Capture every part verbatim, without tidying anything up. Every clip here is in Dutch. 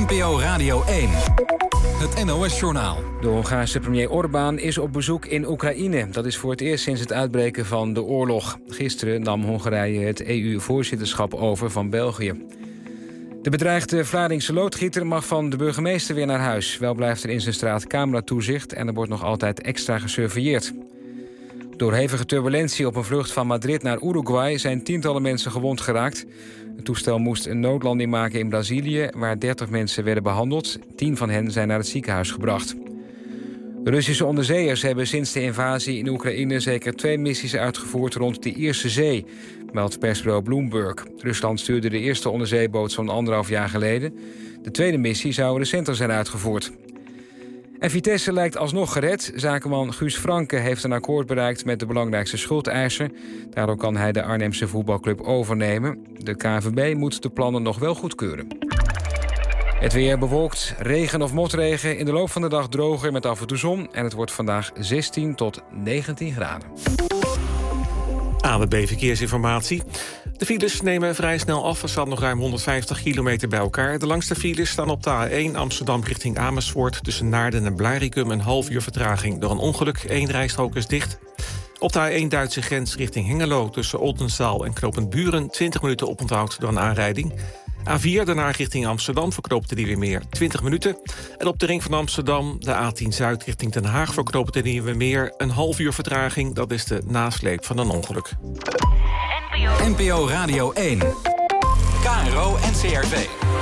N P O Radio één. Het N O S-journaal. De Hongaarse premier Orbán is op bezoek in Oekraïne. Dat is voor het eerst sinds het uitbreken van de oorlog. Gisteren nam Hongarije het E U-voorzitterschap over van België. De bedreigde Vlaardingse loodgieter mag van de burgemeester weer naar huis. Wel blijft er in zijn straat cameratoezicht en er wordt nog altijd extra gesurveilleerd. Door hevige turbulentie op een vlucht van Madrid naar Uruguay zijn tientallen mensen gewond geraakt. Het toestel moest een noodlanding maken in Brazilië, waar dertig mensen werden behandeld. Tien van hen zijn naar het ziekenhuis gebracht. Russische onderzeeërs hebben sinds de invasie in Oekraïne zeker twee missies uitgevoerd rond de Ierse Zee, meldt persbureau Bloomberg. Rusland stuurde de eerste onderzeeboot zo'n anderhalf jaar geleden. De tweede missie zou recenter zijn uitgevoerd. En Vitesse lijkt alsnog gered. Zakenman Guus Franke heeft een akkoord bereikt met de belangrijkste schuldeiser. Daardoor kan hij de Arnhemse voetbalclub overnemen. De K N V B moet de plannen nog wel goedkeuren. Het weer bewolkt, regen of motregen. In de loop van de dag droger met af en toe zon. En het wordt vandaag zestien tot negentien graden. A W B Verkeersinformatie. De files nemen vrij snel af. Er staan nog ruim honderdvijftig kilometer bij elkaar. De langste files staan op de A één Amsterdam richting Amersfoort. Tussen Naarden en Blaricum een half uur vertraging door een ongeluk. Eén rijstrook is dicht. Op de A één Duitse grens richting Hengelo tussen Oldenzaal en Knopend Buren twintig minuten oponthoud door een aanrijding. A vier daarna richting Amsterdam verknoopt de Nieuwe Meer twintig minuten. En op de ring van Amsterdam de A tien Zuid richting Den Haag verknoopt de Nieuwe Meer een half uur vertraging. Dat is de nasleep van een ongeluk. N P O Radio één. K R O en C R V.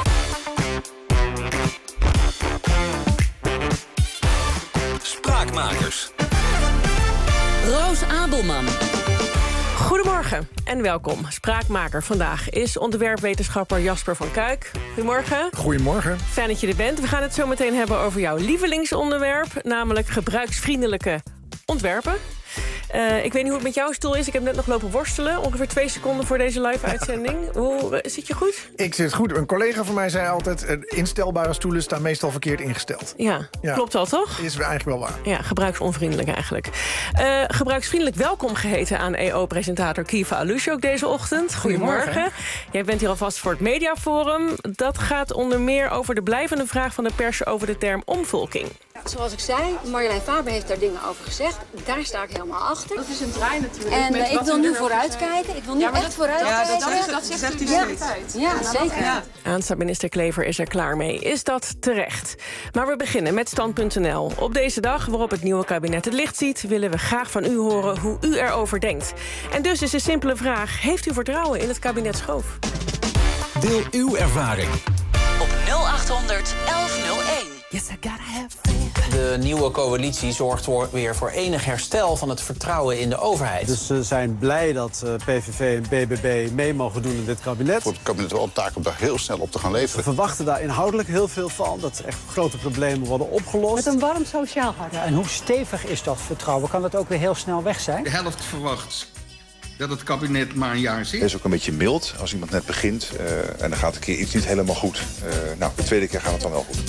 Spraakmakers. Roos Abelman. Goedemorgen en welkom. Spraakmaker vandaag is ontwerpwetenschapper Jasper van Kuik. Goedemorgen. Goedemorgen. Fijn dat je er bent. We gaan het zo meteen hebben over jouw lievelingsonderwerp, namelijk gebruiksvriendelijke ontwerpen. Uh, ik weet niet hoe het met jouw stoel is. Ik heb net nog lopen worstelen. Ongeveer twee seconden voor deze live-uitzending. Hoe uh, zit je goed? Ik zit goed. Een collega van mij zei altijd, Uh, instelbare stoelen staan meestal verkeerd ingesteld. Ja, ja, klopt al, toch? Is eigenlijk wel waar. Ja, gebruiksonvriendelijk eigenlijk. Uh, gebruiksvriendelijk welkom geheten aan E O-presentator Kiva Alusje ook deze ochtend. Goedemorgen. Goedemorgen. Jij bent hier alvast voor het Mediaforum. Dat gaat onder meer over de blijvende vraag van de pers over de term omvolking. Zoals ik zei, Marjolein Faber heeft daar dingen over gezegd. Daar sta ik helemaal achter. Dat is een draai natuurlijk. En uh, ik wil nu vooruitkijken. Ik wil nu ja, echt dat, vooruitkijken. Ja, dat, dat, dat zegt u ja. steeds. Ja, ja, zeker. Ja. Aanstaande minister Klever is er klaar mee. Is dat terecht? Maar we beginnen met stand punt n l. Op deze dag waarop het nieuwe kabinet het licht ziet, willen we graag van u horen hoe u erover denkt. En dus is de simpele vraag, heeft u vertrouwen in het kabinet Schoof? Deel uw ervaring. Op nul achthonderd elf nul één. Yes, I gotta have faith. De nieuwe coalitie zorgt voor, weer voor enig herstel van het vertrouwen in de overheid. Dus ze zijn blij dat uh, P V V en B B B mee mogen doen in dit kabinet. Voor het kabinet wel een taak om daar heel snel op te gaan leveren. We verwachten daar inhoudelijk heel veel van. Dat echt grote problemen worden opgelost. Met een warm sociaal hart. Ja, en hoe stevig is dat vertrouwen? Kan dat ook weer heel snel weg zijn? De helft verwacht dat het kabinet maar een jaar zit. Het is ook een beetje mild als iemand net begint. Uh, en dan gaat een keer iets niet helemaal goed. Uh, nou, de tweede keer gaat het dan wel goed.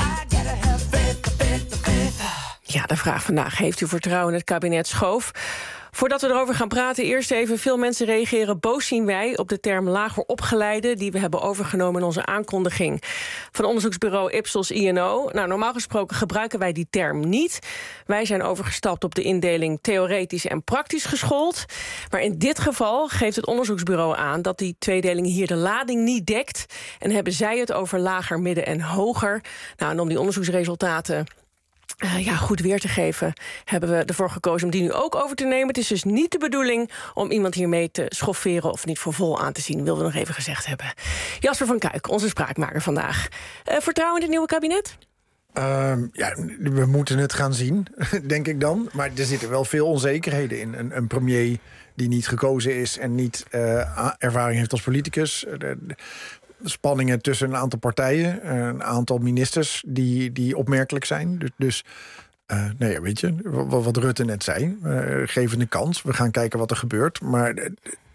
Ja, de vraag vandaag, heeft u vertrouwen in het kabinet Schoof? Voordat we erover gaan praten, eerst even, veel mensen reageren boos zien wij op de term lager opgeleide, die we hebben overgenomen in onze aankondiging van onderzoeksbureau Ipsos I N O. Nou, normaal gesproken gebruiken wij die term niet. Wij zijn overgestapt op de indeling theoretisch en praktisch geschoold. Maar in dit geval geeft het onderzoeksbureau aan dat die tweedeling hier de lading niet dekt. En hebben zij het over lager, midden en hoger. Nou, en om die onderzoeksresultaten Uh, ja, goed weer te geven, hebben we ervoor gekozen om die nu ook over te nemen. Het is dus niet de bedoeling om iemand hiermee te schofferen of niet voor vol aan te zien, wilden we nog even gezegd hebben. Jasper van Kuik, onze spraakmaker vandaag. Uh, vertrouwen in het nieuwe kabinet? Uh, ja, we moeten het gaan zien, denk ik dan. Maar er zitten wel veel onzekerheden in. Een, een premier die niet gekozen is en niet uh, ervaring heeft als politicus. De, de, spanningen tussen een aantal partijen, een aantal ministers die, die opmerkelijk zijn. Dus, dus uh, nou ja, weet je, wat, wat Rutte net zei, uh, geven een kans. We gaan kijken wat er gebeurt. Maar uh,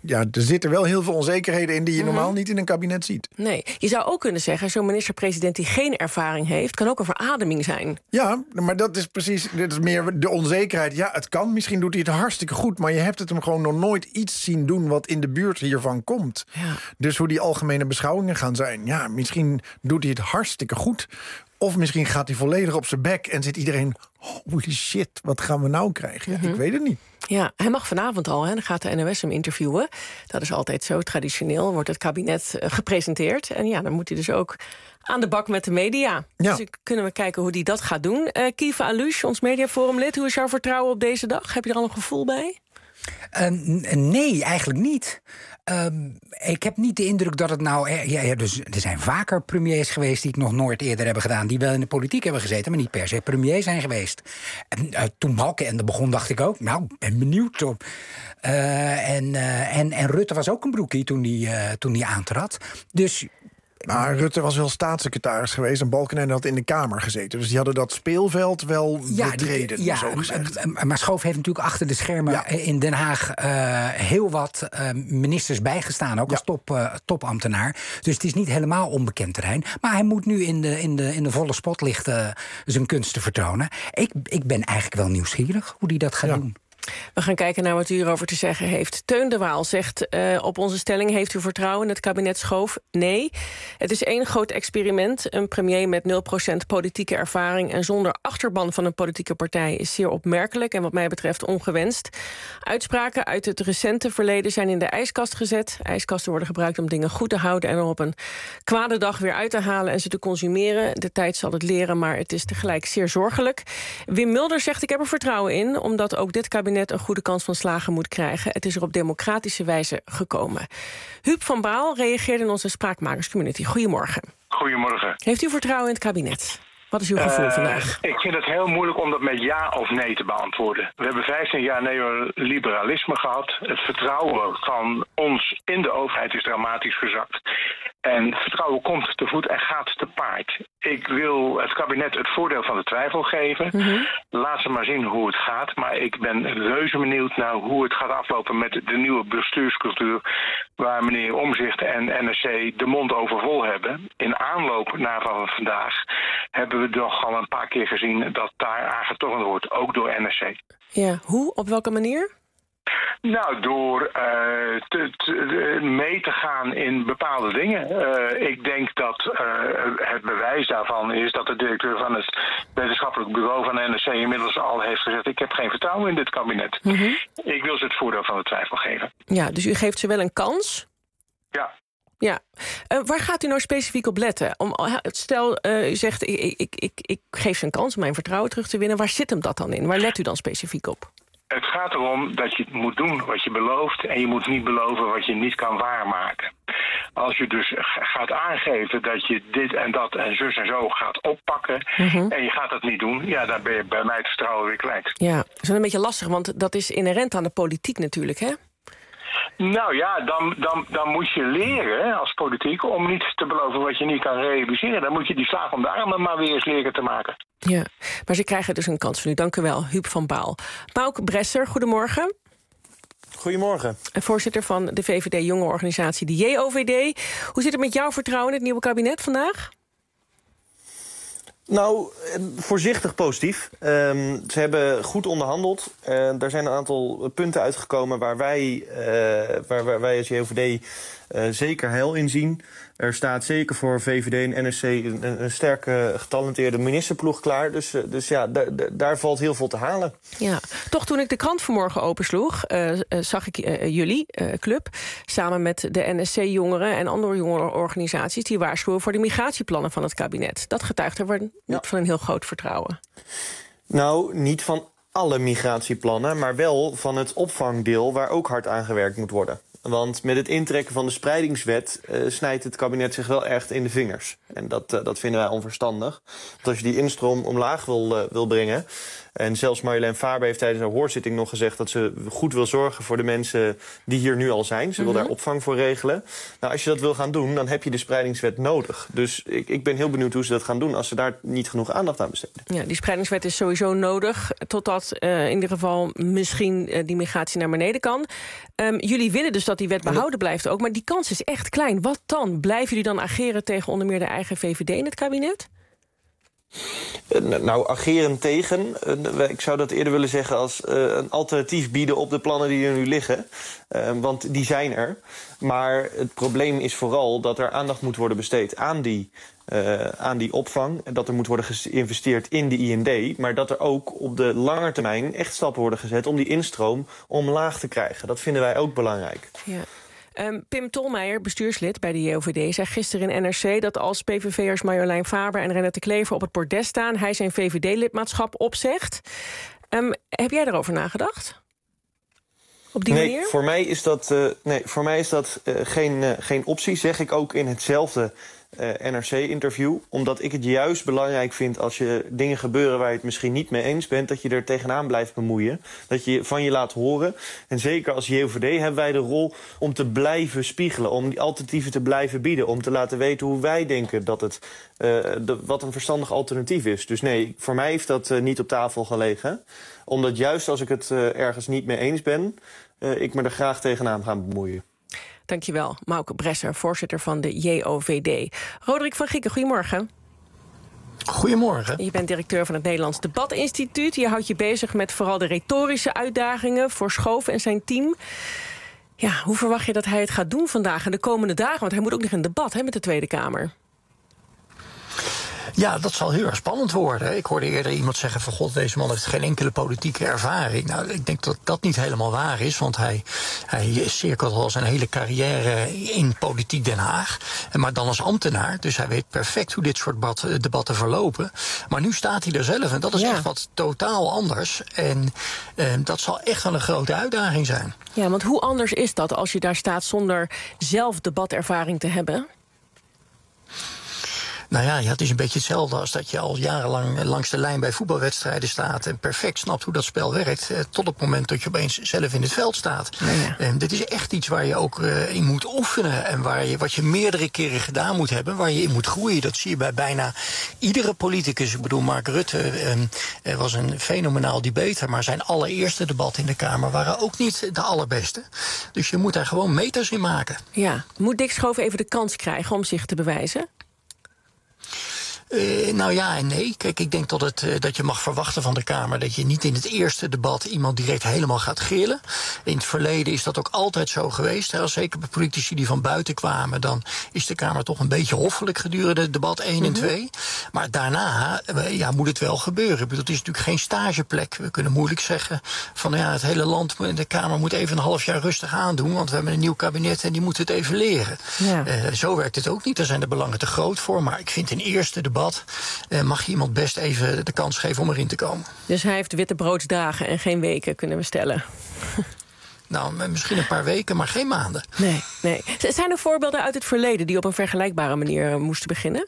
ja, er zitten wel heel veel onzekerheden in die je mm-hmm. normaal niet in een kabinet ziet. Nee, je zou ook kunnen zeggen, zo'n minister-president die geen ervaring heeft, kan ook een verademing zijn. Ja, maar dat is precies, dit is meer de onzekerheid. Ja, het kan, misschien doet hij het hartstikke goed, maar je hebt het hem gewoon nog nooit iets zien doen wat in de buurt hiervan komt. Ja. Dus hoe die algemene beschouwingen gaan zijn, ja, misschien doet hij het hartstikke goed. Of misschien gaat hij volledig op zijn bek en zit iedereen, holy shit, wat gaan we nou krijgen? Ja, mm-hmm. Ik weet het niet. Ja, hij mag vanavond al, hè, dan gaat de N O S hem interviewen. Dat is altijd zo traditioneel, wordt het kabinet uh, gepresenteerd. En ja, dan moet hij dus ook aan de bak met de media. Ja. Dus kunnen we kijken hoe hij dat gaat doen. Uh, Kiva Alouche, ons mediaforumlid, hoe is jouw vertrouwen op deze dag? Heb je er al een gevoel bij? Uh, nee, eigenlijk niet. Uh, ik heb niet de indruk dat het nou... Er, ja, dus, er zijn vaker premiers geweest die ik nog nooit eerder hebben gedaan, die wel in de politiek hebben gezeten, maar niet per se premier zijn geweest. En, uh, toen Balkenende begon, dacht ik ook, nou, ik ben benieuwd. Op. Uh, en, uh, en, en Rutte was ook een broekie toen die, uh, toen die aantrad. Dus... Maar Rutte was wel staatssecretaris geweest en Balkenende had in de Kamer gezeten. Dus die hadden dat speelveld wel ja, betreden, die, ja, zo gezegd. Maar Schoof heeft natuurlijk achter de schermen ja. in Den Haag uh, heel wat uh, ministers bijgestaan, ook ja. als top, uh, topambtenaar. Dus het is niet helemaal onbekend terrein. Maar hij moet nu in de, in de, in de volle spotlicht uh, zijn kunsten vertonen. Ik, ik ben eigenlijk wel nieuwsgierig hoe hij dat gaat ja. doen. We gaan kijken naar wat u hierover te zeggen heeft. Teun de Waal zegt uh, op onze stelling: heeft u vertrouwen in het kabinet Schoof? Nee. Het is één groot experiment. Een premier met nul procent politieke ervaring en zonder achterban van een politieke partij is zeer opmerkelijk en wat mij betreft ongewenst. Uitspraken uit het recente verleden zijn in de ijskast gezet. Ijskasten worden gebruikt om dingen goed te houden en er op een kwade dag weer uit te halen en ze te consumeren. De tijd zal het leren, maar het is tegelijk zeer zorgelijk. Wim Mulder zegt: ik heb er vertrouwen in, omdat ook dit kabinet een goede kans van slagen moet krijgen. Het is er op democratische wijze gekomen. Huub van Baal reageerde in onze Spraakmakerscommunity. Goedemorgen. Goedemorgen. Heeft u vertrouwen in het kabinet? Wat is uw gevoel uh, vandaag? Ik vind het heel moeilijk om dat met ja of nee te beantwoorden. We hebben vijftien jaar neoliberalisme gehad. Het vertrouwen van ons in de overheid is dramatisch gezakt. En vertrouwen komt te voet en gaat te paard. Ik wil het kabinet het voordeel van de twijfel geven. Mm-hmm. Laat ze maar zien hoe het gaat. Maar ik ben reuze benieuwd naar hoe het gaat aflopen met de nieuwe bestuurscultuur, waar meneer Omtzigt en N S C de mond over vol hebben. In aanloop naar van vandaag hebben we toch al een paar keer gezien dat daar aangetrokken wordt, ook door N S C. Ja, hoe? Op welke manier? Nou, door uh, te, te, mee te gaan in bepaalde dingen. Uh, ik denk dat uh, het bewijs daarvan is dat de directeur van het wetenschappelijk bureau van N S C inmiddels al heeft gezegd: ik heb geen vertrouwen in dit kabinet. Mm-hmm. Ik wil ze het voordeel van de twijfel geven. Ja, dus u geeft ze wel een kans? Ja. Ja. Uh, waar gaat u nou specifiek op letten? Om, stel, uh, u zegt, ik, ik, ik, ik geef ze een kans om mijn vertrouwen terug te winnen. Waar zit hem dat dan in? Waar let u dan specifiek op? Het gaat erom dat je moet doen wat je belooft en je moet niet beloven wat je niet kan waarmaken. Als je dus gaat aangeven dat je dit en dat en zus en zo gaat oppakken, mm-hmm. en je gaat dat niet doen, ja, dan ben je bij mij het vertrouwen weer kwijt. Ja, dat is wel een beetje lastig, want dat is inherent aan de politiek natuurlijk, hè? Nou ja, dan, dan, dan moet je leren als politiek om niet te beloven wat je niet kan realiseren. Dan moet je die slag om de armen maar weer eens leren te maken. Ja, maar ze krijgen dus een kans van u. Dank u wel, Huub van Baal. Pauke Bresser, goedemorgen. Goedemorgen. Voorzitter van de V V D-jongerenorganisatie, de J O V D. Hoe zit het met jouw vertrouwen in het nieuwe kabinet vandaag? Nou, voorzichtig positief. Um, ze hebben goed onderhandeld. Uh, daar zijn een aantal punten uitgekomen waar wij, uh, waar, waar wij als J O V D uh, zeker heil in zien. Er staat zeker voor V V D en N S C een, een sterke, getalenteerde ministerploeg klaar. Dus, uh, dus ja, d- d- daar valt heel veel te halen. Ja, toch toen ik de krant vanmorgen opensloeg, uh, uh, zag ik uh, jullie, uh, club, samen met de N S C-jongeren en andere jongerenorganisaties, die waarschuwen voor de migratieplannen van het kabinet. Dat getuigt er niet ja. van een heel groot vertrouwen. Nou, niet van alle migratieplannen, maar wel van het opvangdeel waar ook hard aan gewerkt moet worden. Want met het intrekken van de spreidingswet uh, snijdt het kabinet zich wel echt in de vingers. En dat, uh, dat vinden wij onverstandig. Want als je die instroom omlaag wil, uh, wil brengen, En zelfs Marjolein Faber heeft tijdens haar hoorzitting nog gezegd dat ze goed wil zorgen voor de mensen die hier nu al zijn. Ze wil Mm-hmm. daar opvang voor regelen. Nou, als je dat wil gaan doen, dan heb je de spreidingswet nodig. Dus ik, ik ben heel benieuwd hoe ze dat gaan doen als ze daar niet genoeg aandacht aan besteden. Ja, die spreidingswet is sowieso nodig, totdat uh, in ieder geval misschien uh, die migratie naar beneden kan. Um, jullie willen dus dat die wet behouden blijft ook, maar die kans is echt klein. Wat dan? Blijven jullie dan ageren tegen onder meer de eigen V V D in het kabinet? Nou, ageren tegen. Ik zou dat eerder willen zeggen als uh, een alternatief bieden op de plannen die er nu liggen. Uh, want die zijn er. Maar het probleem is vooral dat er aandacht moet worden besteed aan die, uh, aan die opvang. Dat er moet worden geïnvesteerd in de I N D. Maar dat er ook op de lange termijn echt stappen worden gezet om die instroom omlaag te krijgen. Dat vinden wij ook belangrijk. Ja. Um, Pim Tolmeijer, bestuurslid bij de J O V D, zei gisteren in N R C dat als P V V'ers Marjolein Faber en Renate Klever op het bordes staan, hij zijn V V D-lidmaatschap opzegt. Um, heb jij erover nagedacht? Op die nee, manier? Voor mij is dat, uh, nee, voor mij is dat uh, geen, uh, geen optie, zeg ik ook in hetzelfde Uh, N R C-interview. Omdat ik het juist belangrijk vind als je dingen gebeuren waar je het misschien niet mee eens bent, dat je er tegenaan blijft bemoeien. Dat je van je laat horen. En zeker als J O V D hebben wij de rol om te blijven spiegelen. Om die alternatieven te blijven bieden. Om te laten weten hoe wij denken dat het, uh, de, wat een verstandig alternatief is. Dus nee, voor mij heeft dat uh, niet op tafel gelegen. Omdat juist als ik het uh, ergens niet mee eens ben, uh, ik me er graag tegenaan ga bemoeien. Dankjewel, Mauke Bresser, voorzitter van de J O V D. Roderick van Gieken, goedemorgen. Goedemorgen. Je bent directeur van het Nederlands Debatinstituut. Je houdt je bezig met vooral de retorische uitdagingen voor Schoof en zijn team. Ja, hoe verwacht je dat hij het gaat doen vandaag en de komende dagen? Want hij moet ook nog een debat hè, met de Tweede Kamer. Ja, dat zal heel erg spannend worden. Ik hoorde eerder iemand zeggen van god, deze man heeft geen enkele politieke ervaring. Nou, ik denk dat dat niet helemaal waar is, want hij, hij cirkelt al zijn hele carrière in politiek Den Haag. Maar dan als ambtenaar, dus hij weet perfect hoe dit soort debat, debatten verlopen. Maar nu staat hij er zelf en dat is ja. echt wat totaal anders. En eh, dat zal echt wel een grote uitdaging zijn. Ja, want hoe anders is dat als je daar staat zonder zelf debatervaring te hebben? Nou ja, ja, het is een beetje hetzelfde als dat je al jarenlang langs de lijn bij voetbalwedstrijden staat en perfect snapt hoe dat spel werkt, eh, tot het moment dat je opeens zelf in het veld staat. Ja, ja. En dit is echt iets waar je ook uh, in moet oefenen en waar je, wat je meerdere keren gedaan moet hebben, waar je in moet groeien. Dat zie je bij bijna iedere politicus. Ik bedoel, Mark Rutte uh, was een fenomenaal debater, maar zijn allereerste debat in de Kamer waren ook niet de allerbeste. Dus je moet daar gewoon meters in maken. Ja, moet Dick Schoof even de kans krijgen om zich te bewijzen? Uh, nou ja en nee. Kijk, ik denk dat, het, uh, dat je mag verwachten van de Kamer dat je niet in het eerste debat iemand direct helemaal gaat grillen. In het verleden is dat ook altijd zo geweest. Hè. Als zeker bij politici die van buiten kwamen, dan is de Kamer toch een beetje hoffelijk gedurende debat één mm-hmm. en twee. Maar daarna uh, ja, moet het wel gebeuren. Ik bedoel, het is natuurlijk geen stageplek. We kunnen moeilijk zeggen van ja, het hele land, de Kamer moet even een half jaar rustig aandoen, want we hebben een nieuw kabinet en die moet het even leren. Ja. Uh, zo werkt het ook niet. Daar zijn de belangen te groot voor. Maar ik vind in het eerste debat Uh, mag je iemand best even de kans geven om erin te komen. Dus hij heeft wittebroodsdagen en geen weken, kunnen we stellen. Nou, misschien een paar weken, maar geen maanden. Nee, nee. Zijn er voorbeelden uit het verleden die op een vergelijkbare manier moesten beginnen?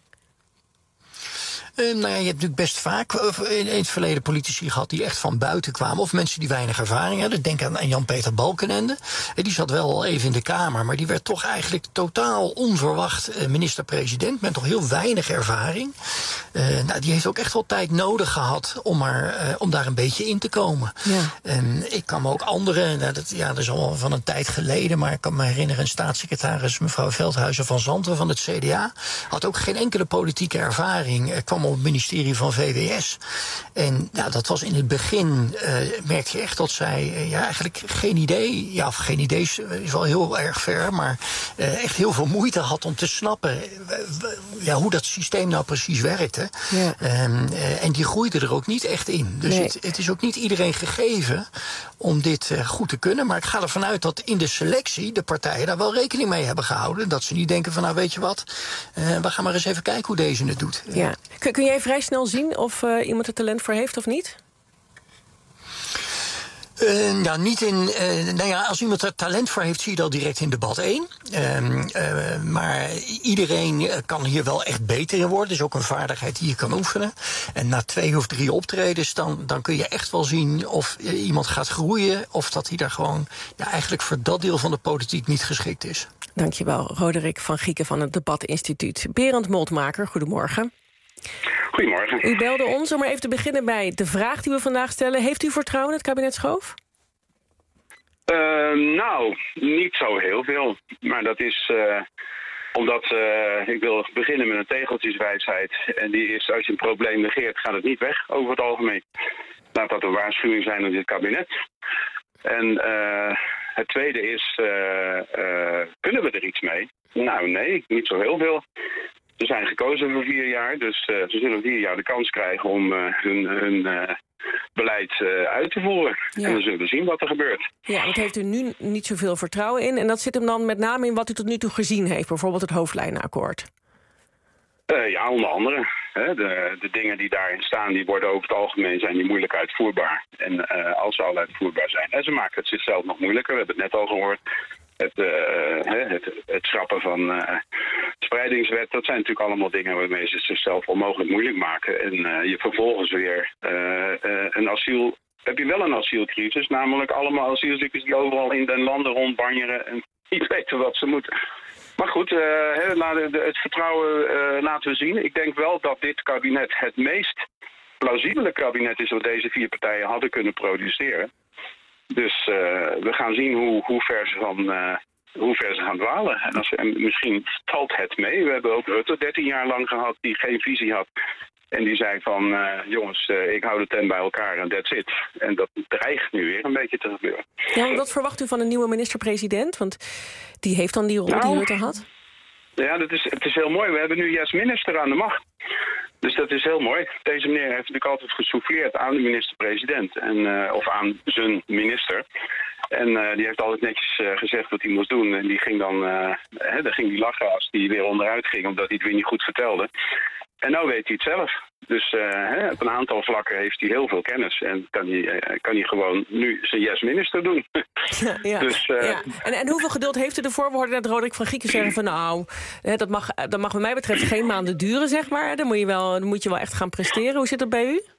Uh, nou ja, je hebt natuurlijk best vaak in het verleden politici gehad die echt van buiten kwamen. Of mensen die weinig ervaring hadden. Denk aan, aan Jan-Peter Balkenende. Uh, die zat wel al even in de Kamer, maar die werd toch eigenlijk totaal onverwacht uh, minister-president. Met toch heel weinig ervaring. Uh, nou, die heeft ook echt wel tijd nodig gehad om, er, uh, om daar een beetje in te komen. Ja. En ik kan me ook andere, nou, dat, ja, dat is al van een tijd geleden, maar ik kan me herinneren, een staatssecretaris, mevrouw Veldhuizen van Zanten van het C D A, had ook geen enkele politieke ervaring. Uh, kwam op het ministerie van V W S. En nou, dat was in het begin, uh, merkte je echt dat zij uh, ja, eigenlijk geen idee, ja, of geen idee is, is wel heel erg ver, maar uh, echt heel veel moeite had om te snappen uh, ja, hoe dat systeem nou precies werkte. Ja. Um, uh, en die groeide er ook niet echt in. Dus nee. het, het is ook niet iedereen gegeven om dit uh, goed te kunnen. Maar ik ga ervan uit dat in de selectie de partijen daar wel rekening mee hebben gehouden. Dat ze niet denken van, nou weet je wat, uh, we gaan maar eens even kijken hoe deze het doet. Ja. Kun, kun jij vrij snel zien of uh, iemand er talent voor heeft of niet? Uh, nou, niet in. Uh, nou ja, als iemand er talent voor heeft, zie je dat direct in debat één. Uh, uh, maar iedereen kan hier wel echt beter in worden. Het is ook een vaardigheid die je kan oefenen. En na twee of drie optredens, dan, dan kun je echt wel zien of uh, iemand gaat groeien, of dat hij daar gewoon ja, eigenlijk voor dat deel van de politiek niet geschikt is. Dankjewel, Roderick van Gieken van het Debatinstituut. Berend Moltmaker, goedemorgen. Goedemorgen. U belde ons om maar even te beginnen bij de vraag die we vandaag stellen. Heeft u vertrouwen in het kabinet Schoof? Uh, nou, niet zo heel veel. Maar dat is uh, omdat, uh, ik wil beginnen met een tegeltjeswijsheid. En die is, als je een probleem negeert, gaat het niet weg over het algemeen. Laat dat een waarschuwing zijn aan dit kabinet. En uh, het tweede is, uh, uh, kunnen we er iets mee? Nou nee, niet zo heel veel. Ze zijn gekozen voor vier jaar, dus uh, ze zullen vier jaar de kans krijgen om uh, hun, hun uh, beleid uh, uit te voeren. Ja. En dan zullen we zien wat er gebeurt. Ja, want heeft u nu niet zoveel vertrouwen in. En dat zit hem dan met name in wat u tot nu toe gezien heeft. Bijvoorbeeld het hoofdlijnenakkoord. Uh, ja, onder andere. Hè, de, de dingen die daarin staan, die worden over het algemeen zijn die moeilijk uitvoerbaar. En uh, als ze al uitvoerbaar zijn. En ze maken het zichzelf nog moeilijker. We hebben het net al gehoord. Het, uh, het, het schrappen van uh, spreidingswet, dat zijn natuurlijk allemaal dingen waarmee ze zichzelf onmogelijk moeilijk maken. En uh, je vervolgens weer uh, uh, een asiel... Heb je wel een asielcrisis, namelijk allemaal asielzoekers die overal in den landen rondbanjeren en niet weten wat ze moeten. Maar goed, uh, he, het vertrouwen uh, laten we zien. Ik denk wel dat dit kabinet het meest plausibele kabinet is wat deze vier partijen hadden kunnen produceren. Dus uh, we gaan zien hoe, hoe, ver ze van, uh, hoe ver ze gaan dwalen. En, als, en misschien valt het mee. We hebben ook Rutte dertien jaar lang gehad die geen visie had. En die zei van, uh, jongens, uh, ik hou de tent bij elkaar en that's it. En dat dreigt nu weer een beetje te gebeuren. Ja, wat verwacht u van een nieuwe minister-president? Want die heeft dan die rol nou, die Rutte had. Ja, dat is, het is heel mooi. We hebben nu juist minister aan de macht. Dus dat is heel mooi. Deze meneer heeft natuurlijk altijd gesouffleerd aan de minister-president. En, uh, of aan zijn minister. En uh, die heeft altijd netjes uh, gezegd wat hij moest doen. En die ging dan, uh, hè, dan ging die lachen als die weer onderuit ging, omdat hij het weer niet goed vertelde. En nou weet hij het zelf. Dus uh, hè, op een aantal vlakken heeft hij heel veel kennis. En kan hij, uh, kan hij gewoon nu zijn yes-minister doen. Ja, ja, dus, uh, ja. En, en hoeveel geduld heeft u ervoor? We hoorden net Roderick van Gieken zeggen van nou, dat mag, dat mag wat mij betreft geen maanden duren, zeg maar. Dan moet je wel, dan moet je wel echt gaan presteren. Hoe zit dat bij u?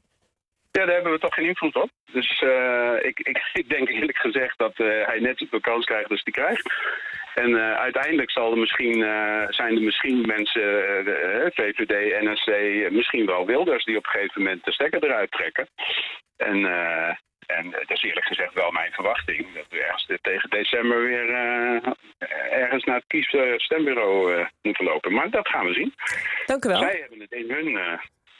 Ja, daar hebben we toch geen invloed op. Dus uh, ik, ik, ik denk eerlijk gezegd dat uh, hij net zoveel kans krijgt als hij krijgt. En uh, uiteindelijk zal er misschien, uh, zijn er misschien mensen, uh, de, uh, V V D, N S C, uh, misschien wel Wilders die op een gegeven moment de stekker eruit trekken. En, uh, en dat is eerlijk gezegd wel mijn verwachting. Dat we ergens tegen december weer uh, ergens naar het kies-stembureau uh, moeten lopen. Maar dat gaan we zien. Dank u wel. Zij hebben het in hun, uh,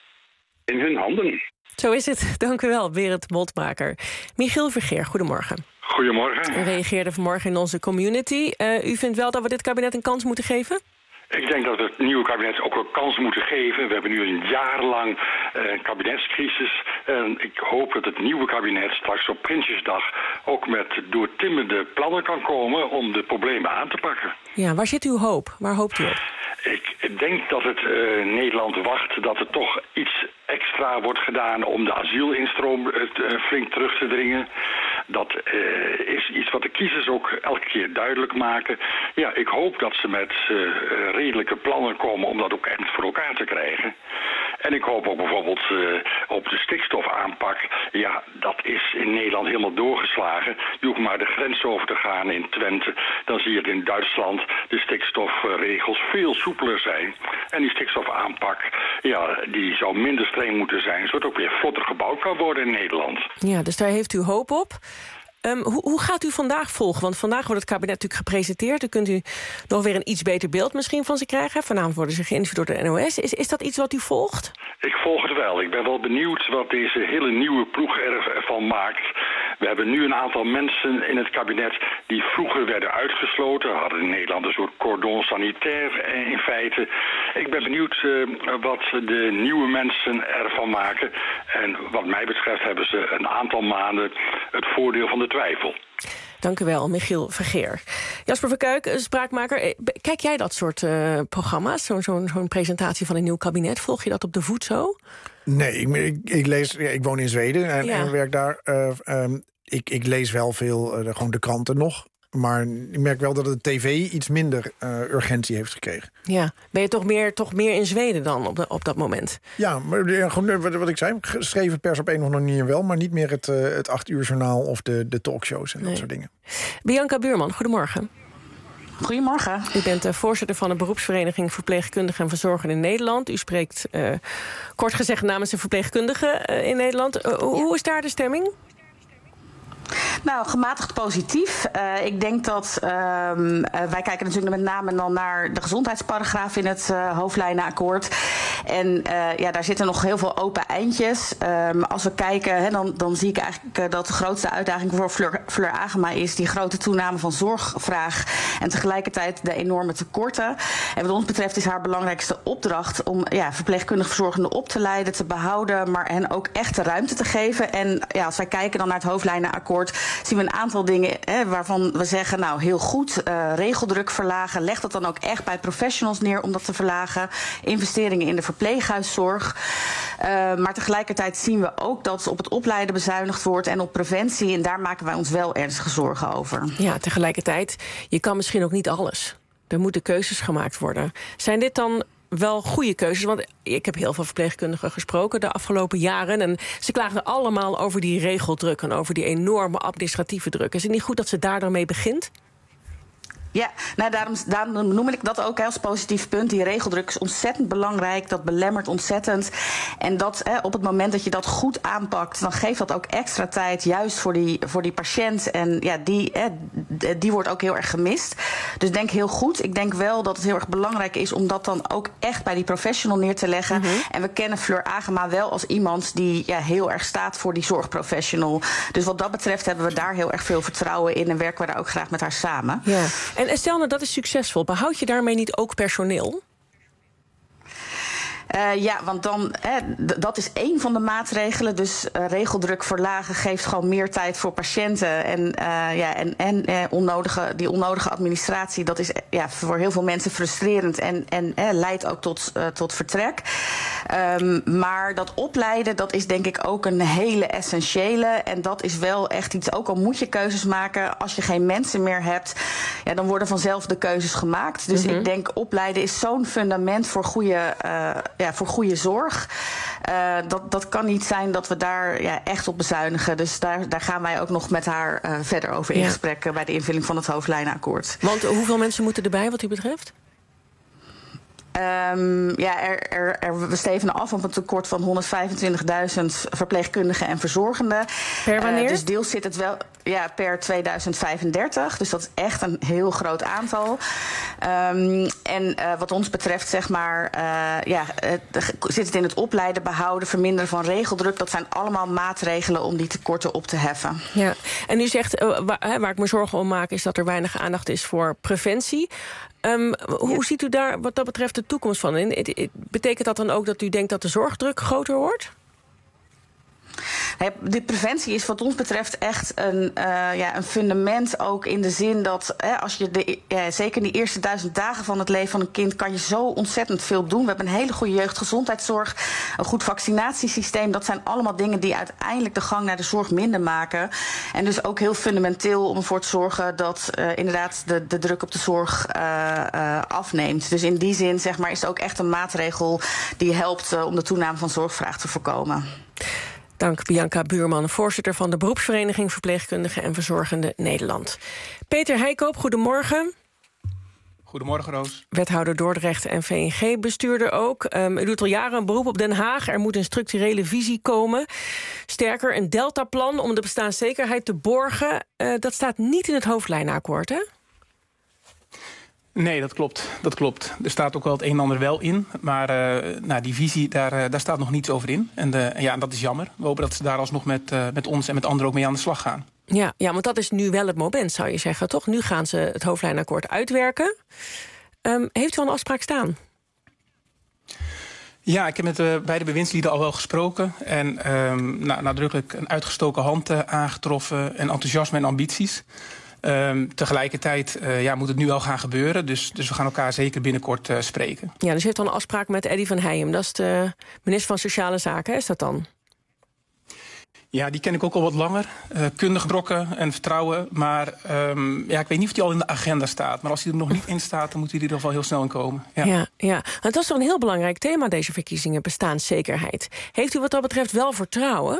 in hun handen. Zo is het. Dank u wel, Berend Moltmaker. Michiel Vergeer, goedemorgen. Goedemorgen. U reageerde vanmorgen in onze community. Uh, u vindt wel dat we dit kabinet een kans moeten geven? Ik denk dat we het nieuwe kabinet ook een kans moeten geven. We hebben nu een jaar lang een uh, kabinetscrisis. En ik hoop dat het nieuwe kabinet straks op Prinsjesdag ook met doortimmende plannen kan komen om de problemen aan te pakken. Ja, waar zit uw hoop? Waar hoopt u op? Ik denk dat het uh, Nederland wacht dat er toch iets extra wordt gedaan om de asielinstroom uh, flink terug te dringen. Dat uh, is iets wat de kiezers ook elke keer duidelijk maken. Ja, ik hoop dat ze met uh, redelijke plannen komen om dat ook echt voor elkaar te krijgen. En ik hoop ook bijvoorbeeld uh, op de stikstofaanpak. Ja, dat is in Nederland helemaal doorgeslagen. Je hoeft maar de grens over te gaan in Twente. Dan zie je het in Duitsland de stikstofregels veel soepeler zijn. En die stikstofaanpak, ja, die zou minder streng moeten zijn, zodat ook weer vlotter gebouwd kan worden in Nederland. Ja, dus daar heeft u hoop op. Um, hoe, hoe gaat u vandaag volgen? Want vandaag wordt het kabinet natuurlijk gepresenteerd. Dan kunt u nog weer een iets beter beeld misschien van ze krijgen. Vanavond worden ze geïnterviewd door de N O S. Is, is dat iets wat u volgt? Ik volg het wel. Ik ben wel benieuwd wat deze hele nieuwe ploeg ervan maakt. We hebben nu een aantal mensen in het kabinet die vroeger werden uitgesloten. We hadden in Nederland een soort cordon sanitaire in feite. Ik ben benieuwd uh, wat de nieuwe mensen ervan maken. En wat mij betreft hebben ze een aantal maanden het voordeel van de twijfel. Dank u wel, Michiel Vergeer. Jasper Verkuik, spraakmaker. Kijk jij dat soort uh, programma's? Zo'n zo'n zo'n presentatie van een nieuw kabinet? Volg je dat op de voet zo? Nee, ik, ik, ik lees. Ja, ik woon in Zweden en, ja. en werk daar. Uh, um, ik, ik lees wel veel, uh, gewoon de kranten nog. Maar ik merk wel dat de tv iets minder uh, urgentie heeft gekregen. Ja, ben je toch meer, toch meer in Zweden dan op, de, op dat moment? Ja, maar ja, gewoon, wat, wat ik zei, geschreven pers op één of nog niet wel... maar niet meer het, uh, het acht uur journaal of de, de talkshows en nee. dat soort dingen. Bianca Buurman, goedemorgen. Goedemorgen. U bent uh, voorzitter van de beroepsvereniging Verpleegkundigen en Verzorgenden in Nederland. U spreekt uh, kort gezegd namens de verpleegkundigen uh, in Nederland. Uh, ja. Hoe is daar de stemming? Nou, gematigd positief. Uh, ik denk dat uh, uh, wij kijken natuurlijk met name dan naar de gezondheidsparagraaf in het uh, hoofdlijnenakkoord. En uh, ja, daar zitten nog heel veel open eindjes. Um, als we kijken, he, dan, dan zie ik eigenlijk uh, dat de grootste uitdaging voor Fleur, Fleur Agema is die grote toename van zorgvraag en tegelijkertijd de enorme tekorten. En wat ons betreft is haar belangrijkste opdracht om ja, verpleegkundig verzorgenden op te leiden, te behouden, maar hen ook echt de ruimte te geven. En ja, als wij kijken dan naar het hoofdlijnenakkoord, zien we een aantal dingen hè, waarvan we zeggen, nou heel goed, uh, regeldruk verlagen. Leg dat dan ook echt bij professionals neer om dat te verlagen. Investeringen in de verpleeghuiszorg. Uh, maar tegelijkertijd zien we ook dat op het opleiden bezuinigd wordt en op preventie. En daar maken wij ons wel ernstige zorgen over. Ja, tegelijkertijd, je kan misschien ook niet alles. Er moeten keuzes gemaakt worden. Zijn dit dan wel goede keuzes? Want ik heb heel veel verpleegkundigen gesproken de afgelopen jaren. En ze klaagden allemaal over die regeldruk en over die enorme administratieve druk. Is het niet goed dat ze daar dan mee begint? Ja, nou, daarom, daarom noem ik dat ook als positief punt. Die regeldruk is ontzettend belangrijk. Dat belemmert ontzettend. En dat hè, op het moment dat je dat goed aanpakt, dan geeft dat ook extra tijd juist voor die, voor die patiënt. En ja, die, hè, die wordt ook heel erg gemist. Dus denk heel goed. Ik denk wel dat het heel erg belangrijk is om dat dan ook echt bij die professional neer te leggen. Mm-hmm. En we kennen Fleur Agema wel als iemand die ja, heel erg staat voor die zorgprofessional. Dus wat dat betreft hebben we daar heel erg veel vertrouwen in en werken we daar ook graag met haar samen. Ja. En En stel nou, dat is succesvol. Behoud je daarmee niet ook personeel? Uh, ja, want dan, hè, d- dat is één van de maatregelen. Dus uh, regeldruk verlagen geeft gewoon meer tijd voor patiënten. En, uh, ja, en, en uh, onnodige, die onnodige administratie, dat is ja, voor heel veel mensen frustrerend en, en uh, leidt ook tot, uh, tot vertrek. Um, maar dat opleiden, dat is denk ik ook een hele essentiële. En dat is wel echt iets, ook al moet je keuzes maken, als je geen mensen meer hebt, ja, dan worden vanzelf de keuzes gemaakt. Dus mm-hmm. ik denk opleiden is zo'n fundament voor goede, uh, ja, voor goede zorg. Uh, dat, dat kan niet zijn dat we daar ja, echt op bezuinigen. Dus daar, daar gaan wij ook nog met haar uh, verder over in ja. gesprek uh, bij de invulling van het hoofdlijnenakkoord. Want hoeveel mensen moeten erbij wat u betreft? Um, ja, er, er, er, we stevenen af op een tekort van honderdvijfentwintigduizend verpleegkundigen en verzorgenden. Per wanneer? Uh, dus deels zit het wel ja, per tweeduizend vijfendertig. Dus dat is echt een heel groot aantal. Um, en uh, wat ons betreft, zeg maar, uh, ja, uh, zit het in het opleiden, behouden, verminderen van regeldruk. Dat zijn allemaal maatregelen om die tekorten op te heffen. Ja, en u zegt, uh, waar, waar ik me zorgen om maak, is dat er weinig aandacht is voor preventie. Um, hoe ja. ziet u daar wat dat betreft de toekomst van? En het, het, betekent dat dan ook dat u denkt dat de zorgdruk groter wordt? De preventie is wat ons betreft echt een, uh, ja, een fundament ook in de zin dat hè, als je de, ja, zeker in die eerste duizend dagen van het leven van een kind kan je zo ontzettend veel doen. We hebben een hele goede jeugdgezondheidszorg, een goed vaccinatiesysteem. Dat zijn allemaal dingen die uiteindelijk de gang naar de zorg minder maken. En dus ook heel fundamenteel om ervoor te zorgen dat uh, inderdaad de, de druk op de zorg uh, uh, afneemt. Dus in die zin zeg maar, is het ook echt een maatregel die helpt uh, om de toename van zorgvraag te voorkomen. Dank Bianca Buurman, voorzitter van de beroepsvereniging Verpleegkundigen en Verzorgenden Nederland. Peter Heikoop, goedemorgen. Goedemorgen, Roos. Wethouder Dordrecht en V N G-bestuurder ook. Um, u doet al jaren een beroep op Den Haag. Er moet een structurele visie komen. Sterker, een deltaplan om de bestaanszekerheid te borgen. Uh, dat staat niet in het hoofdlijnenakkoord, hè? Nee, dat klopt. dat klopt. Er staat ook wel het een en ander wel in. Maar uh, nou, die visie, daar, uh, daar staat nog niets over in. En de, ja, dat is jammer. We hopen dat ze daar alsnog met, uh, met ons en met anderen ook mee aan de slag gaan. Ja, ja, want dat is nu wel het moment, zou je zeggen, toch? Nu gaan ze het hoofdlijnenakkoord uitwerken. Um, heeft u al een afspraak staan? Ja, ik heb met uh, beide bewindslieden al wel gesproken. En um, nou, nadrukkelijk een uitgestoken hand uh, aangetroffen. En enthousiasme en ambities. Um, tegelijkertijd uh, ja, moet het nu wel gaan gebeuren. Dus, dus we gaan elkaar zeker binnenkort uh, spreken. Ja, dus u heeft al een afspraak met Eddy van Heijem. Dat is de minister van Sociale Zaken, is dat dan? Ja, die ken ik ook al wat langer. Uh, kundig betrokken en vertrouwen. Maar um, ja, ik weet niet of die al in de agenda staat. Maar als die er nog niet in staat, dan moet die er in ieder geval heel snel in komen. Ja, ja, ja. Het was toch een heel belangrijk thema, deze verkiezingen, bestaanszekerheid. Heeft u wat dat betreft wel vertrouwen?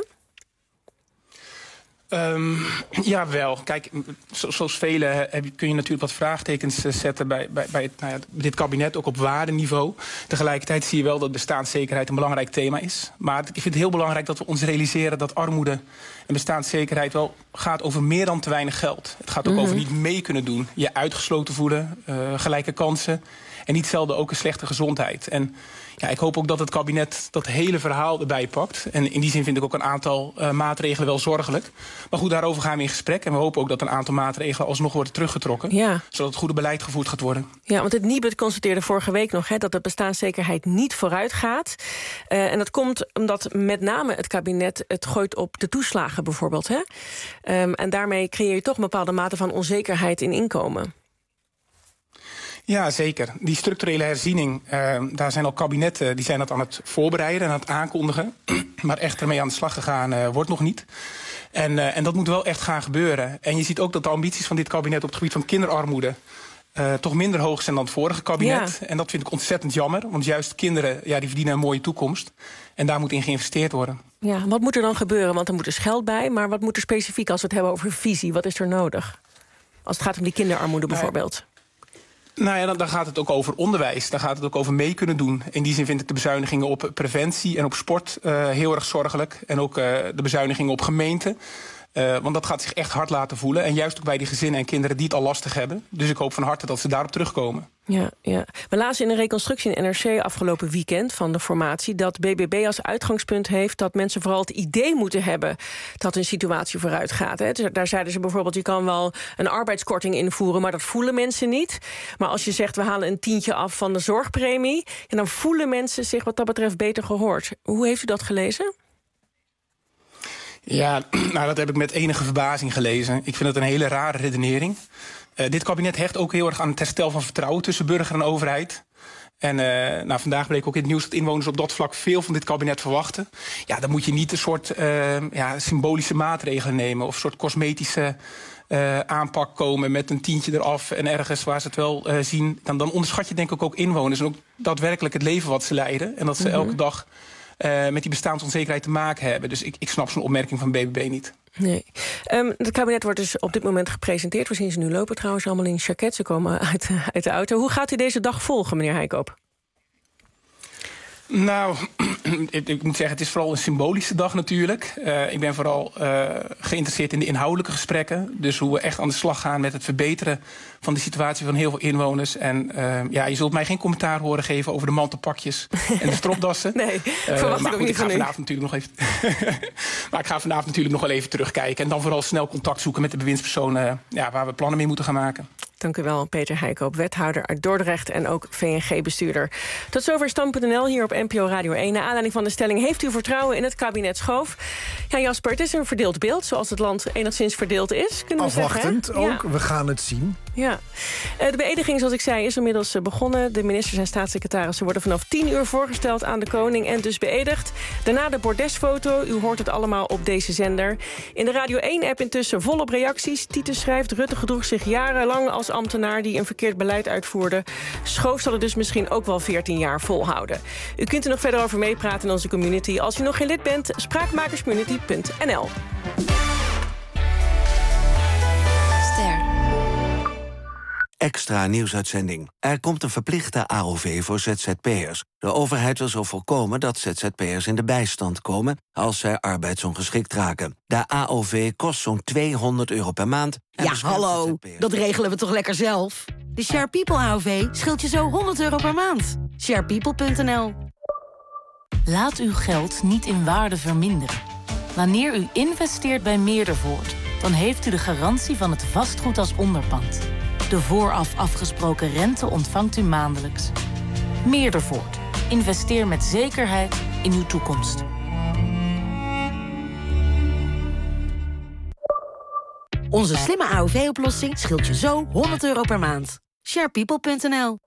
Um, ja, wel. Kijk, zo, zoals velen heb, kun je natuurlijk wat vraagtekens zetten bij, bij, bij nou ja, dit kabinet, ook op waardeniveau. Tegelijkertijd zie je wel dat bestaanszekerheid een belangrijk thema is. Maar ik vind het heel belangrijk dat we ons realiseren dat armoede en bestaanszekerheid wel gaat over meer dan te weinig geld. Het gaat ook mm-hmm. over niet mee kunnen doen, je uitgesloten voelen, uh, gelijke kansen en niet zelden ook een slechte gezondheid. En ja, ik hoop ook dat het kabinet dat hele verhaal erbij pakt. En in die zin vind ik ook een aantal uh, maatregelen wel zorgelijk. Maar goed, daarover gaan we in gesprek. En we hopen ook dat een aantal maatregelen alsnog worden teruggetrokken. Ja. Zodat het goede beleid gevoerd gaat worden. Ja, want het Nibud constateerde vorige week nog hè, dat de bestaanszekerheid niet vooruit gaat. Uh, en dat komt omdat met name het kabinet het gooit op de toeslagen bijvoorbeeld. Hè? Um, en daarmee creëer je toch een bepaalde mate van onzekerheid in inkomen. Ja, zeker. Die structurele herziening, uh, daar zijn al kabinetten die zijn dat aan het voorbereiden en aan het aankondigen. Maar echt ermee aan de slag gegaan uh, wordt nog niet. En, uh, en dat moet wel echt gaan gebeuren. En je ziet ook dat de ambities van dit kabinet op het gebied van kinderarmoede Uh, toch minder hoog zijn dan het vorige kabinet. Ja. En dat vind ik ontzettend jammer. Want juist kinderen ja, die verdienen een mooie toekomst. En daar moet in geïnvesteerd worden. Ja, wat moet er dan gebeuren? Want er moet dus geld bij. Maar wat moet er specifiek als we het hebben over visie? Wat is er nodig? Als het gaat om die kinderarmoede bijvoorbeeld. Nou ja, dan, dan gaat het ook over onderwijs. Dan gaat het ook over mee kunnen doen. In die zin vind ik de bezuinigingen op preventie en op sport uh, heel erg zorgelijk. En ook uh, de bezuinigingen op gemeenten. Uh, want dat gaat zich echt hard laten voelen. En juist ook bij die gezinnen en kinderen die het al lastig hebben. Dus ik hoop van harte dat ze daarop terugkomen. Ja, ja. We lazen in een reconstructie in N R C afgelopen weekend van de formatie dat B B B als uitgangspunt heeft dat mensen vooral het idee moeten hebben dat hun situatie vooruit gaat. Hè. Dus daar zeiden ze bijvoorbeeld, je kan wel een arbeidskorting invoeren, maar dat voelen mensen niet. Maar als je zegt, we halen een tientje af van de zorgpremie, en dan voelen mensen zich wat dat betreft beter gehoord. Hoe heeft u dat gelezen? Ja, nou, dat heb ik met enige verbazing gelezen. Ik vind het een hele rare redenering. Uh, dit kabinet hecht ook heel erg aan het herstel van vertrouwen tussen burger en overheid. En uh, nou, vandaag bleek ook in het nieuws dat inwoners op dat vlak veel van dit kabinet verwachten. Ja, dan moet je niet een soort uh, ja, symbolische maatregelen nemen of een soort cosmetische uh, aanpak komen met een tientje eraf en ergens waar ze het wel uh, zien. Dan, dan onderschat je denk ik ook inwoners en ook daadwerkelijk het leven wat ze leiden. En dat ze mm-hmm. elke dag Uh, met die bestaansonzekerheid te maken hebben. Dus ik, ik snap zo'n opmerking van B B B niet. Nee. Um, het kabinet wordt dus op dit moment gepresenteerd. We zien ze nu lopen trouwens allemaal in jacket. Ze komen uit, uit de auto. Hoe gaat u deze dag volgen, meneer Heikoop? Nou, ik, ik moet zeggen, het is vooral een symbolische dag natuurlijk. Uh, ik ben vooral uh, geïnteresseerd in de inhoudelijke gesprekken. Dus hoe we echt aan de slag gaan met het verbeteren van de situatie van heel veel inwoners. En uh, ja, je zult mij geen commentaar horen geven over de mantelpakjes en de stropdassen. Nee, uh, verwacht maar ik ook goed, niet ik ga van vanavond natuurlijk nog even. Maar ik ga vanavond natuurlijk nog wel even terugkijken. En dan vooral snel contact zoeken met de bewindspersonen ja, waar we plannen mee moeten gaan maken. Dank u wel, Peter Heikoop, wethouder uit Dordrecht en ook V N G-bestuurder. Tot zover Stand punt n l hier op N P O Radio één. Naar aanleiding van de stelling, heeft u vertrouwen in het kabinet Schoof? Ja, Jasper, het is een verdeeld beeld, zoals het land enigszins verdeeld is. Kunnen we Afwachtend zeggen, ook, ja. We gaan het zien. Ja. De beëdiging, zoals ik zei, is inmiddels begonnen. De ministers en staatssecretarissen worden vanaf tien uur voorgesteld aan de koning en dus beëdigd. Daarna de bordesfoto, u hoort het allemaal op deze zender. In de Radio één-app intussen volop reacties. Titus schrijft, Rutte gedroeg zich jarenlang als ambtenaar die een verkeerd beleid uitvoerde. Schoof zal het dus misschien ook wel veertien jaar volhouden. U kunt er nog verder over meepraten in onze community. Als u nog geen lid bent, spraakmakerscommunity punt n l. Extra nieuwsuitzending. Er komt een verplichte A O V voor Z Z P'ers. De overheid wil zo voorkomen dat Z Z P'ers in de bijstand komen als zij arbeidsongeschikt raken. De A O V kost zo'n tweehonderd euro per maand. Ja, hallo, dat regelen we toch lekker zelf? De Share People A O V scheelt je zo honderd euro per maand. share people punt n l. Laat uw geld niet in waarde verminderen. Wanneer u investeert bij Meerdervoort, dan heeft u de garantie van het vastgoed als onderpand. De vooraf afgesproken rente ontvangt u maandelijks. Meerdervoort. Investeer met zekerheid in uw toekomst. Onze slimme A O V-oplossing scheelt je zo honderd euro per maand. share people punt n l.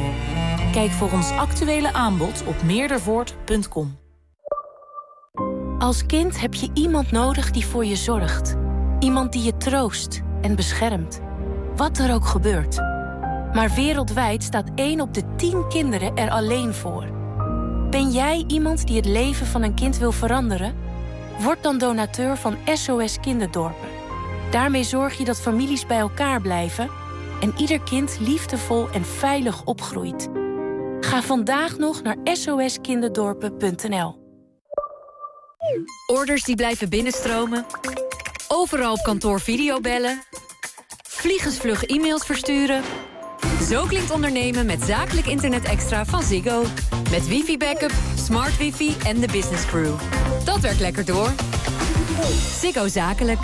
Kijk voor ons actuele aanbod op meerdervoort punt com. Als kind heb je iemand nodig die voor je zorgt. Iemand die je troost en beschermt. Wat er ook gebeurt. Maar wereldwijd staat één op de tien kinderen er alleen voor. Ben jij iemand die het leven van een kind wil veranderen? Word dan donateur van S O S Kinderdorpen. Daarmee zorg je dat families bij elkaar blijven en ieder kind liefdevol en veilig opgroeit. Ga vandaag nog naar s o s kinderdorpen punt n l. Orders die blijven binnenstromen. Overal op kantoor videobellen. Vliegensvlug e-mails versturen. Zo klinkt ondernemen met zakelijk internet extra van Ziggo. Met wifi-backup, smart wifi en de business crew. Dat werkt lekker door. Ziggo Zakelijk.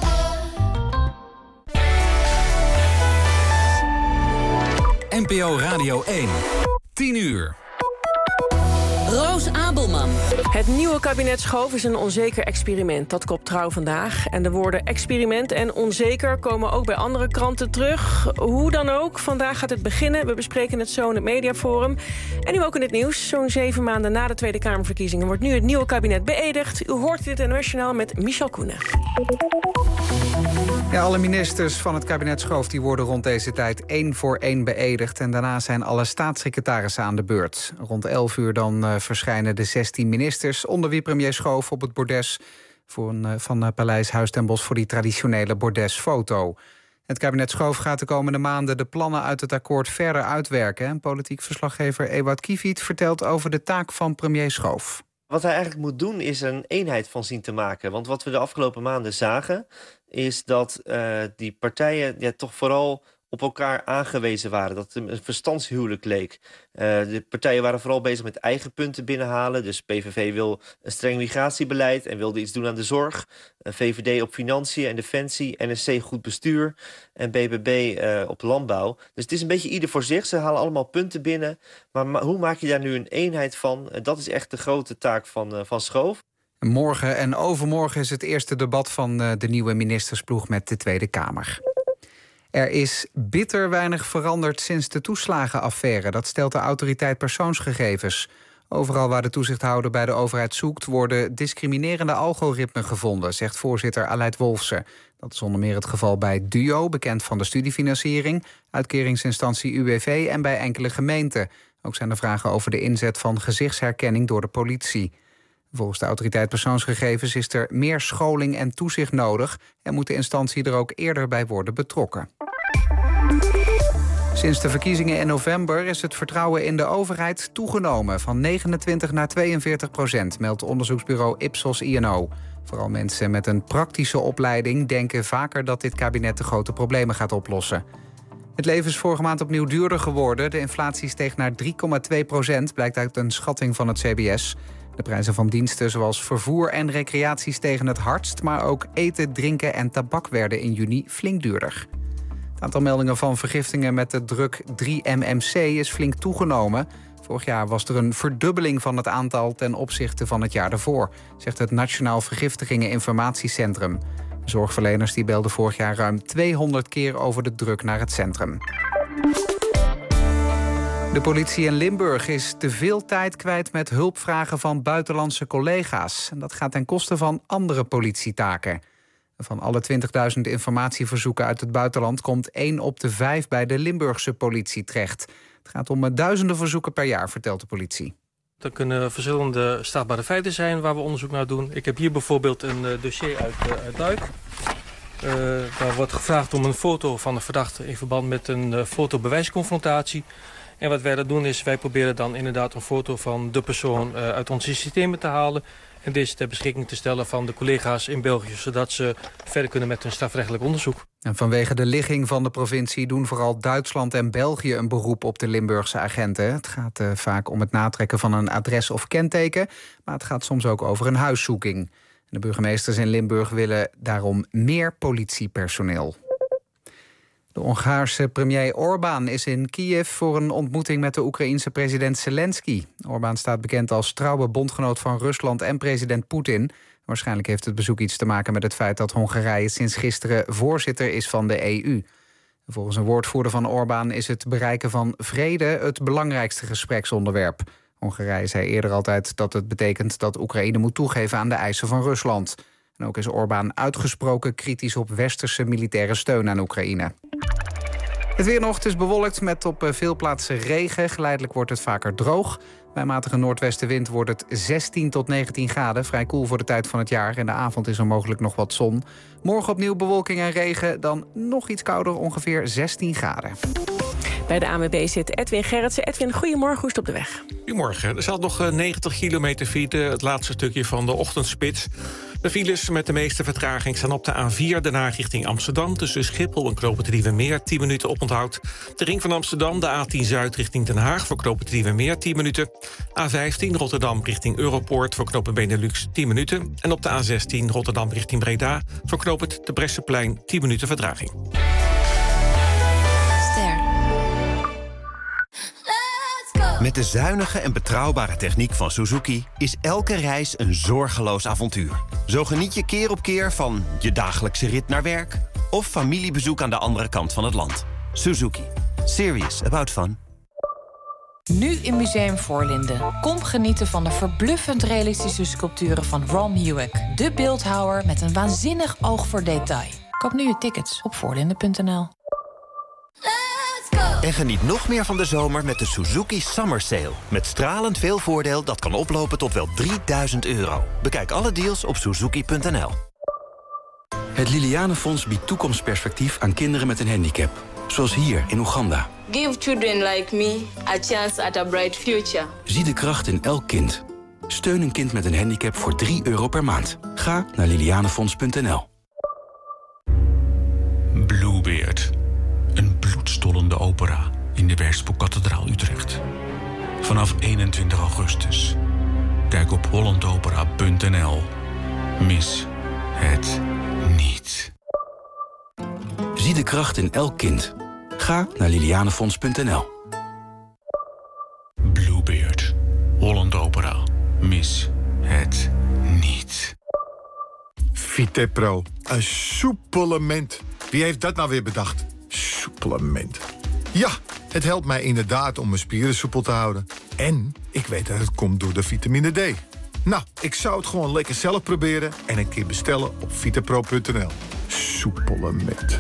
N P O Radio één. tien uur. Roos Abelman. Het nieuwe kabinet Schoof is een onzeker experiment. Dat kopt Trouw vandaag. En de woorden experiment en onzeker komen ook bij andere kranten terug. Hoe dan ook, vandaag gaat het beginnen. We bespreken het zo in het Mediaforum. En nu ook in het nieuws. Zo'n zeven maanden na de Tweede Kamerverkiezingen wordt nu het nieuwe kabinet beëdigd. U hoort dit in het N met Michel Koenen. Ja, alle ministers van het kabinet Schoof die worden rond deze tijd één voor één beëdigd. En daarna zijn alle staatssecretarissen aan de beurt. Rond elf uur dan uh, verschijnen de zestien ministers, onder wie premier Schoof op het bordes voor een, uh, van uh, Paleis Huis ten Bosch voor die traditionele bordesfoto. Het kabinet Schoof gaat de komende maanden de plannen uit het akkoord verder uitwerken. En politiek verslaggever Ewout Kiviet vertelt over de taak van premier Schoof. Wat hij eigenlijk moet doen is een eenheid van zien te maken. Want wat we de afgelopen maanden zagen is dat uh, die partijen ja, toch vooral op elkaar aangewezen waren. Dat het een verstandshuwelijk leek. Uh, de partijen waren vooral bezig met eigen punten binnenhalen. Dus P V V wil een streng migratiebeleid en wilde iets doen aan de zorg. Uh, V V D op financiën en defensie. N S C goed bestuur. En B B B uh, op landbouw. Dus het is een beetje ieder voor zich. Ze halen allemaal punten binnen. Maar ma- hoe maak je daar nu een eenheid van? Uh, dat is echt de grote taak van, uh, van Schoof. Morgen en overmorgen is het eerste debat van uh, de nieuwe ministersploeg met de Tweede Kamer. Er is bitter weinig veranderd sinds de toeslagenaffaire. Dat stelt de autoriteit persoonsgegevens. Overal waar de toezichthouder bij de overheid zoekt, worden discriminerende algoritmen gevonden, zegt voorzitter Aleid Wolfsen. Dat is onder meer het geval bij DUO, bekend van de studiefinanciering, uitkeringsinstantie U W V en bij enkele gemeenten. Ook zijn er vragen over de inzet van gezichtsherkenning door de politie. Volgens de autoriteit persoonsgegevens is er meer scholing en toezicht nodig en moet de instantie er ook eerder bij worden betrokken. Sinds de verkiezingen in november is het vertrouwen in de overheid toegenomen, van negenentwintig naar tweeënveertig procent, meldt onderzoeksbureau Ipsos I N O. Vooral mensen met een praktische opleiding denken vaker dat dit kabinet de grote problemen gaat oplossen. Het leven is vorige maand opnieuw duurder geworden. De inflatie steeg naar drie komma twee procent, blijkt uit een schatting van het C B S. De prijzen van diensten zoals vervoer en recreatie stegen het hardst, maar ook eten, drinken en tabak werden in juni flink duurder. Het aantal meldingen van vergiftingen met de druk drie M M C is flink toegenomen. Vorig jaar was er een verdubbeling van het aantal ten opzichte van het jaar daarvoor, zegt het Nationaal Vergiftigingen Informatiecentrum. Zorgverleners die belden vorig jaar ruim tweehonderd keer over de druk naar het centrum. De politie in Limburg is te veel tijd kwijt met hulpvragen van buitenlandse collega's. En dat gaat ten koste van andere politietaken. Van alle twintigduizend informatieverzoeken uit het buitenland komt één op de vijf bij de Limburgse politie terecht. Het gaat om duizenden verzoeken per jaar, vertelt de politie. Er kunnen verschillende strafbare feiten zijn waar we onderzoek naar doen. Ik heb hier bijvoorbeeld een uh, dossier uit, uh, uit Luik. Uh, daar wordt gevraagd om een foto van de verdachte in verband met een uh, fotobewijsconfrontatie. En wat wij dan doen is, wij proberen dan inderdaad een foto van de persoon uh, uit onze systemen te halen. En deze ter beschikking te stellen van de collega's in België, zodat ze verder kunnen met hun strafrechtelijk onderzoek. En vanwege de ligging van de provincie doen vooral Duitsland en België een beroep op de Limburgse agenten. Het gaat uh, vaak om het natrekken van een adres of kenteken, maar het gaat soms ook over een huiszoeking. De burgemeesters in Limburg willen daarom meer politiepersoneel. De Hongaarse premier Orbán is in Kiev voor een ontmoeting met de Oekraïense president Zelensky. Orbán staat bekend als trouwe bondgenoot van Rusland en president Poetin. Waarschijnlijk heeft het bezoek iets te maken met het feit dat Hongarije sinds gisteren voorzitter is van de E U. Volgens een woordvoerder van Orbán is het bereiken van vrede het belangrijkste gespreksonderwerp. Hongarije zei eerder altijd dat het betekent dat Oekraïne moet toegeven aan de eisen van Rusland. En ook is Orbán uitgesproken kritisch op westerse militaire steun aan Oekraïne. Het weer nog, het is bewolkt met op veel plaatsen regen. Geleidelijk wordt het vaker droog. Bij matige noordwestenwind wordt het zestien tot negentien graden. Vrij koel voor de tijd van het jaar. In de avond is er mogelijk nog wat zon. Morgen opnieuw bewolking en regen. Dan nog iets kouder, ongeveer zestien graden. Bij de A N W B zit Edwin Gerritsen. Edwin, goedemorgen, hoe is het op de weg? Goedemorgen. Er staat nog negentig kilometer file, het laatste stukje van de ochtendspits. De files met de meeste vertraging staan op de A vier, daarna richting Amsterdam. Tussen Schiphol en Knoopend Nieuwemeer, tien minuten oponthoud. De ring van Amsterdam, de A tien Zuid richting Den Haag... voor Knoopend Nieuwemeer, tien minuten. A vijftien Rotterdam richting Europoort voor Knoopend Benelux, tien minuten. En op de A zestien Rotterdam richting Breda... voor Knoopend de Bresseplein, tien minuten vertraging. Met de zuinige en betrouwbare techniek van Suzuki is elke reis een zorgeloos avontuur. Zo geniet je keer op keer van je dagelijkse rit naar werk... of familiebezoek aan de andere kant van het land. Suzuki. Serious about fun. Nu in Museum Voorlinden. Kom genieten van de verbluffend realistische sculpturen van Ron Hewick. De beeldhouwer met een waanzinnig oog voor detail. Koop nu je tickets op voorlinden punt n l. En geniet nog meer van de zomer met de Suzuki Summer Sale. Met stralend veel voordeel dat kan oplopen tot wel drieduizend euro. Bekijk alle deals op suzuki punt n l. Het Lilianenfonds biedt toekomstperspectief aan kinderen met een handicap. Zoals hier in Oeganda. Give children like me a chance at a bright future. Zie de kracht in elk kind. Steun een kind met een handicap voor drie euro per maand. Ga naar lilianenfonds punt n l. Bluebeard. Een bloedstollende opera in de Westpoortkathedraal Utrecht. Vanaf eenentwintig augustus. Kijk op holland opera punt n l. Mis het niet. Zie de kracht in elk kind. Ga naar lilianenfonds punt n l. Bluebeard. Holland opera. Mis het niet. Vitepro. Een supplement. Wie heeft dat nou weer bedacht? Supplement. Ja, het helpt mij inderdaad om mijn spieren soepel te houden. En ik weet dat het komt door de vitamine D. Nou, ik zou het gewoon lekker zelf proberen... en een keer bestellen op vitepro punt n l. Supplement.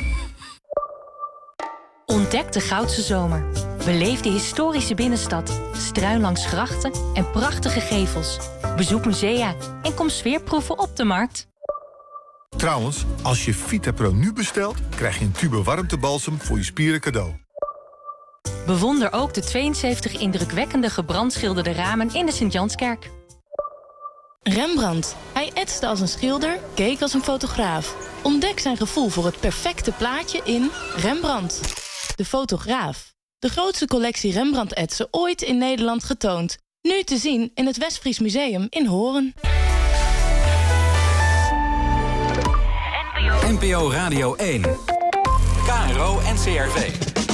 Ontdek de Goudse Zomer. Beleef de historische binnenstad, struin langs grachten en prachtige gevels. Bezoek musea en kom sfeerproeven op de markt. Trouwens, als je Vitapro nu bestelt... krijg je een tube warmtebalsem voor je spieren cadeau. Bewonder ook de tweeënzeventig indrukwekkende gebrandschilderde ramen in de Sint-Janskerk. Rembrandt. Hij etste als een schilder, keek als een fotograaf. Ontdek zijn gevoel voor het perfecte plaatje in Rembrandt. De fotograaf. De grootste collectie Rembrandt-etsen ooit in Nederland getoond. Nu te zien in het Westfries Museum in Hoorn. N P O Radio één. K R O N C R V.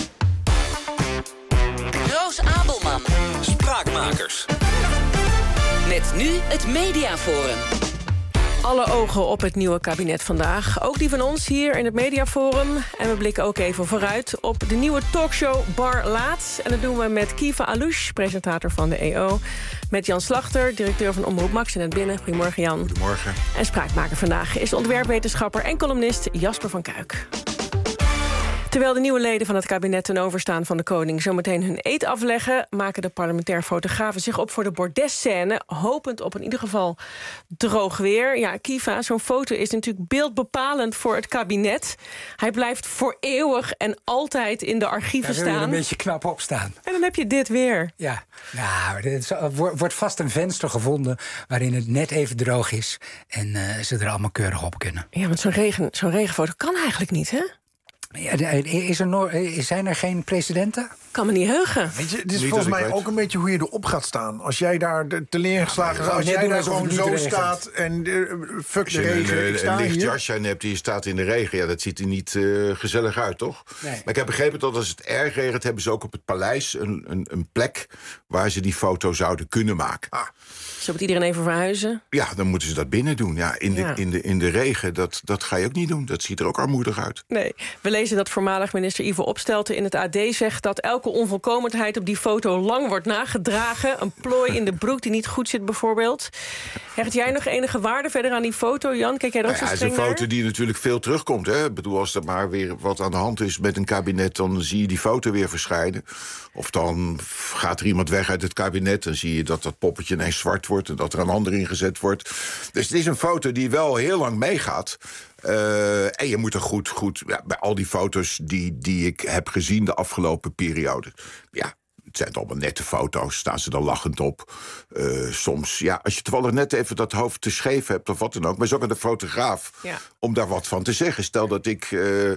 Roos Abelman. Spraakmakers. Met nu het Mediaforum. Alle ogen op het nieuwe kabinet vandaag. Ook die van ons hier in het Mediaforum. En we blikken ook even vooruit op de nieuwe talkshow Bar Laat. En dat doen we met Kiva Alouche, presentator van de E O. Met Jan Slachter, directeur van Omroep Max in het Binnen. Goedemorgen, Jan. Goedemorgen. En spraakmaker vandaag is de ontwerpwetenschapper en columnist Jasper van Kuik. Terwijl de nieuwe leden van het kabinet ten overstaan van de koning zometeen hun eed afleggen, maken de parlementair fotografen zich op voor de bordesscène, hopend op in ieder geval droog weer. Ja, Kiva, zo'n foto is natuurlijk beeldbepalend voor het kabinet. Hij blijft voor eeuwig en altijd in de archieven Daar wil je staan. een beetje knap opstaan. En dan heb je dit weer. Ja, nou, er wordt vast een venster gevonden waarin het net even droog is en uh, ze er allemaal keurig op kunnen. Ja, want zo'n regen, zo'n regenfoto kan eigenlijk niet, hè? Ja, is er no- zijn er geen precedenten? Kan me niet heugen. Weet je, het is volgens mij ook een beetje hoe je erop gaat staan. Als jij daar te neergeslagen ja, als jij daar gewoon zo regent. staat en uh, fuck de regen, een, ik sta een licht hier. jasje hebt die staat in de regen, ja, dat ziet er niet uh, gezellig uit, toch? Nee. Maar ik heb begrepen dat als het erg regent, hebben ze ook op het paleis een, een, een plek waar ze die foto zouden kunnen maken. Ah. Zo moet iedereen even verhuizen? Ja, dan moeten ze dat binnen doen. Ja, in, de, ja. in, de, in de regen, dat, dat ga je ook niet doen. Dat ziet er ook armoedig uit. Nee, we lezen gelezen dat voormalig minister Ivo Opstelten in het A D zegt dat elke onvolkomenheid op die foto lang wordt nagedragen. Een plooi in de broek die niet goed zit bijvoorbeeld. Hecht jij nog enige waarde verder aan die foto, Jan? Kijk jij er ook Nou zo ja, het is streng een foto naar? die natuurlijk veel terugkomt. Hè? Ik bedoel, als er maar weer wat aan de hand is met een kabinet, dan zie je die foto weer verschijnen. Of dan gaat er iemand weg uit het kabinet, dan zie je dat dat poppetje ineens zwart wordt en dat er een ander ingezet wordt. Dus het is een foto die wel heel lang meegaat. Uh, en je moet er goed, goed ja, bij al die foto's die, die ik heb gezien de afgelopen periode. Ja, het zijn allemaal nette foto's, staan ze er lachend op. Uh, soms, ja, als je toevallig net even dat hoofd te scheef hebt of wat dan ook, maar is ook aan de fotograaf ja. om daar wat van te zeggen. Stel dat ik uh,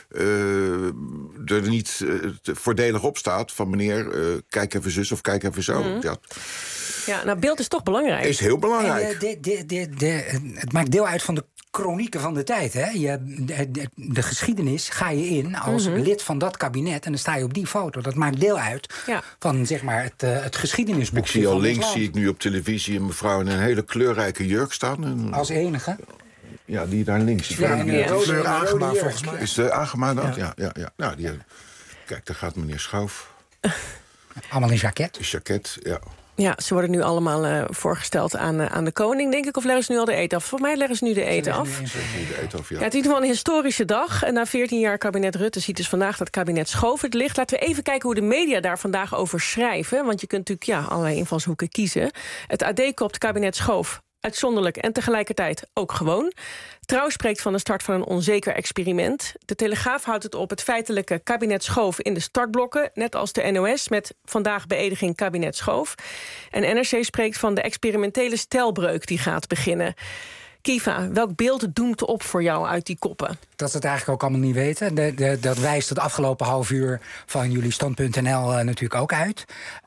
uh, er niet uh, voordelig op staat van meneer, uh, kijk even zus of kijk even zo. Mm. Ja. Ja, nou, beeld is toch belangrijk. Is heel belangrijk. En, uh, de, de, de, de, het maakt deel uit van de kronieken van de tijd. Hè? Je, de, de, de geschiedenis ga je in als mm-hmm. lid van dat kabinet en dan sta je op die foto. Dat maakt deel uit ja. van zeg maar, het, uh, het geschiedenisboek. Ik zie al links zie ik nu op televisie een mevrouw in een hele kleurrijke jurk staan. En, als enige? Ja, die daar links. Ja, en ja. de kleur Agema volgens mij. Is de Agema dat? Ja, ja, ja. Nou, die, kijk, daar gaat meneer Schoof. Allemaal in jacket. In jacket, ja. Ja, ze worden nu allemaal uh, voorgesteld aan, uh, aan de koning, denk ik. Of leggen ze nu al de eten af? Volgens mij leggen ze nu de eten af. De eten af ja. Ja, het is in ieder geval een historische dag. En na veertien jaar kabinet Rutte ziet dus vandaag dat kabinet Schoof het licht. Laten we even kijken hoe de media daar vandaag over schrijven. Want je kunt natuurlijk ja, allerlei invalshoeken kiezen. Het A D kopt kabinet Schoof uitzonderlijk en tegelijkertijd ook gewoon. Trouw spreekt van de start van een onzeker experiment. De Telegraaf houdt het op het feitelijke kabinet Schoof in de startblokken, net als de N O S met vandaag beëdiging kabinet Schoof. En N R C spreekt van de experimentele stelbreuk die gaat beginnen. Kiva, welk beeld doemt op voor jou uit die koppen? Dat ze het eigenlijk ook allemaal niet weten. De, de, dat wijst het afgelopen half uur van jullie stand punt n l uh, natuurlijk ook uit.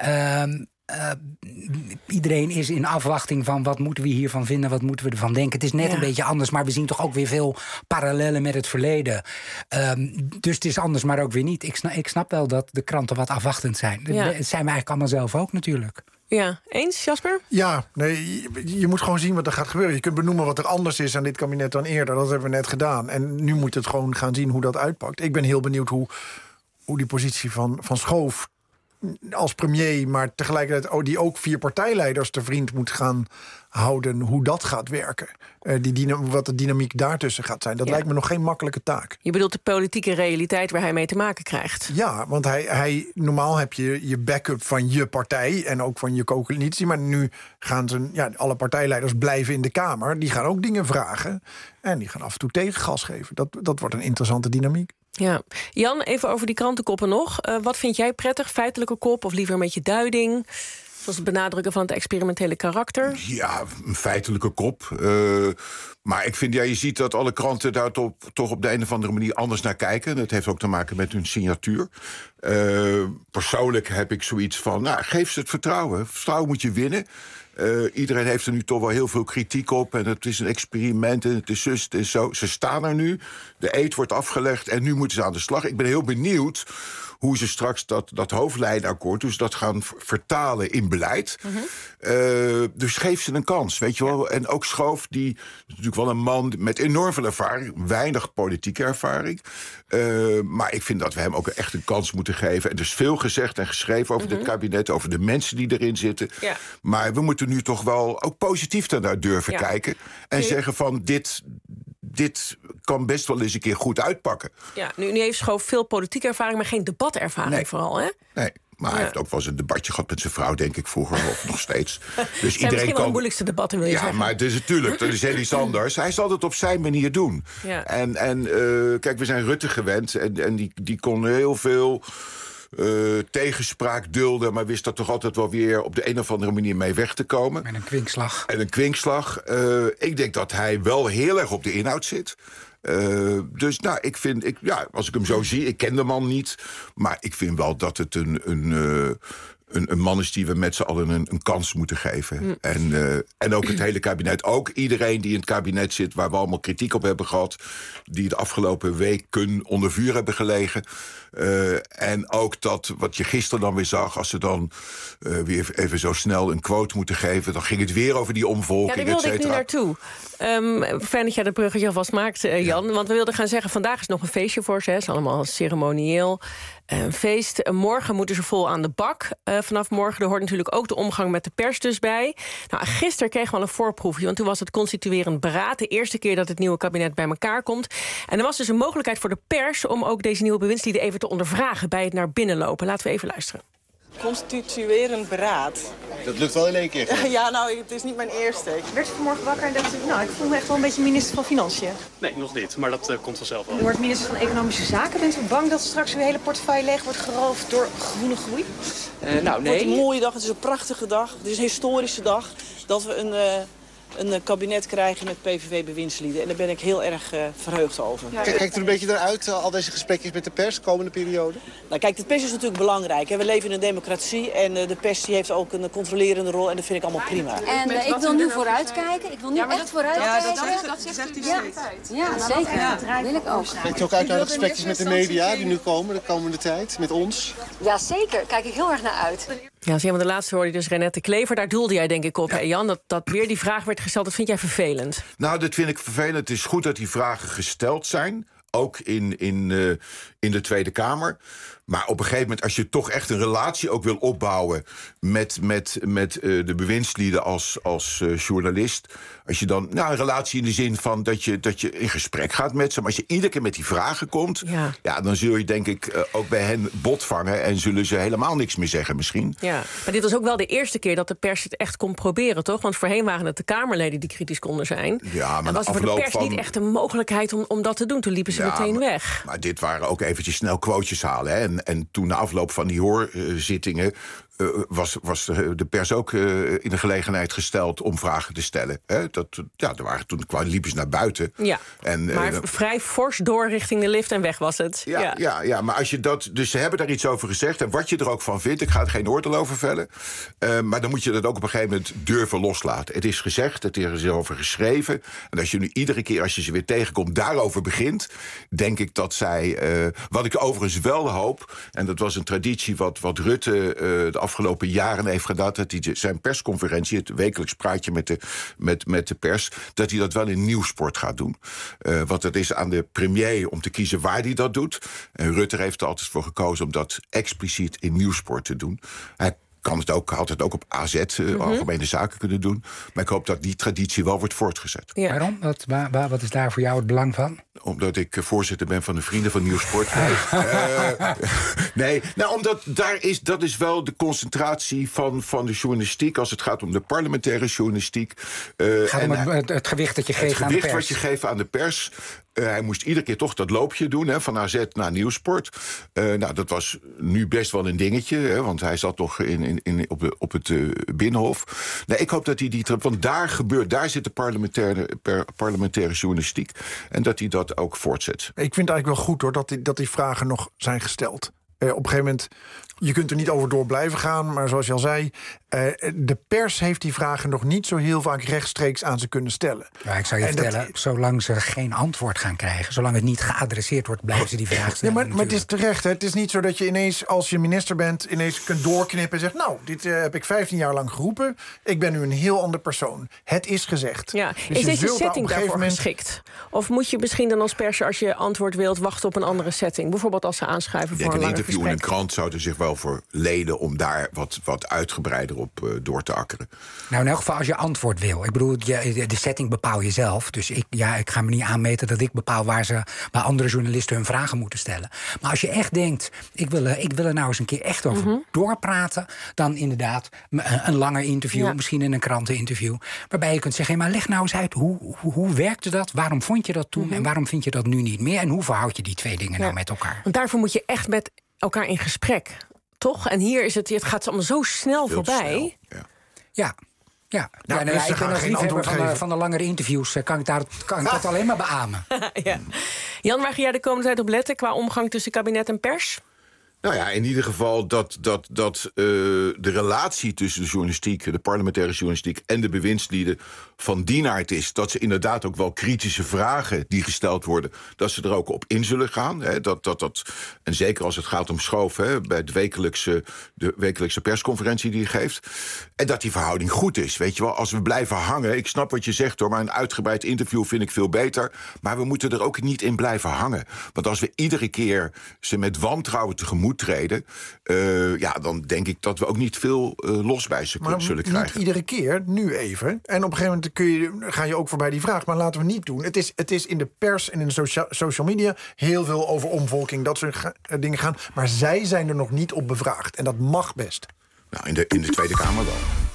Um, Uh, iedereen is in afwachting van wat moeten we hiervan vinden, wat moeten we ervan denken. Het is net ja. een beetje anders, maar we zien toch ook weer veel parallellen met het verleden. Um, dus het is anders, maar ook weer niet. Ik snap, ik snap wel dat de kranten wat afwachtend zijn. Ja. Dat zijn we eigenlijk allemaal zelf ook natuurlijk. Ja, eens, Jasper? Ja, nee, je, je moet gewoon zien wat er gaat gebeuren. Je kunt benoemen wat er anders is aan dit kabinet dan eerder. Dat hebben we net gedaan. En nu moet het gewoon gaan zien hoe dat uitpakt. Ik ben heel benieuwd hoe, hoe die positie van, van Schoof als premier, maar tegelijkertijd oh, die ook vier partijleiders te vriend moet gaan houden, hoe dat gaat werken. Uh, die dynam- wat de dynamiek daartussen gaat zijn. Dat ja. lijkt me nog geen makkelijke taak. Je bedoelt de politieke realiteit waar hij mee te maken krijgt? Ja, want hij, hij, normaal heb je je backup van je partij en ook van je coalitie, maar nu gaan ze, ja, alle partijleiders blijven in de Kamer. Die gaan ook dingen vragen en die gaan af en toe tegengas geven. Dat, dat wordt een interessante dynamiek. Ja. Jan, even over die krantenkoppen nog. Uh, wat vind jij prettig? Feitelijke kop of liever een beetje duiding? Zoals het benadrukken van het experimentele karakter? Ja, een feitelijke kop. Uh, maar ik vind, ja, je ziet dat alle kranten daar toch, toch op de een of andere manier anders naar kijken. Dat heeft ook te maken met hun signatuur. Uh, persoonlijk heb ik zoiets van, nou, geef ze het vertrouwen. Vertrouwen moet je winnen. Uh, iedereen heeft er nu toch wel heel veel kritiek op. En het is een experiment en het is zus, het is zo. Ze staan er nu, de eed wordt afgelegd en nu moeten ze aan de slag. Ik ben heel benieuwd hoe ze straks dat, dat hoofdlijnakkoord, hoe ze dat gaan vertalen in beleid. Mm-hmm. Uh, dus geef ze een kans, weet je wel. En ook Schoof, die is natuurlijk wel een man met enorm veel ervaring, weinig politieke ervaring. Uh, maar ik vind dat we hem ook echt een kans moeten geven. En er is veel gezegd en geschreven over mm-hmm. dit kabinet, over de mensen die erin zitten. Ja. Maar we moeten nu toch wel ook positief daarnaar durven ja. kijken. En okay. zeggen van dit, dit kan best wel eens een keer goed uitpakken. Ja, nu, nu heeft Schoof veel politieke ervaring, maar geen debatervaring nee. vooral, hè? Nee. Maar ja. hij heeft ook wel eens een debatje gehad met zijn vrouw, denk ik, vroeger of nog steeds. Dus zijn iedereen kan wel de moeilijkste debatten, wil je ja, zeggen. Ja, maar het is natuurlijk, dat is heel iets anders. Hij zal het op zijn manier doen. Ja. En, en uh, kijk, we zijn Rutte gewend en, en die, die kon heel veel Uh, tegenspraak dulden, maar wist er toch altijd wel weer op de een of andere manier mee weg te komen. Met een kwinkslag. En een kwinkslag. Uh, ik denk dat hij wel heel erg op de inhoud zit. Uh, dus nou, ik vind, ik, ja, als ik hem zo zie, ik ken de man niet, maar ik vind wel dat het een, een, uh, een, een man is die we met z'n allen een, een kans moeten geven. Mm. En, uh, en ook het hele kabinet. Ook iedereen die in het kabinet zit, waar we allemaal kritiek op hebben gehad, die de afgelopen weken onder vuur hebben gelegen. Uh, en ook dat, wat je gisteren dan weer zag, als ze dan uh, weer even zo snel een quote moeten geven, dan ging het weer over die omvolking, ja, daar wilde ik nu naartoe. Um, fijn dat jij dat bruggetje alvast maakt, uh, Jan. Ja. Want we wilden gaan zeggen, vandaag is nog een feestje voor ze. Het is allemaal ceremonieel. Een feest. Uh, morgen moeten ze vol aan de bak. Uh, vanaf morgen, er hoort natuurlijk ook de omgang met de pers dus bij. Nou, gisteren kregen we al een voorproefje, want toen was het constituerend beraad. De eerste keer dat het nieuwe kabinet bij elkaar komt. En er was dus een mogelijkheid voor de pers om ook deze nieuwe bewindslieden even te ondervragen bij het naar binnen lopen. Laten we even luisteren. Constituerend beraad. Dat lukt wel in één keer. Ja, nou, het is niet mijn eerste. Ik werd vanmorgen wakker en dacht ik, nou, ik voel me echt wel een beetje minister van Financiën. Nee, nog niet, maar dat uh, komt vanzelf wel. U wordt minister van Economische Zaken. Bent u bang dat straks uw hele portefeuille leeg wordt geroofd door groene groei? Uh, nou, nee. Het wordt een mooie dag, het is een prachtige dag. Het is een historische dag dat we een... Uh, een kabinet krijgen met P V V-bewindslieden. En daar ben ik heel erg uh, verheugd over. Ja. Kijkt er een beetje naar uit, al deze gesprekjes met de pers, komende periode? Nou, kijk, de pers is natuurlijk belangrijk. Hè. We leven in een democratie en uh, de pers die heeft ook een controlerende rol. En dat vind ik allemaal prima. En uh, ik wil nu vooruitkijken. Ik wil nu ja, echt vooruitkijken. Ja, dat zegt, dat zegt u ja. Ja, zeker. Ja. Dat wil ik ook. Kijkt u ook uit naar de gesprekjes met de media die nu komen, de komende tijd, met ons? Ja, zeker. Kijk ik heel erg naar uit. Ja, als een van de laatste hoorde je dus Renette Klever. Daar doelde jij denk ik op, ja. hè, Jan? Dat, dat weer die vraag werd gesteld, dat vind jij vervelend? Nou, dat vind ik vervelend. Het is goed dat die vragen gesteld zijn. Ook in, in, uh, in de Tweede Kamer. Maar op een gegeven moment, als je toch echt een relatie ook wil opbouwen met, met, met uh, de bewindslieden als, als uh, journalist. Als je dan, nou, een relatie in de zin van dat je, dat je in gesprek gaat met ze. Maar als je iedere keer met die vragen komt, ja, ja dan zul je denk ik uh, ook bij hen bot vangen. En zullen ze helemaal niks meer zeggen misschien. Ja, maar dit was ook wel de eerste keer dat de pers het echt kon proberen, toch? Want voorheen waren het de Kamerleden die kritisch konden zijn. Ja, maar en was er voor de pers van... niet echt een mogelijkheid om, om dat te doen. Toen liepen ze ja, meteen maar, weg. Maar dit waren ook eventjes snel quotejes halen, hè. En, en toen na afloop van die hoorzittingen Uh, was, was de pers ook uh, in de gelegenheid gesteld om vragen te stellen. Hè? Dat, ja, er waren, toen liepen ze naar buiten. Ja, en, maar uh, vrij fors door richting de lift en weg was het. Ja, ja. ja, ja, maar als je dat, dus ze hebben daar iets over gezegd. En wat je er ook van vindt, ik ga er geen oordeel over vellen. Uh, maar dan moet je dat ook op een gegeven moment durven loslaten. Het is gezegd, het is over geschreven. En als je nu iedere keer als je ze weer tegenkomt daarover begint, denk ik dat zij, uh, wat ik overigens wel hoop, en dat was een traditie wat, wat Rutte uh, de afgelopen jaren heeft gedaan, dat hij zijn persconferentie, het wekelijks praatje met de, met, met de pers, dat hij dat wel in Nieuwsport gaat doen. Uh, want het is aan de premier om te kiezen waar hij dat doet. En Rutte heeft er altijd voor gekozen om dat expliciet in Nieuwsport te doen. Hij kan het ook, had het ook op A Z, uh, mm-hmm. Algemene Zaken kunnen doen. Maar ik hoop dat die traditie wel wordt voortgezet. Ja. Waarom? Wat, waar, wat is daar voor jou het belang van? Omdat ik voorzitter ben van de Vrienden van Nieuwsport. uh, nee, nou, omdat daar is, dat is wel de concentratie van, van de journalistiek als het gaat om de parlementaire journalistiek. Uh, het gaat om het, het, het gewicht dat je geeft aan de pers. Het gewicht wat je geeft aan de pers. Uh, hij moest iedere keer toch dat loopje doen, hè, van A Z naar Nieuwsport. Uh, nou, dat was nu best wel een dingetje, hè, want hij zat toch in, in, in, op, de, op het uh, Binnenhof. Nee, ik hoop dat hij die... Want daar gebeurt, daar zit de parlementaire, per, parlementaire journalistiek. En dat hij dat ook voortzet. Ik vind het eigenlijk wel goed, hoor, dat die, dat die vragen nog zijn gesteld. Uh, op een gegeven moment, je kunt er niet over door blijven gaan, maar zoals je al zei, uh, de pers heeft die vragen nog niet zo heel vaak rechtstreeks aan ze kunnen stellen. Ja, ik zou je en vertellen, dat, zolang ze geen antwoord gaan krijgen, zolang het niet geadresseerd wordt, blijven ze die vraag stellen. Ja, maar, maar het is terecht, hè? Het is niet zo dat je ineens, als je minister bent, ineens kunt doorknippen en zegt, nou, dit uh, heb ik vijftien jaar lang geroepen, ik ben nu een heel ander persoon. Het is gezegd. Ja. Dus is deze setting daar daarvoor moment... geschikt? Of moet je misschien dan als pers, als je antwoord wilt, wachten op een andere setting? Bijvoorbeeld als ze aanschuiven voor een langer gesprek. Een interview in een krant zouden zich wel voor leden om daar wat, wat uitgebreider op uh, door te akkeren. Nou, in elk geval als je antwoord wil. Ik bedoel, je, de setting bepaal je zelf. Dus ik, ja, ik ga me niet aanmeten dat ik bepaal waar, ze, waar andere journalisten hun vragen moeten stellen. Maar als je echt denkt, ik wil, ik wil er nou eens een keer echt over mm-hmm. doorpraten, dan inderdaad een, een langer interview, ja. misschien in een kranteninterview, waarbij je kunt zeggen, maar leg nou eens uit, hoe, hoe, hoe werkte dat? Waarom vond je dat toen? Mm-hmm. En waarom vind je dat nu niet meer? En hoe verhoud je die twee dingen ja. nou met elkaar? Want daarvoor moet je echt met elkaar in gesprek, toch? En hier is het, het gaat allemaal zo snel Heel voorbij. Snel, ja. Ja. Ja, nou, ja, nee, dus ik ben als liefhebber van de, van de langere interviews. Kan ik, daar, kan ik dat alleen maar beamen. Ja. Jan, waar ga jij de komende tijd op letten qua omgang tussen kabinet en pers? Nou ja, in ieder geval dat, dat, dat uh, de relatie tussen de journalistiek, de parlementaire journalistiek en de bewindslieden van die aard is dat ze inderdaad ook wel kritische vragen die gesteld worden, dat ze er ook op in zullen gaan. Hè, dat, dat, dat, en zeker als het gaat om Schoof, hè, bij de wekelijkse, de wekelijkse persconferentie die hij geeft. En dat die verhouding goed is. Weet je wel, als we blijven hangen, ik snap wat je zegt hoor, maar een uitgebreid interview vind ik veel beter. Maar we moeten er ook niet in blijven hangen. Want als we iedere keer ze met wantrouwen tegemoet treden, uh, ja, dan denk ik dat we ook niet veel uh, los bij ze maar zullen krijgen. Niet iedere keer, nu even. En op een gegeven moment kun je, ga je ook voorbij die vraag, maar laten we niet doen. Het is, het is in de pers en in de socia- social media heel veel over omvolking, dat soort ga- dingen gaan. Maar zij zijn er nog niet op bevraagd. En dat mag best. Nou, in de, in de Tweede Kamer wel.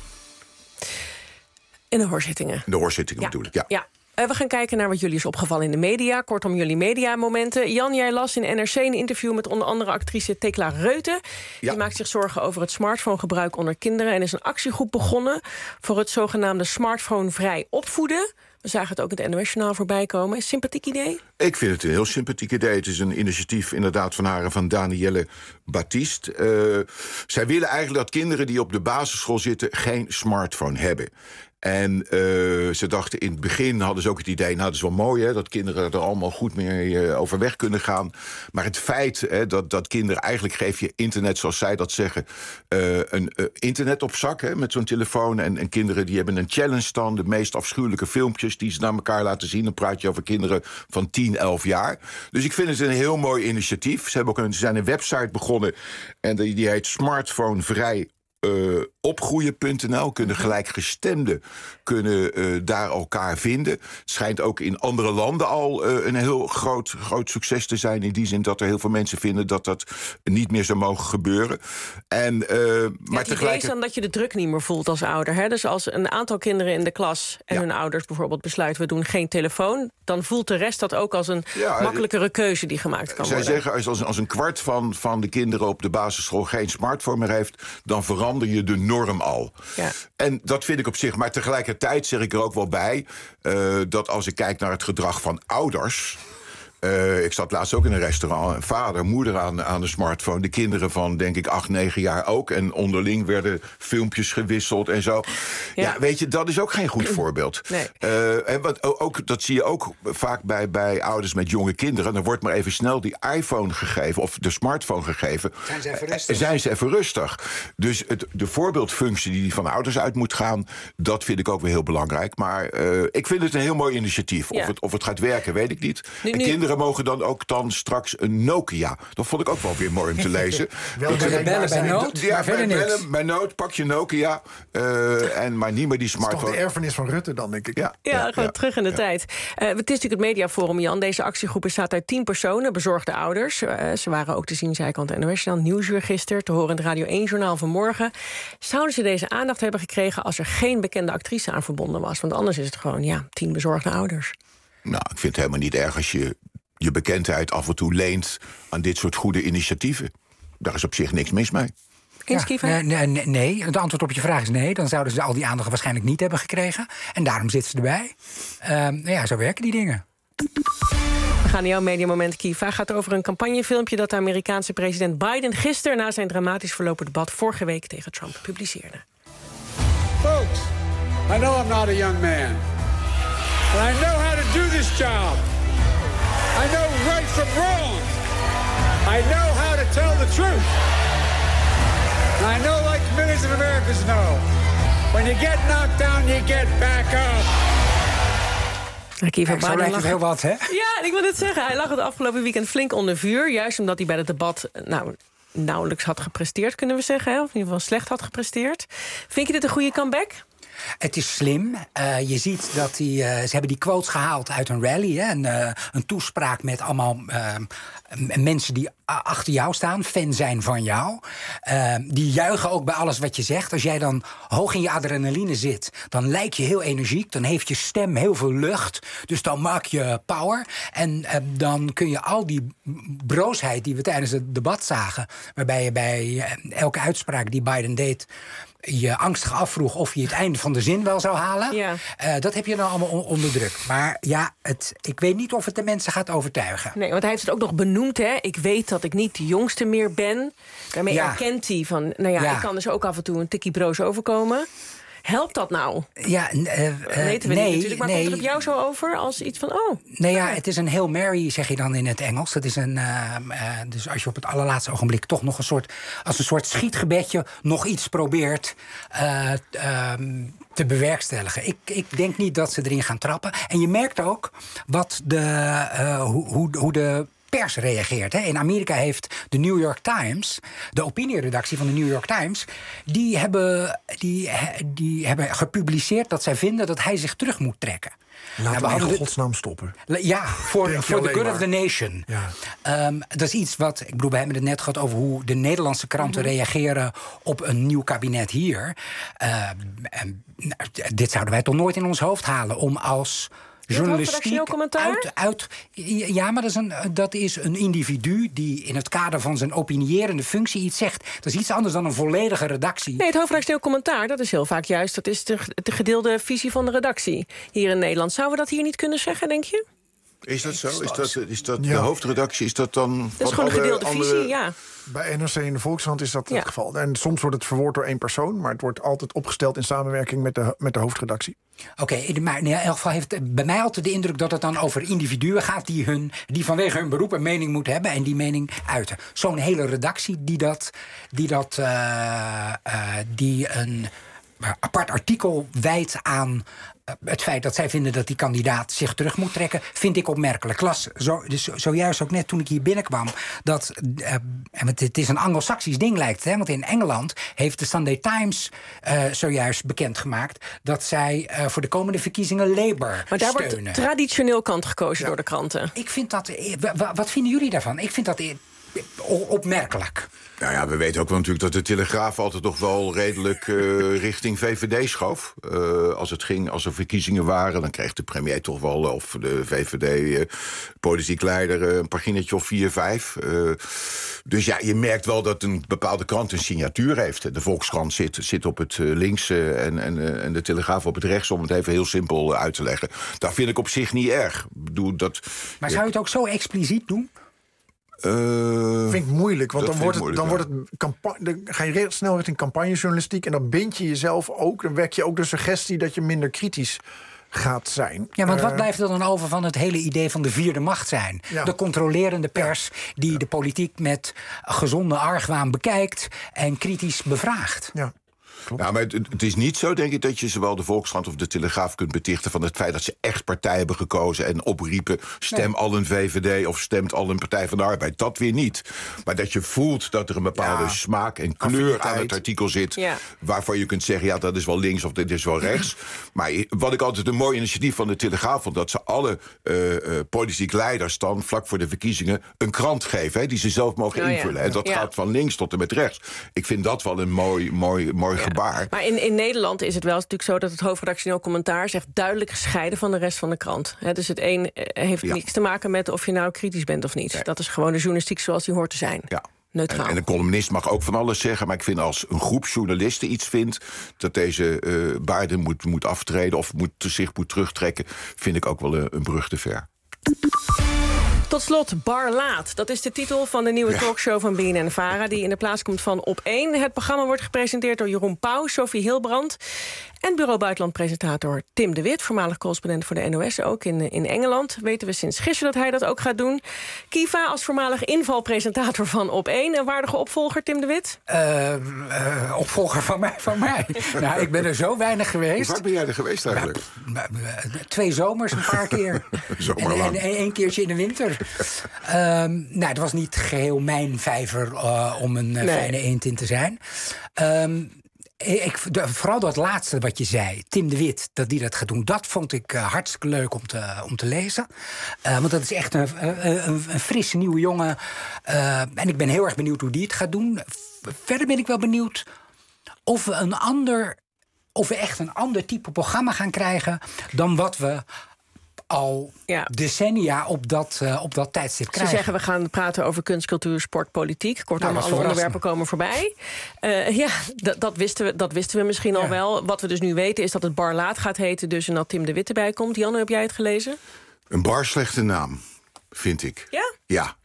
In de hoorzittingen. De hoorzittingen ja. bedoel ik, ja. ja. Uh, we gaan kijken naar wat jullie is opgevallen in de media. Kortom, jullie mediamomenten. Jan, jij las in N R C een interview met onder andere actrice Thekla Reuten. Ja. Die maakt zich zorgen over het smartphonegebruik onder kinderen en is een actiegroep begonnen voor het zogenaamde smartphonevrij opvoeden. We zagen het ook in het N O S-journaal voorbij komen. Is sympathiek idee? Ik vind het een heel sympathiek idee. Het is een initiatief inderdaad van haar en van Danielle Baptiste. Uh, zij willen eigenlijk dat kinderen die op de basisschool zitten geen smartphone hebben. En uh, ze dachten in het begin, hadden ze ook het idee, nou dat is wel mooi hè, dat kinderen er allemaal goed mee uh, overweg kunnen gaan. Maar het feit hè, dat, dat kinderen, eigenlijk geef je internet, zoals zij dat zeggen, uh, een uh, internet op zak hè, met zo'n telefoon. En, en kinderen die hebben een challenge dan, de meest afschuwelijke filmpjes die ze naar elkaar laten zien. Dan praat je over kinderen van tien, elf jaar. Dus ik vind het een heel mooi initiatief. Ze, hebben ook een, ze zijn een website begonnen en die, die heet Smartphonevrij Uh, opgroeien punt n l. Kunnen gelijkgestemden kunnen uh, daar elkaar vinden. Het schijnt ook in andere landen al uh, een heel groot, groot succes te zijn. In die zin dat er heel veel mensen vinden dat dat niet meer zou mogen gebeuren. En, uh, ja, maar het tegelijk... idee is dan dat je de druk niet meer voelt als ouder. Hè? Dus als een aantal kinderen in de klas en ja. hun ouders bijvoorbeeld besluiten we doen geen telefoon, dan voelt de rest dat ook als een ja, makkelijkere keuze die gemaakt kan zij worden. Zij zeggen als, als een kwart van, van de kinderen op de basisschool geen smartphone meer heeft, dan verander je de norm al. Ja. En dat vind ik op zich, maar tegelijkertijd zeg ik er ook wel bij uh, dat als ik kijk naar het gedrag van ouders. Uh, ik zat laatst ook in een restaurant. Vader, moeder aan, aan de smartphone. De kinderen van, denk ik, acht, negen jaar ook. En onderling werden filmpjes gewisseld en zo. Ja, ja weet je, dat is ook geen goed voorbeeld. Nee. Uh, en wat, ook, dat zie je ook vaak bij, bij ouders met jonge kinderen. Dan wordt maar even snel die iPhone gegeven, of de smartphone gegeven. Zijn ze even rustig? Zijn ze even rustig. Dus het, de voorbeeldfunctie die van ouders uit moet gaan, dat vind ik ook weer heel belangrijk. Maar uh, ik vind het een heel mooi initiatief. Ja. Of, het, of het gaat werken, weet ik niet. Nu, en nu... kinderen mogen dan ook dan straks een Nokia. Dat vond ik ook wel weer mooi om te lezen. Wel bellen bij, bij nood, ja, maar verder bij, niks. bellen, bij nood, pak je Nokia. Uh, en, maar niet meer die smartphone. Dat is toch de erfenis van Rutte dan, denk ik. Ja, Ja, ja, gewoon ja, terug in de ja. tijd. Uh, het is natuurlijk het Mediaforum, Jan. Deze actiegroep bestaat uit tien personen, bezorgde ouders. Uh, ze waren ook te zien, zei ik aan het N O S-journaal, Nieuwsuur gisteren, te horen in het Radio één-journaal vanmorgen. Zouden ze deze aandacht hebben gekregen als er geen bekende actrice aan verbonden was? Want anders is het gewoon, ja, tien bezorgde ouders. Nou, ik vind het helemaal niet erg als je je bekendheid af en toe leent aan dit soort goede initiatieven. Daar is op zich niks mis mee. Ja, nee, nee, nee, het antwoord op je vraag is nee. Dan zouden ze al die aandacht waarschijnlijk niet hebben gekregen. En daarom zitten ze erbij. Uh, nou ja, zo werken die dingen. We gaan naar jouw mediamoment, Kiva. Gaat over een campagnefilmpje dat de Amerikaanse president Biden gisteren na zijn dramatisch verlopen debat vorige week tegen Trump publiceerde. Folks, I know I'm not a young man. But I know how to do this job. I know right from wrong. I know how to tell the truth. And I know, like millions of Americans know, when you get knocked down, you get back up. Kiva, Zo lijkt het heel wat, hè? Ja, ik wil het zeggen. Hij lag het afgelopen weekend flink onder vuur. Juist omdat hij bij het debat nou, nauwelijks had gepresteerd, kunnen we zeggen. Hè? Of in ieder geval slecht had gepresteerd. Vind je dit een goede comeback? Het is slim. Uh, je ziet dat die, uh, ze hebben die quotes gehaald uit een rally. Hè? Een, uh, een toespraak met allemaal uh, mensen die achter jou staan, fan zijn van jou. Uh, die juichen ook bij alles wat je zegt. Als jij dan hoog in je adrenaline zit, dan lijk je heel energiek. Dan heeft je stem heel veel lucht. Dus dan maak je power. En uh, dan kun je al die broosheid die we tijdens het debat zagen, waarbij je bij uh, elke uitspraak die Biden deed je angstig afvroeg of je het einde van de zin wel zou halen. Ja. Uh, dat heb je dan allemaal on- onder druk. Maar ja, het, ik weet niet of het de mensen gaat overtuigen. Nee, want hij heeft het ook nog benoemd. Hè? Ik weet dat dat ik niet de jongste meer ben. Daarmee Ja. erkent hij van, nou ja, Ja. ik kan dus ook af en toe een tikkie broos overkomen. Helpt dat nou? Ja, uh, uh, weten we nee, niet natuurlijk, maar nee. komt het op jou zo over als iets van, oh... Nee, ja, het is een Hail Mary, zeg je dan in het Engels. Dat is een, uh, uh, dus als je op het allerlaatste ogenblik toch nog een soort... als een soort schietgebedje nog iets probeert uh, uh, te bewerkstelligen. Ik, ik denk niet dat ze erin gaan trappen. En je merkt ook wat de, uh, hoe, hoe, hoe de... pers reageert. Hè. In Amerika heeft de New York Times, de opinieredactie van de New York Times, die hebben, die, die hebben gepubliceerd dat zij vinden dat hij zich terug moet trekken. Laten nou, we in godsnaam stoppen. Ja, voor the good maar. of the nation. Ja. Um, dat is iets wat, ik bedoel, we hebben het net gehad over hoe de Nederlandse kranten mm-hmm. reageren op een nieuw kabinet hier. Uh, um, dit zouden wij toch nooit in ons hoofd halen om als journalistiek uit, uit... Ja, maar dat is, een, dat is een individu die in het kader van zijn opinierende functie iets zegt. Dat is iets anders dan een volledige redactie. Nee, het hoofdredactioneel commentaar, dat is heel vaak juist... dat is de, de gedeelde visie van de redactie hier in Nederland. Zouden we dat hier niet kunnen zeggen, denk je? Is dat zo? Is dat, is dat ja. de hoofdredactie? Is dat dan... Dat is gewoon een gedeelde andere... visie, ja. Bij N R C en de Volkskrant is dat ja. het geval. En soms wordt het verwoord door één persoon, maar het wordt altijd opgesteld in samenwerking met de, met de hoofdredactie. Oké, okay, maar in elk geval heeft het bij mij altijd de indruk dat het dan over individuen gaat die, hun, die vanwege hun beroep een mening moeten hebben en die mening uiten. Zo'n hele redactie die dat, die dat, uh, uh, die een apart artikel wijdt aan het feit dat zij vinden dat die kandidaat zich terug moet trekken, vind ik opmerkelijk. Ik las zo, dus zojuist ook net toen ik hier binnenkwam dat, uh, het is een Anglo-Saxisch ding lijkt, hè, want in Engeland heeft de Sunday Times uh, zojuist bekendgemaakt dat zij uh, voor de komende verkiezingen Labour maar daar steunen. wordt traditioneel kant gekozen ja. door de kranten. Ik vind dat, wat vinden jullie daarvan? Ik vind dat opmerkelijk. Nou ja, we weten ook wel natuurlijk dat de Telegraaf altijd toch wel redelijk uh, richting V V D schoof. Uh, als het ging, als er verkiezingen waren, dan kreeg de premier toch wel, of de V V D-politiek uh, leider, uh, een paginetje of vier, vijf. Uh, dus ja, je merkt wel dat een bepaalde krant een signatuur heeft. De Volkskrant zit, zit op het uh, links uh, en, en, uh, en de Telegraaf op het rechts, om het even heel simpel uh, uit te leggen. Dat vind ik op zich niet erg. Ik bedoel, dat, maar zou je het ook zo expliciet doen? Uh, vind ik moeilijk, want dan wordt, het, moeilijk, dan ja. wordt het campa- dan ga je snel richting campagnejournalistiek en dan bind je jezelf ook, dan wek je ook de suggestie dat je minder kritisch gaat zijn. Ja, want wat uh, blijft er dan over van het hele idee van de vierde macht zijn? Ja. De controlerende pers die ja. de politiek met gezonde argwaan bekijkt en kritisch bevraagt. Ja. Klopt. Ja, maar het, het is niet zo, denk ik, dat je zowel de Volkskrant of de Telegraaf kunt betichten van het feit dat ze echt partij hebben gekozen en opriepen, stem nee. al een V V D of stemt al een Partij van de Arbeid. Dat weer niet. Maar dat je voelt dat er een bepaalde ja. smaak en kleur aan het artikel zit, ja. waarvan je kunt zeggen, ja, dat is wel links of dit is wel rechts. Maar wat ik altijd een mooi initiatief van de Telegraaf vond, dat ze alle uh, uh, politiek leiders dan vlak voor de verkiezingen een krant geven, hè, die ze zelf mogen oh, invullen. Ja. En dat ja. gaat van links tot en met rechts. Ik vind dat wel een mooi, mooi, mooi ja. gebaar. Maar in, in Nederland is het wel natuurlijk zo dat het hoofdredactioneel commentaar is echt duidelijk gescheiden van de rest van de krant. He, dus het een heeft ja. niks te maken met of je nou kritisch bent of niet. Nee. Dat is gewoon de journalistiek zoals die hoort te zijn. Ja. Neutraal. En, en een columnist mag ook van alles zeggen, maar ik vind als een groep journalisten iets vindt dat deze uh, Baarden moet, moet aftreden of moet, zich moet terugtrekken, vind ik ook wel een, een brug te ver. Tot slot, Bar Laat. Dat is de titel van de nieuwe ja. talkshow van B N N-Vara, die in de plaats komt van Op één. Het programma wordt gepresenteerd door Jeroen Pauw, Sophie Hilbrand en Bureau Buitenland-presentator Tim de Wit, voormalig correspondent voor de N O S, ook in, in Engeland. Weten we sinds gisteren dat hij dat ook gaat doen. Kiva als voormalig invalpresentator van Op één. Een waardige opvolger, Tim de Wit? Uh, uh, opvolger van mij? Van mij. Nou, ik ben er zo weinig geweest. Hoe vaak ben jij er geweest eigenlijk? Nou, twee zomers, een paar keer. en, en één keertje in de winter. Um, nou, het was niet geheel mijn vijver uh, om een uh, nee. fijne eend in te zijn. Um, ik, de, vooral dat laatste wat je zei, Tim de Wit, dat die dat gaat doen, dat vond ik uh, hartstikke leuk om te, om te lezen. Uh, want dat is echt een, een, een frisse nieuwe jongen. Uh, en ik ben heel erg benieuwd hoe die het gaat doen. Verder ben ik wel benieuwd of we een ander, of we echt een ander type programma gaan krijgen dan wat we al ja. decennia op dat, uh, op dat tijdstip krijgen. Ze zeggen, we gaan praten over kunst, cultuur, sport, politiek. Kortom, nou, alle onderwerpen komen voorbij. Uh, ja, d- dat, wisten we, dat wisten we misschien ja. al wel. Wat we dus nu weten is dat het Bar Laat gaat heten, dus en dat Tim de Wit erbij komt. Janne, heb jij het gelezen? Een bar slechte naam, vind ik. Ja? Ja.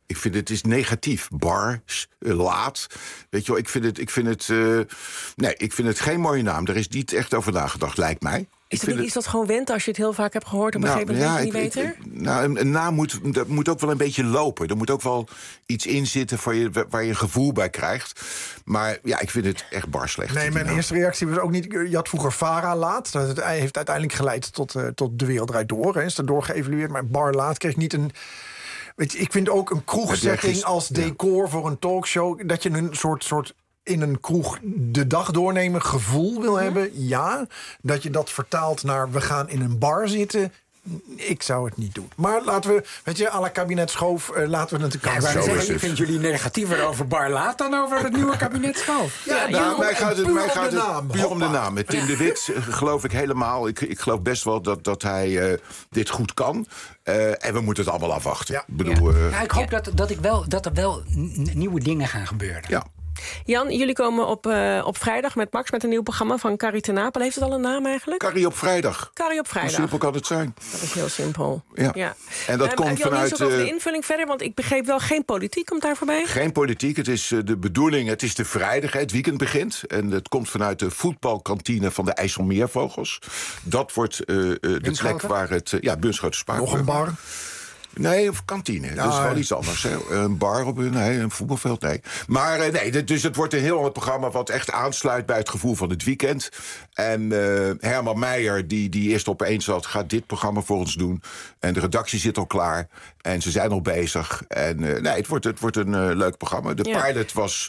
Ik vind het is negatief. Bars, uh, laat. Weet je wel, ik vind het, ik vind het, uh, nee, ik vind het geen mooie naam. Er is niet echt over nagedacht, lijkt mij. Is dat, niet, het... is dat gewoon wend als je het heel vaak hebt gehoord? Op een nou, gegeven moment ja, weet je niet ik, beter? Ik, nou, een, een naam moet, dat moet ook wel een beetje lopen. Er moet ook wel iets in zitten waar je, waar je een gevoel bij krijgt. Maar ja, ik vind het echt bar slecht. Nee, mijn eerste reactie was ook niet... Je had vroeger Vara laat. Dat heeft uiteindelijk geleid tot, uh, tot De Wereld Draait Door. Hè. Is er door geëvalueerd. Maar bar laat kreeg niet een... Weet je, ik vind ook een kroegsetting als decor ja. voor een talkshow... dat je een soort... soort in een kroeg de dag doornemen gevoel wil hebben, ja. Dat je dat vertaalt naar we gaan in een bar zitten... Ik zou het niet doen. Maar laten we, weet je, à la kabinet Schoof... Uh, laten we het natuurlijk... Ja, zeggen, ik vind jullie negatiever over bar laat dan over het nieuwe kabinet Schoof. Ja, ja, nou, mij gaat het, mij gaat het puur om de naam. Met Tim de Wit uh, geloof ik helemaal. Ik, ik geloof best wel dat, dat hij uh, dit goed kan. Uh, en we moeten het allemaal afwachten. Ja. Ik bedoel, ja. Uh, ja, ik hoop dat, dat, ik wel, dat er wel n- nieuwe dingen gaan gebeuren. Ja. Jan, jullie komen op, uh, op vrijdag met Max met een nieuw programma van Carrie ten Napel. Heeft het al een naam eigenlijk? Carrie op vrijdag. Carrie op vrijdag. Hoe simpel kan het zijn? Dat is heel simpel. Ja. ja. En dat uh, komt Jan, vanuit... over de invulling verder, want ik begreep wel geen politiek komt daar voorbij. Geen politiek, het is uh, de bedoeling, het is de vrijdag, het weekend begint. En het komt vanuit de voetbalkantine van de IJsselmeervogels. Dat wordt uh, uh, de plek waar het... Uh, ja, Bunschoten Spaarbrug. Nog een bar? Nee, of kantine. Ja, dat is wel iets anders. Hè. Een bar op een, nee, een voetbalveld, nee. Maar nee, dus het wordt een heel ander programma... wat echt aansluit bij het gevoel van het weekend. En uh, Herman Meijer, die, die eerst opeens had... gaat dit programma voor ons doen. En de redactie zit al klaar. En ze zijn al bezig. En uh, nee, het wordt, het wordt een uh, leuk programma. De ja. pilot was...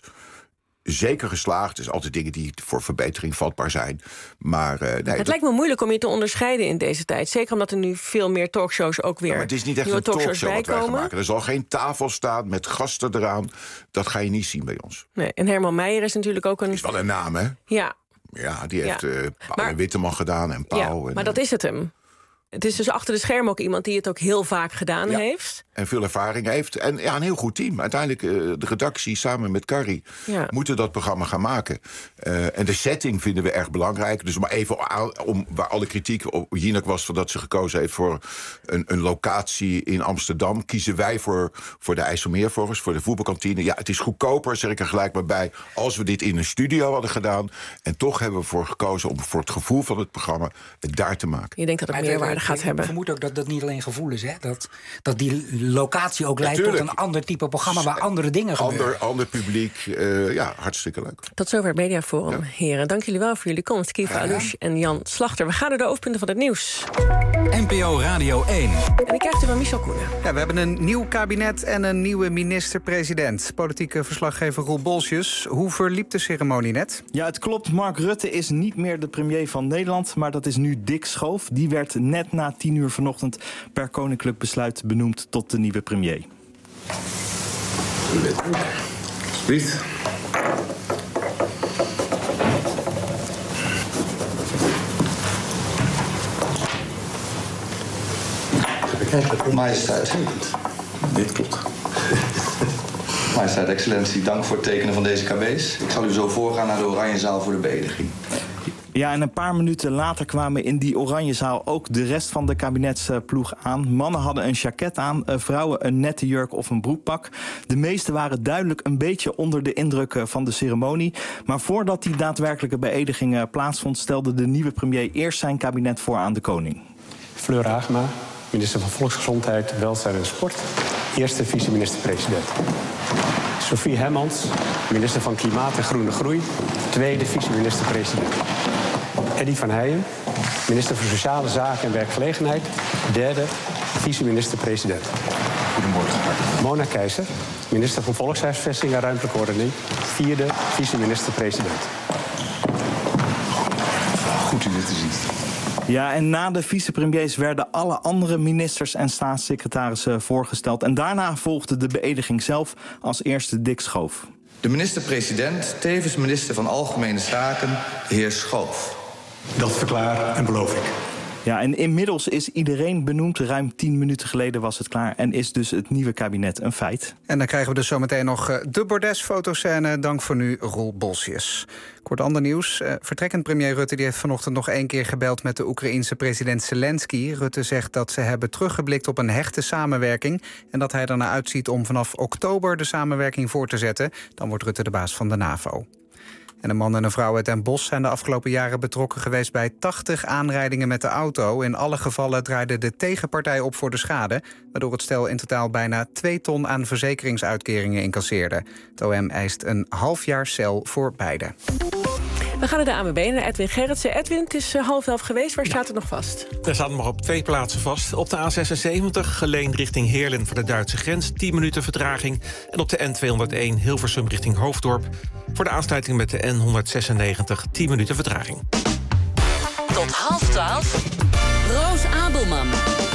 zeker geslaagd. Er zijn altijd dingen die voor verbetering vatbaar zijn. Maar, uh, nee, het dat... lijkt me moeilijk om je te onderscheiden in deze tijd. Zeker omdat er nu veel meer talkshows ook weer... Ja, maar het is niet echt een talkshow wat wij gaan maken. Er zal geen tafel staan met gasten eraan. Dat ga je niet zien bij ons. Nee, en Herman Meijer is natuurlijk ook een... Is wel een naam, hè? Ja. Ja, die heeft ja. uh, Pauw maar... en Witteman gedaan en Pauw. Ja, en, maar dat is het hem. Het is dus achter de schermen ook iemand die het ook heel vaak gedaan ja, heeft. En veel ervaring heeft. En ja, een heel goed team. Uiteindelijk uh, de redactie samen met Carrie ja. moeten dat programma gaan maken. Uh, en de setting vinden we erg belangrijk. Dus maar even aan, om, waar alle kritiek op Jinek was... van dat ze gekozen heeft voor een, een locatie in Amsterdam... kiezen wij voor, voor de IJsselmeervogels, voor de voetbalkantine. Ja, het is goedkoper, zeg ik er gelijk maar bij... als we dit in een studio hadden gedaan. En toch hebben we ervoor gekozen om voor het gevoel van het programma... het daar te maken. Je denkt dat het meerwaarde gaat hebben. Ik vermoed ook dat dat niet alleen gevoel is, hè? Dat, dat die locatie ook leidt ja, tot een ander type programma... waar andere dingen ander, gebeuren. Ander publiek, uh, ja, hartstikke leuk. Tot zover het Mediaforum, ja. heren. Dank jullie wel voor jullie komst. Kiva Alouche en Jan Slachter. We gaan naar de hoofdpunten van het nieuws. N P O Radio één. En ik krijg u van Michel Koenen. Ja, we hebben een nieuw kabinet en een nieuwe minister-president. Politieke verslaggever Roel Bolsjes. Hoe verliep de ceremonie net? Ja, het klopt. Mark Rutte is niet meer de premier van Nederland... maar dat is nu Dick Schoof. Die werd net na tien uur vanochtend per koninklijk besluit benoemd tot de nieuwe premier. Alsjeblieft. Majesteit. Dit klopt. Majesteit, excellentie, dank voor het tekenen van deze K B's. Ik zal u zo voorgaan naar de Oranjezaal voor de beëdiging. Ja, en een paar minuten later kwamen in die Oranjezaal ook de rest van de kabinetsploeg aan. Mannen hadden een jacket aan, vrouwen een nette jurk of een broekpak. De meesten waren duidelijk een beetje onder de indruk van de ceremonie. Maar voordat die daadwerkelijke beëdiging plaatsvond... stelde de nieuwe premier eerst zijn kabinet voor aan de koning. Fleur Agema, minister van Volksgezondheid, Welzijn en Sport. Eerste vice-minister-president. Sophie Hemmans, minister van Klimaat en Groene Groei. Tweede vice-minister-president. Eddy van Heijen, minister voor Sociale Zaken en Werkgelegenheid. Derde vice-minister-president. Goedemorgen. Mona Keizer, minister van Volkshuisvesting en Ruimtelijke Ordening. Vierde vice-minister-president. Goed u dit te zien. Ja, en na de vicepremiers werden alle andere ministers en staatssecretarissen voorgesteld. En daarna volgde de beëdiging zelf, als eerste Dick Schoof. De minister-president, tevens minister van Algemene Zaken, de heer Schoof. Dat verklaar en beloof ik. Ja, en inmiddels is iedereen benoemd. Ruim tien minuten geleden was het klaar. En is dus het nieuwe kabinet een feit. En dan krijgen we dus zometeen nog de bordesfotoscène. Dank voor nu, Roel Bolsius. Kort ander nieuws. Vertrekkend premier Rutte die heeft vanochtend nog één keer gebeld met de Oekraïense president Zelensky. Rutte zegt dat ze hebben teruggeblikt op een hechte samenwerking en dat hij ernaar uitziet om vanaf oktober de samenwerking voor te zetten. Dan wordt Rutte de baas van de NAVO. En een man en een vrouw uit Den Bosch zijn de afgelopen jaren betrokken geweest bij tachtig aanrijdingen met de auto. In alle gevallen draaide de tegenpartij op voor de schade, waardoor het stel in totaal bijna twee ton aan verzekeringsuitkeringen incasseerde. Het O M eist een half jaar cel voor beide. We gaan naar de A N W B, naar Edwin Gerritsen. Edwin, het is half elf geweest. Waar staat het nog vast? Er staat nog op twee plaatsen vast. Op de A zesenzeventig, Geleen richting Heerlen voor de Duitse grens, tien minuten vertraging. En op de N tweehonderdéén, Hilversum richting Hoofddorp, voor de aansluiting met de N honderdzesennegentig, tien minuten vertraging. Tot half twaalf, Roos Abelman.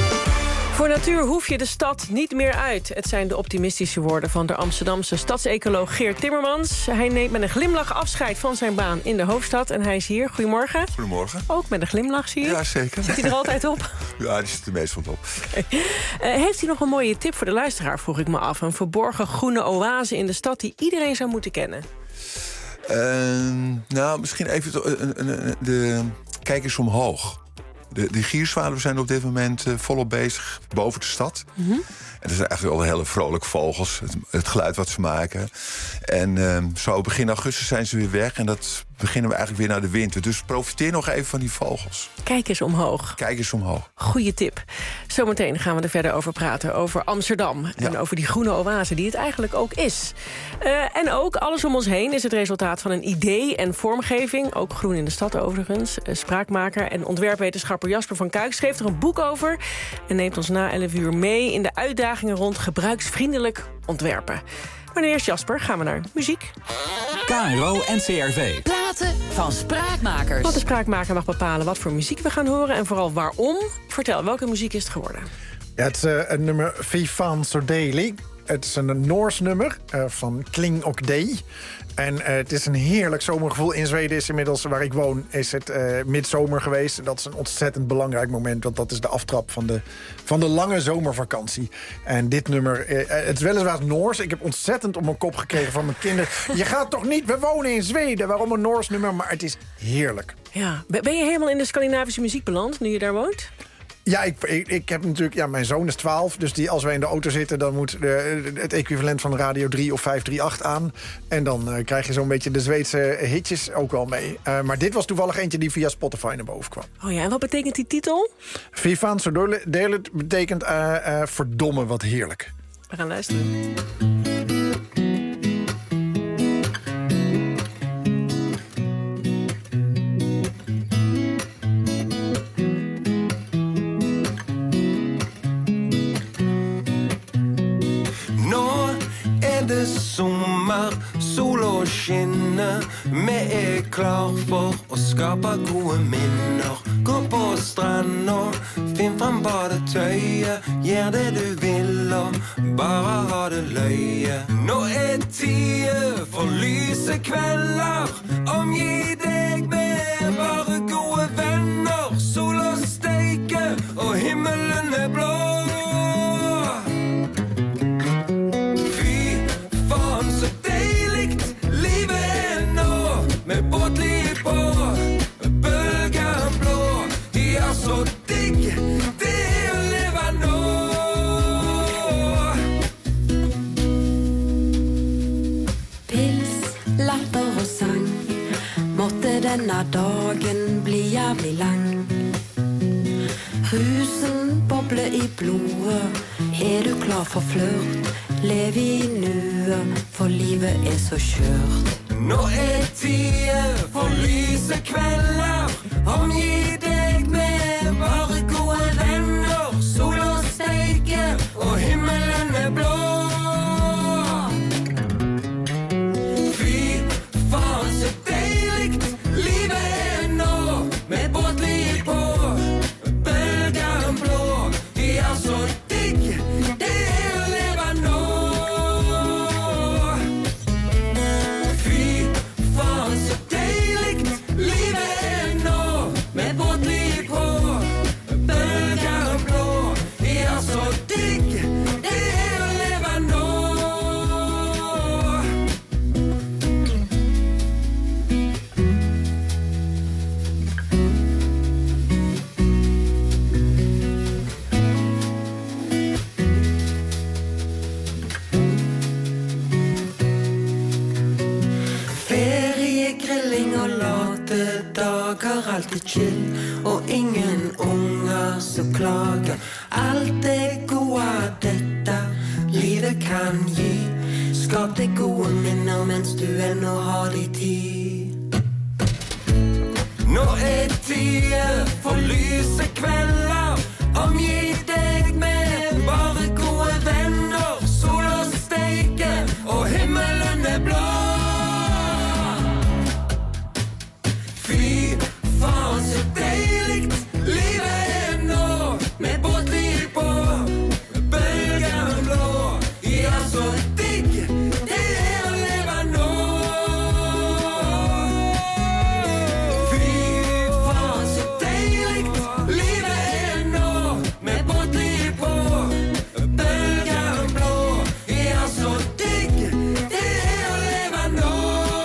Voor natuur hoef je de stad niet meer uit. Het zijn de optimistische woorden van de Amsterdamse stadsecoloog Geert Timmermans. Hij neemt met een glimlach afscheid van zijn baan in de hoofdstad. En hij is hier. Goedemorgen. Goedemorgen. Ook met een glimlach, zie je? Ja, zeker. Zit hij er altijd op? Ja, die zit er meestal op. Okay. Uh, heeft hij nog een mooie tip voor de luisteraar, vroeg ik me af. Een verborgen groene oase in de stad die iedereen zou moeten kennen. Uh, nou, misschien even de, de, de, kijk eens omhoog. De, de gierzwaluwen zijn op dit moment uh, volop bezig boven de stad. Mm-hmm. En dat zijn eigenlijk wel hele vrolijke vogels. Het, het geluid wat ze maken. En uh, zo begin augustus zijn ze weer weg. En dat beginnen we eigenlijk weer naar de winter. Dus profiteer nog even van die vogels. Kijk eens omhoog. Kijk eens omhoog. Goeie tip. Zometeen gaan we er verder over praten. Over Amsterdam. Ja. En over die groene oase die het eigenlijk ook is. Uh, en ook alles om ons heen is het resultaat van een idee en vormgeving. Ook groen in de stad overigens. Uh, spraakmaker en ontwerpwetenschapper Jasper van Kuik schreef er een boek over. En neemt ons na elf uur mee in de uitdagingen rond gebruiksvriendelijk ontwerpen. Maar eerst, Jasper, gaan we naar muziek. K R O N C R V. Platen van Spraakmakers. Want de spraakmaker mag bepalen wat voor muziek we gaan horen en vooral waarom. Vertel, welke muziek is het geworden? Ja, het is uh, een nummer Vifan Sordeli. Het is een Noors nummer uh, van Kling Ok Day. En uh, het is een heerlijk zomergevoel. In Zweden is inmiddels, waar ik woon, is het uh, midzomer geweest. Dat is een ontzettend belangrijk moment, want dat is de aftrap van de, van de lange zomervakantie. En dit nummer, uh, het is weliswaar Noors. Ik heb ontzettend op mijn kop gekregen van mijn kinderen. Je gaat toch niet, we wonen in Zweden, waarom een Noors nummer? Maar het is heerlijk. Ja. Ben je helemaal in de Scandinavische muziek beland, nu je daar woont? Ja, ik, ik, ik heb natuurlijk... Ja, mijn zoon is twaalf, dus die, als wij in de auto zitten... dan moet de, het equivalent van Radio drie of vijf drie acht aan. En dan uh, krijg je zo'n beetje de Zweedse hitjes ook wel mee. Uh, maar dit was toevallig eentje die via Spotify naar boven kwam. Oh ja, en wat betekent die titel? Vifan Sordeli betekent uh, uh, verdomme wat heerlijk. We gaan luisteren. Sommer, sol og skinner. Vi er klar for å skape gode minner. Gå på stranda, finn fram badetøyet. Gjør det du vil og bare ha det løye. Nå er tida for lyse kvelder. Omgi deg med bare gode venner. Sola steiker og himmelen er blå. Med båtlig på, bølgen blå. De er så digg, det er å leve nå. Pils, latter og sang. Måtte denne dagen bli jævlig lang. Rusen bobler i blodet. Er du klar for flørt? Lev i nuet, for livet er så skjørt. Nå er tida for lyse kvelder. Omgi deg med bare gode venner. Sola steiker og himmelen er blå. Fy faen så deilig livet er nå. Med båtlig på, bølgen blå. De er så digg, det er å leve nå. Med båt alltid chill och ingen unga som klagar. Allt det goda detta livet kan ge. Skap det goda minnen mens du ännu har ditt tid. Nå är tiden för lysekvällar. Omge dig med bara goda vänner. Solen steker och himmelen är blå. Fy fan så dejligt livet är nå. Med båtliv på böljan blå. Ja så digg det är att leva nå. Fy fan så dejligt livet är nå. Med båtliv på böljan blå. Ja så digg det är att leva nå.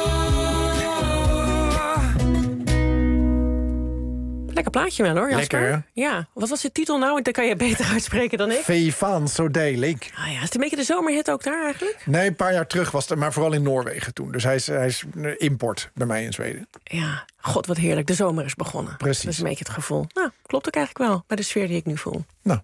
Lekker plaatje wel hoor, Jasper. Lekker, hè? Ja, wat was de titel nou? Dat kan je beter uitspreken dan ik. Vevan, zo delig. Ah ja, is het een beetje de zomerhit ook daar eigenlijk? Nee, een paar jaar terug was het, maar vooral in Noorwegen toen. Dus hij is, hij is import bij mij in Zweden. Ja, god wat heerlijk. De zomer is begonnen. Precies. Dat is een beetje het gevoel. Nou, klopt ook eigenlijk wel bij de sfeer die ik nu voel. Nou.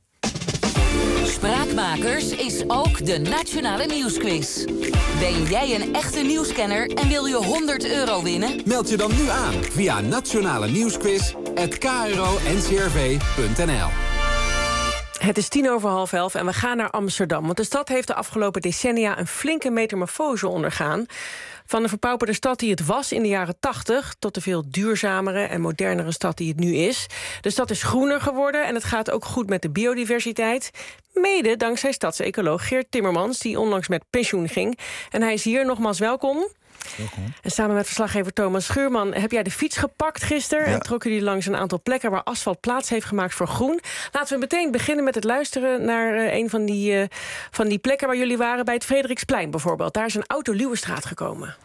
Spraakmakers is ook de Nationale Nieuwsquiz. Ben jij een echte nieuwskenner en wil je honderd euro winnen? Meld je dan nu aan via nationale nieuwsquiz at k r o n c r v punt n l. Het is tien over half elf en we gaan naar Amsterdam. Want de stad heeft de afgelopen decennia een flinke metamorfose ondergaan. Van de verpauperde stad die het was in de jaren tachtig... tot de veel duurzamere en modernere stad die het nu is. De stad is groener geworden en het gaat ook goed met de biodiversiteit. Mede dankzij stadsecoloog Geert Timmermans, die onlangs met pensioen ging. En hij is hier, nogmaals welkom. Welkom. En samen met verslaggever Thomas Schuurman heb jij de fiets gepakt gisteren... Ja. en trokken jullie langs een aantal plekken waar asfalt plaats heeft gemaakt voor groen. Laten we meteen beginnen met het luisteren naar uh, een van die, uh, van die plekken waar jullie waren... bij het Frederiksplein bijvoorbeeld. Daar is een Autoluwestraat gekomen.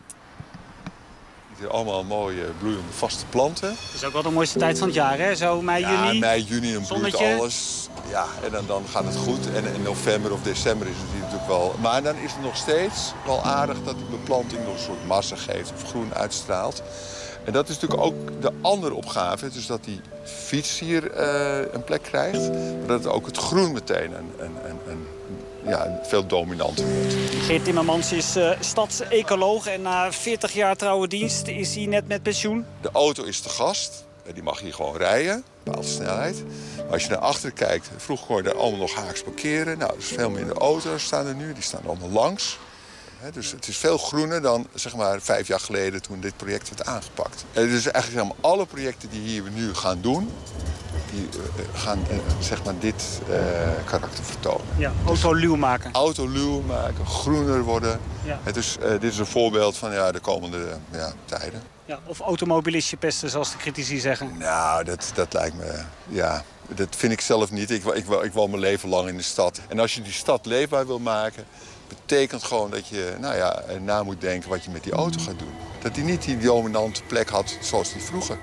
Hier allemaal mooie bloeiende vaste planten. Dat is ook wel de mooiste tijd van het jaar, hè? Zo mei, Ja, juni. mei, juni, dan bloeit Zonnetje. alles. Ja, en dan, dan gaat het goed. En in november of december is het hier natuurlijk wel... Maar dan is het nog steeds wel aardig dat die beplanting nog een soort massa geeft of groen uitstraalt. En dat is natuurlijk ook de andere opgave. Dus dat die fiets hier uh, een plek krijgt. Maar dat ook het groen meteen een, een, een, een, ja, veel dominanter wordt. Geert Timmermans is uh, stadsecoloog en na veertig jaar trouwe dienst is hij net met pensioen. De auto is te gast. Die mag hier gewoon rijden, bepaalde snelheid. Maar als je naar achteren kijkt, vroeger kon je daar allemaal nog haaks parkeren. Nou, er is veel minder auto's staan er nu, die staan er allemaal langs. He, dus het is veel groener dan zeg maar vijf jaar geleden toen dit project werd aangepakt. En dus eigenlijk zeg maar, alle projecten die hier nu gaan doen, die uh, gaan uh, zeg maar dit uh, karakter vertonen. Ja, autoluw maken. Autoluw maken, groener worden. Ja. Het is, uh, dit is een voorbeeld van ja, de komende uh, ja, tijden. Ja, of automobilistje pesten, zoals de critici zeggen. Nou, dat, dat lijkt me... Ja, dat vind ik zelf niet. Ik, ik, ik woon mijn leven lang in de stad. En als je die stad leefbaar wil maken... betekent gewoon dat je nou ja, na moet denken wat je met die auto gaat doen. Dat die niet die dominante plek had zoals die vroeger.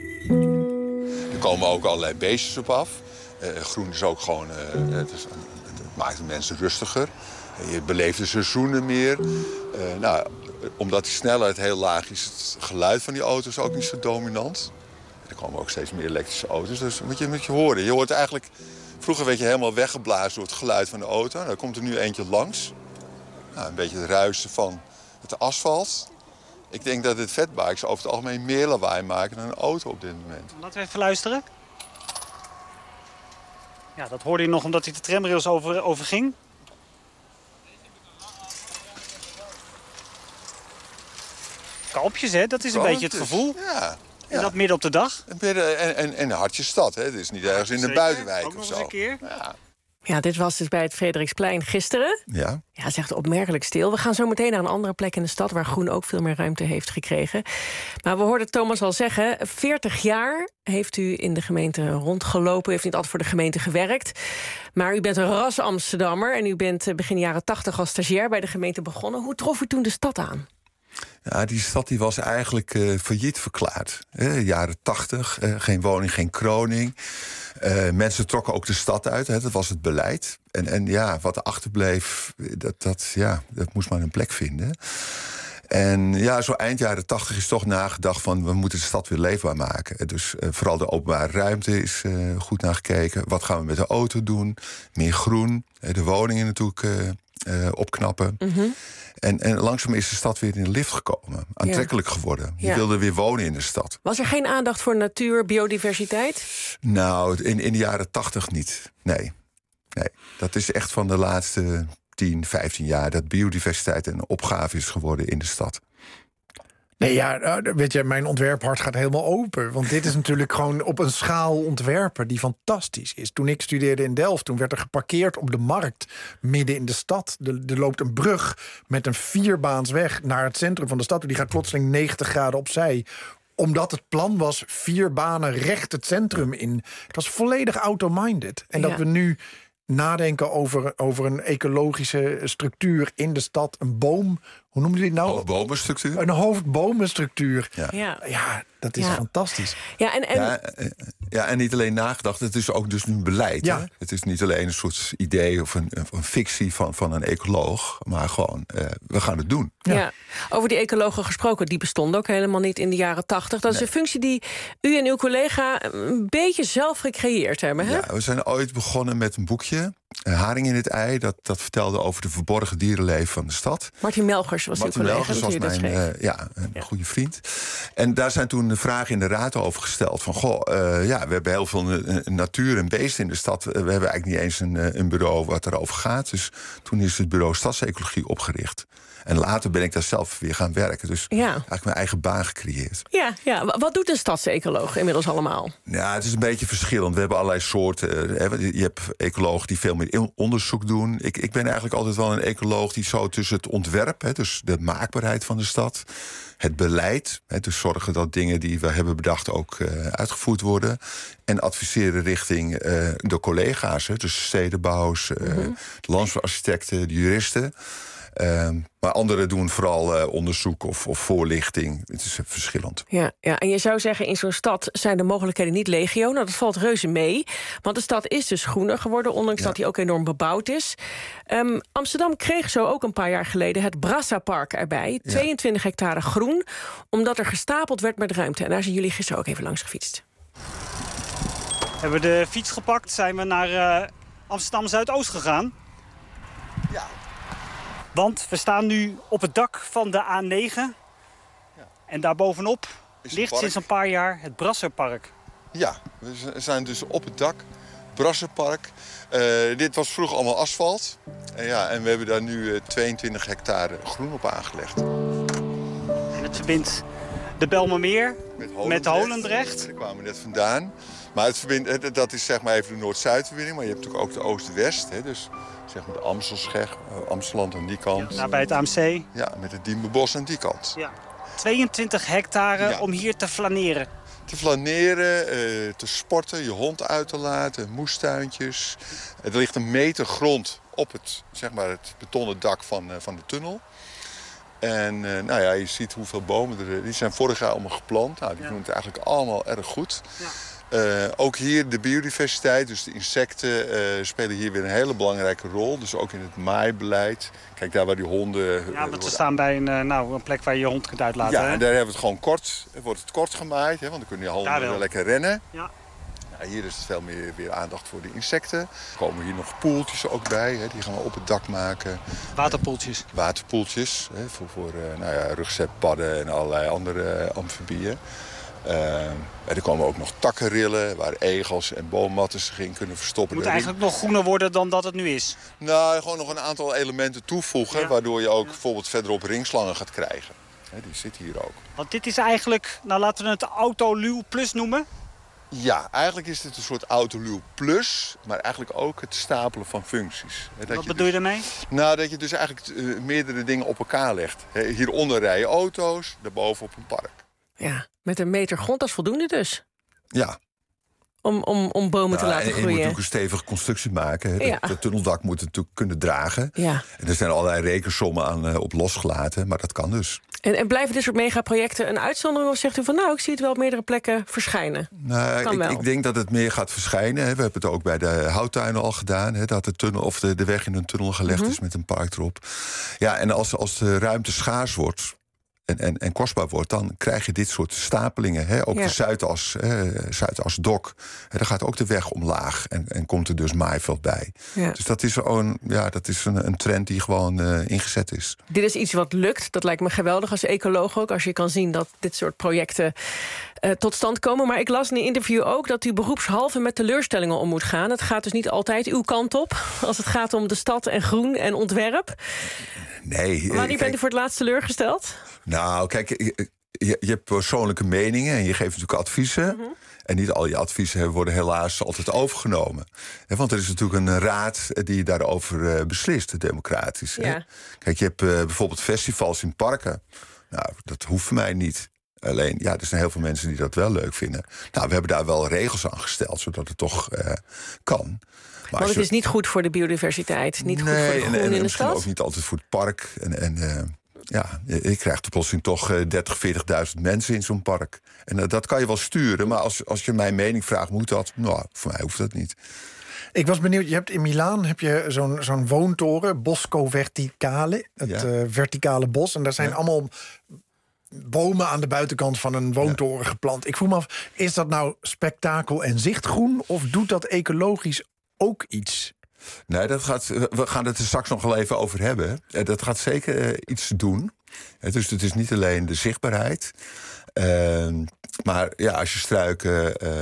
Er komen ook allerlei beestjes op af. Uh, groen is ook gewoon... Uh, het, is, het maakt de mensen rustiger. Je beleeft de seizoenen meer. Uh, nou, omdat die snelheid heel laag is, het geluid van die auto's ook niet zo dominant. Er komen ook steeds meer elektrische auto's, dus moet je, moet je horen. Je hoort eigenlijk... Vroeger werd je helemaal weggeblazen door het geluid van de auto. Nou, dan komt er nu eentje langs. Nou, een beetje het ruisen van het asfalt. Ik denk dat het fatbikes over het algemeen meer lawaai maken dan een auto op dit moment. Laten we even luisteren. Ja, dat hoorde je nog omdat hij de tramrails over, overging. Kalpjes, hè? Dat is een beetje het gevoel. Ja. En ja. dat midden op de dag. En, en, en, en hartje stad, hè? Het is niet ergens in de buitenwijk ook nog of eens zo. een keer. Ja. Ja, dit was dus bij het Frederiksplein gisteren. Ja. Ja, het is echt opmerkelijk stil. We gaan zo meteen naar een andere plek in de stad... waar groen ook veel meer ruimte heeft gekregen. Maar we hoorden Thomas al zeggen... veertig jaar heeft u in de gemeente rondgelopen. U heeft niet altijd voor de gemeente gewerkt. Maar u bent een ras Amsterdammer... en u bent begin jaren tachtig als stagiair bij de gemeente begonnen. Hoe trof u toen de stad aan? Ja, die stad die was eigenlijk uh, failliet verklaard. Eh, jaren tachtig, uh, geen woning, geen kroning. Uh, mensen trokken ook de stad uit, hè, dat was het beleid. En, en ja, wat er achterbleef, dat, dat, ja, dat moest maar een plek vinden. En ja, zo eind jaren tachtig is toch nagedacht van... we moeten de stad weer leefbaar maken. Dus uh, vooral de openbare ruimte is uh, goed naar gekeken. Wat gaan we met de auto doen? Meer groen. Uh, de woningen natuurlijk uh, uh, opknappen. Mm-hmm. En, en langzaam is de stad weer in de lift gekomen. Aantrekkelijk ja. geworden. Je ja. wilde weer wonen in de stad. Was er geen aandacht voor natuur, biodiversiteit? Nou, in, in de jaren tachtig niet. Nee. nee. Dat is echt van de laatste tien, vijftien jaar... dat biodiversiteit een opgave is geworden in de stad. Nee, ja, weet je, mijn ontwerphart gaat helemaal open. Want dit is natuurlijk gewoon op een schaal ontwerpen die fantastisch is. Toen ik studeerde in Delft, toen werd er geparkeerd op de markt... midden in de stad. Er, er loopt een brug met een vierbaansweg naar het centrum van de stad. Die gaat plotseling negentig graden opzij. Omdat het plan was, vier banen recht het centrum in. Het was volledig auto-minded. En dat ja. we nu nadenken over, over een ecologische structuur in de stad. Een boom, hoe noemde je dit nou? Hoofdbomenstructuur. Een hoofdbomenstructuur. Ja, ja. ja dat is ja. fantastisch. Ja en, en... Ja, ja, en niet alleen nagedacht, het is ook dus nu beleid. Ja. Hè? Het is niet alleen een soort idee of een, een fictie van, van een ecoloog... maar gewoon, uh, we gaan het doen. Ja. Ja. Over die ecologen gesproken, die bestonden ook helemaal niet in de jaren tachtig. Dat is nee. een functie die u en uw collega een beetje zelf gecreëerd hebben, hè? Ja, we zijn ooit begonnen met een boekje... Haring in het ei, dat, dat vertelde over de verborgen dierenleven van de stad. Martin Melgers was Martin uw collega. Melgers was mijn uh, ja, een ja. goede vriend. En daar zijn toen de vragen in de raad over gesteld. Van, goh, uh, ja, we hebben heel veel uh, natuur en beesten in de stad. We hebben eigenlijk niet eens een, uh, een bureau wat erover gaat. Dus toen is het bureau Stadsecologie opgericht. En later ben ik daar zelf weer gaan werken. Dus ja. eigenlijk mijn eigen baan gecreëerd. Ja, ja, wat doet een stadsecoloog inmiddels allemaal? Ja, het is een beetje verschillend. We hebben allerlei soorten. Je hebt ecologen die veel meer onderzoek doen. Ik, ik ben eigenlijk altijd wel een ecoloog die zo tussen het ontwerp... Hè, dus de maakbaarheid van de stad... het beleid, hè, dus zorgen dat dingen die we hebben bedacht ook uh, uitgevoerd worden... en adviseren richting uh, de collega's, hè, dus stedenbouwers... Uh, mm-hmm. de landschapsarchitecten, de juristen... Uh, maar anderen doen vooral uh, onderzoek of, of voorlichting. Het is uh, verschillend. Ja, ja, en je zou zeggen, in zo'n stad zijn de mogelijkheden niet legio. Nou, dat valt reuze mee. Want de stad is dus groener geworden, ondanks ja. dat die ook enorm bebouwd is. Um, Amsterdam kreeg zo ook een paar jaar geleden het Brassapark erbij. Ja. tweeëntwintig hectare groen, omdat er gestapeld werd met ruimte. En daar zijn jullie gisteren ook even langs gefietst. Hebben we de fiets gepakt, zijn we naar uh, Amsterdam Zuidoost gegaan. Ja. Want we staan nu op het dak van de A negen. Ja. En daarbovenop ligt sinds een paar jaar het Brasserpark. Ja, we zijn dus op het dak. Brasserpark. Uh, dit was vroeger allemaal asfalt. En, ja, en we hebben daar nu uh, tweeëntwintig hectare groen op aangelegd. En het verbindt de Bijlmermeer met Holendrecht. Met Holendrecht. Daar kwamen we net vandaan. Maar het verbindt, dat is zeg maar even de Noord-Zuidverbinding. Maar je hebt natuurlijk ook de Oost-West. Hè, dus zeg maar de Amstelscheg, Amsteland aan die kant. Ja, daar bij het A M C. Ja, met het Diemenbos aan die kant. Ja. tweeëntwintig hectare ja. om hier te flaneren. Te flaneren, uh, te sporten, je hond uit te laten, moestuintjes. Er ligt een meter grond op het, zeg maar, het betonnen dak van, uh, van de tunnel. En uh, nou ja, je ziet hoeveel bomen er... Die zijn vorig jaar allemaal geplant. Nou, die doen ja. het eigenlijk allemaal erg goed. Ja. Uh, ook hier de biodiversiteit, dus de insecten uh, spelen hier weer een hele belangrijke rol. Dus ook in het maaibeleid. Kijk, daar waar die honden... Ja, want we staan bij een, uh, nou, een plek waar je je hond kunt uitlaten. Ja, hè? en daar hebben we het gewoon kort. Wordt het kort gemaaid, hè, want dan kunnen die honden wel lekker rennen. Ja. Nou, hier is het veel meer weer aandacht voor de insecten. Er komen hier nog poeltjes ook bij, hè, die gaan we op het dak maken. Waterpoeltjes? Waterpoeltjes, hè, voor, voor uh, nou ja, rugzetpadden en allerlei andere uh, amfibieën. Uh, er komen ook nog takkenrillen waar egels en boommatten zich in kunnen verstoppen. Het moet eigenlijk nog groener worden dan dat het nu is? Nou, gewoon nog een aantal elementen toevoegen... Ja. waardoor je ook ja. bijvoorbeeld verderop ringslangen gaat krijgen. He, die zitten hier ook. Want dit is eigenlijk, nou laten we het Autoluw Plus noemen? Ja, eigenlijk is dit een soort Autoluw Plus... maar eigenlijk ook het stapelen van functies. He, dat Wat bedoel dus, je daarmee? Nou, dat je dus eigenlijk uh, meerdere dingen op elkaar legt. He, hieronder rijden auto's, daarboven op een park. Ja, met een meter grond, dat is voldoende dus. Ja. Om, om, om bomen nou, te laten en, groeien. je moet natuurlijk een stevige constructie maken. Hè. Ja. Het tunneldak moet het natuurlijk kunnen dragen. Ja. En er zijn allerlei rekensommen aan, uh, op losgelaten, maar dat kan dus. En, en blijven dit soort megaprojecten een uitzondering? Of zegt u van nou, ik zie het wel op meerdere plekken verschijnen? Nou, kan ik, wel. ik denk dat het meer gaat verschijnen. Hè. We hebben het ook bij de houttuinen al gedaan. Hè, dat de, tunnel, of de, de weg in een tunnel gelegd mm-hmm. is met een park erop. Ja, en als, als de ruimte schaars wordt... en, en, en kostbaar wordt, dan krijg je dit soort stapelingen. Hè? Ook Ja. de Zuidas, eh, Zuidas-Dok, eh, daar gaat ook de weg omlaag en, en komt er dus maaiveld bij. Ja. Dus dat is, een, ja, dat is een, een trend die gewoon uh, ingezet is. Dit is iets wat lukt. Dat lijkt me geweldig als ecoloog ook. Als je kan zien dat dit soort projecten uh, tot stand komen. Maar ik las in een interview ook dat u beroepshalve met teleurstellingen om moet gaan. Het gaat dus niet altijd uw kant op. Als het gaat om de stad en groen en ontwerp. Nee. Wanneer kijk, bent u voor het laatst teleurgesteld? Nou, kijk, je, je, je hebt persoonlijke meningen en je geeft natuurlijk adviezen. Mm-hmm. En niet al je adviezen worden helaas altijd overgenomen. He, want er is natuurlijk een raad die daarover uh, beslist, democratisch. Ja. Hè? Kijk, je hebt uh, bijvoorbeeld festivals in parken. Nou, dat hoeft voor mij niet. Alleen, ja, er zijn heel veel mensen die dat wel leuk vinden. Nou, we hebben daar wel regels aan gesteld, zodat het toch uh, kan. Maar Want het je... is niet goed voor de biodiversiteit, niet nee, goed voor de groen en, en, in de misschien stad? Ook niet altijd voor het park. En, en uh, ja, je krijgt er plotseling toch uh, dertig, veertigduizend mensen in zo'n park. En uh, dat kan je wel sturen, maar als, als je mijn mening vraagt, moet dat? Nou, voor mij hoeft dat niet. Ik was benieuwd, je hebt in Milaan heb je zo'n zo'n woontoren, Bosco Verticale, het ja. uh, verticale bos. En daar zijn ja. allemaal bomen aan de buitenkant van een woontoren ja. geplant. Ik vroeg me af, is dat nou spektakel en zichtgroen, of doet dat ecologisch ook iets? Nee, dat gaat, we gaan het er straks nog wel even over hebben. Dat gaat zeker uh, iets doen. Dus het is niet alleen de zichtbaarheid. Uh, maar ja, als je struiken, uh,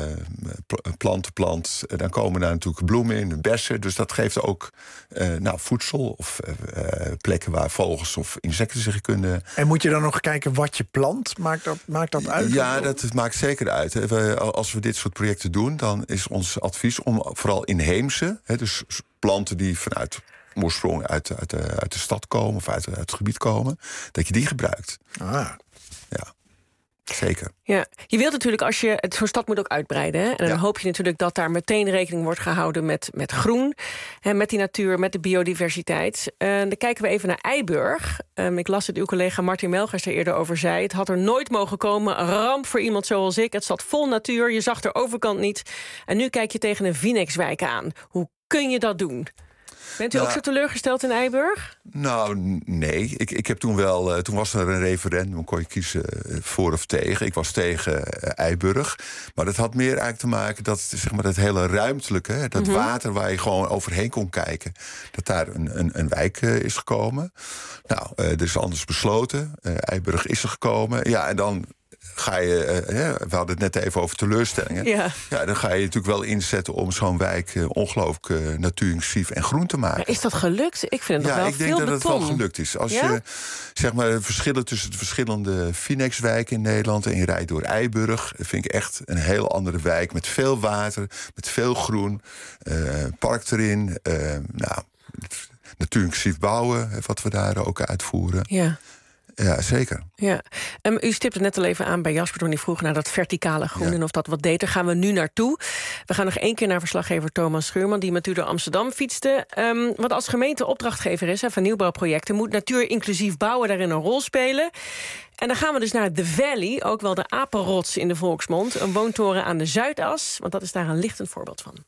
planten plant, dan komen daar natuurlijk bloemen in, bessen. Dus dat geeft ook uh, nou, voedsel of uh, plekken waar vogels of insecten zich kunnen. En moet je dan nog kijken wat je plant? Maakt dat, maakt dat uit? Ja, dat maakt zeker uit. We, als we dit soort projecten doen, dan is ons advies om vooral inheemse, hè, dus planten die vanuit oorsprong uit, uit, de, uit de stad komen of uit, uit het gebied komen, dat je die gebruikt. Ah. Ja. Zeker. Ja, je wilt natuurlijk, als je zo'n stad moet ook uitbreiden. Hè? En dan ja. hoop je natuurlijk dat daar meteen rekening wordt gehouden met, met groen. Hè, met die natuur, met de biodiversiteit. Uh, dan kijken we even naar Eiburg. Um, ik las het uw collega Martin Melgers er eerder over zei. Het had er nooit mogen komen. Een ramp voor iemand zoals ik. Het zat vol natuur. Je zag de overkant niet. En nu kijk je tegen een Vinex-wijk aan. Hoe kun je dat doen? Bent u nou, ook zo teleurgesteld in Eiburg? Nou, nee. Ik, ik heb toen wel. Uh, toen was er een referendum, kon je kiezen uh, voor of tegen. Ik was tegen uh, Eiburg. Maar dat had meer eigenlijk te maken dat, zeg maar, dat hele ruimtelijke, hè, dat mm-hmm. water waar je gewoon overheen kon kijken, dat daar een, een, een wijk uh, is gekomen. Nou, uh, er is anders besloten. Uh, Eiburg is er gekomen. Ja, en dan ga je, uh, we hadden het net even over teleurstellingen. Ja. Ja, dan ga je natuurlijk wel inzetten om zo'n wijk uh, ongelooflijk uh, natuurinclusief en groen te maken. Maar is dat gelukt? Ik vind het ja, nog wel ik denk veel dat beton. het wel gelukt is. Als ja? je zeg maar de verschillen tussen de verschillende Vinex-wijken in Nederland en je rijdt door Eiburg, vind ik echt een heel andere wijk met veel water, met veel groen, uh, park erin, uh, nou, natuurinclusief bouwen, wat we daar ook uitvoeren. Ja. Ja, zeker. Ja. Um, u stipte net al even aan bij Jasper toen hij vroeg naar dat verticale groen ja. en of dat wat deed. Daar gaan we nu naartoe. We gaan nog één keer naar verslaggever Thomas Schuurman, die met u door Amsterdam fietste. Um, want als gemeente opdrachtgever is hè, van nieuwbouwprojecten, moet natuur inclusief bouwen daarin een rol spelen. En dan gaan we dus naar The Valley, ook wel de apenrots in de volksmond. Een woontoren aan de Zuidas, want dat is daar een lichtend voorbeeld van.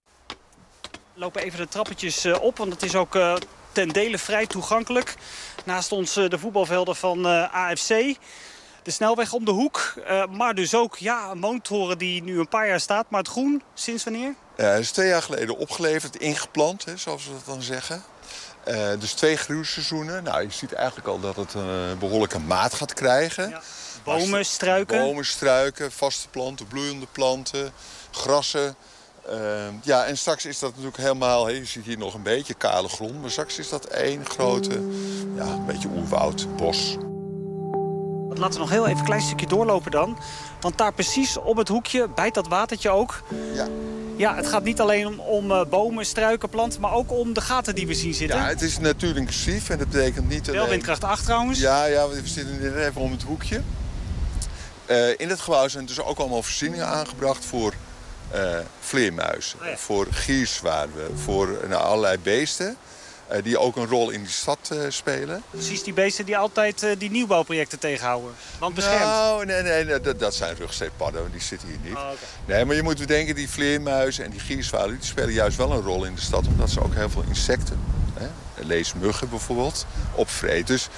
We lopen even de trappetjes op, want het is ook uh, ten dele vrij toegankelijk. Naast ons uh, de voetbalvelden van uh, A F C. De snelweg om de hoek. Uh, maar dus ook ja, een woontoren die nu een paar jaar staat. Maar het groen, sinds wanneer? Ja, het is twee jaar geleden opgeleverd, ingeplant, hè, zoals we dat dan zeggen. Uh, dus twee groeiseizoenen. Nou, je ziet eigenlijk al dat het een behoorlijke maat gaat krijgen. Ja. Bomen, struiken. Bomen, struiken, vaste planten, bloeiende planten, grassen. Uh, ja, en straks is dat natuurlijk helemaal, he, je ziet hier nog een beetje kale grond, maar straks is dat één grote, ja, een beetje oerwoud, bos. Laten we nog heel even een klein stukje doorlopen dan. Want daar precies op het hoekje, bij dat watertje ook. Ja. Ja, het gaat niet alleen om, om uh, bomen, struiken, planten, maar ook om de gaten die we zien zitten. Ja, het is natuurlijk inclusief en dat betekent niet alleen... Wel windkracht acht trouwens. Ja, ja, we zitten net even om het hoekje. Uh, in het gebouw zijn dus ook allemaal voorzieningen aangebracht voor uh, vleermuizen, oh ja. voor gierzwaarden, voor nou, allerlei beesten. Uh, die ook een rol in die stad uh, spelen. Precies die beesten die altijd uh, die nieuwbouwprojecten tegenhouden. Want beschermd. Nou, nee, nee, nee dat, dat zijn rugzeepadden, die zitten hier niet. Oh, okay. Nee, maar je moet bedenken, die vleermuizen en die gierzwaluwen, die spelen juist wel een rol in de stad, omdat ze ook heel veel insecten, hè, leesmuggen bijvoorbeeld, opvreten. Dus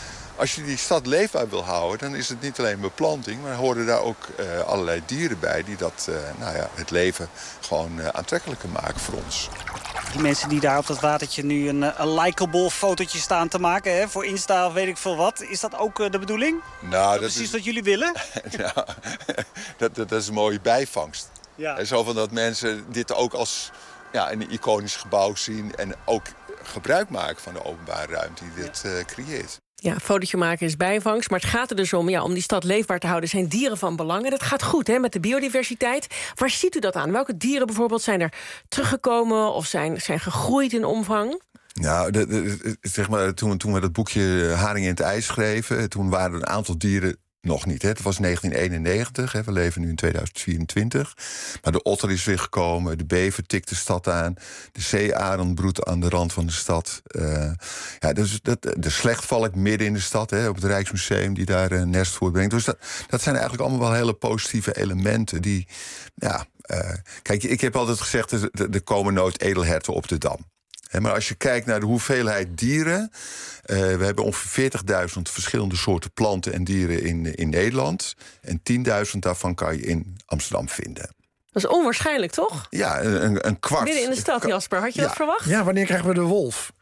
als je die stad leefbaar wil houden, dan is het niet alleen beplanting, maar horen daar ook uh, allerlei dieren bij die dat, uh, nou ja, het leven gewoon uh, aantrekkelijker maken voor ons. Die mensen die daar op dat watertje nu een, een likeable fotootje staan te maken, hè, voor Insta of weet ik veel wat. Is dat ook uh, de bedoeling? Nou, dat precies is wat jullie willen? nou, dat, dat, dat is een mooie bijvangst. Ja. En zo van dat mensen dit ook als ja, een iconisch gebouw zien en ook gebruik maken van de openbare ruimte die dit uh, creëert. Ja, een fotootje maken is bijvangst, maar het gaat er dus om... Ja, om die stad leefbaar te houden zijn dieren van belang. En dat gaat goed, hè, met de biodiversiteit. Waar ziet u dat aan? Welke dieren bijvoorbeeld zijn er teruggekomen... of zijn, zijn gegroeid in omvang? Nou, de, de, zeg maar, toen, toen we dat boekje Haring in het ijs schreven... toen waren er een aantal dieren nog niet. Hè. Het was negentien eenennegentig, hè. We leven nu in tweeduizend vierentwintig. Maar de otter is weer gekomen, de bever tikt de stad aan... de zeearend broedt aan de rand van de stad. Uh, ja, dus dat, de slechtvalk midden in de stad, hè, op het Rijksmuseum... die daar een nest voortbrengt. Dus dat, dat zijn eigenlijk allemaal wel hele positieve elementen... die, ja, uh, kijk, ik heb altijd gezegd... er, er komen nooit edelherten op de Dam. He, maar als je kijkt naar de hoeveelheid dieren... Uh, we hebben ongeveer veertigduizend verschillende soorten planten en dieren in, in Nederland. En tienduizend daarvan kan je in Amsterdam vinden. Dat is onwaarschijnlijk, toch? Ja, een, een kwart. Midden in de stad, Jasper. Had je ja. dat verwacht? Ja, wanneer krijgen we de wolf?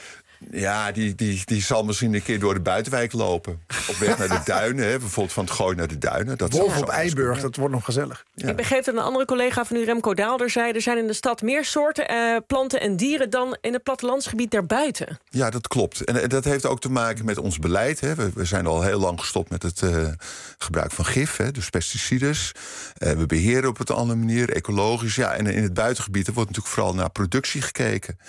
Ja, die, die, die zal misschien een keer door de buitenwijk lopen. Op weg naar de duinen, hè, bijvoorbeeld van het Gooi naar de duinen. Dat wolf op Eiburg, dat wordt nog gezellig. Ja. Ik begreep dat een andere collega van u, Remco Daalder, zei... er zijn in de stad meer soorten eh, planten en dieren... dan in het plattelandsgebied daarbuiten. Ja, dat klopt. En, en dat heeft ook te maken met ons beleid. Hè. We, we zijn al heel lang gestopt met het uh, gebruik van gif, hè, dus pesticides. Uh, we beheren op een andere manier, ecologisch. Ja, en in het buitengebied er wordt natuurlijk vooral naar productie gekeken.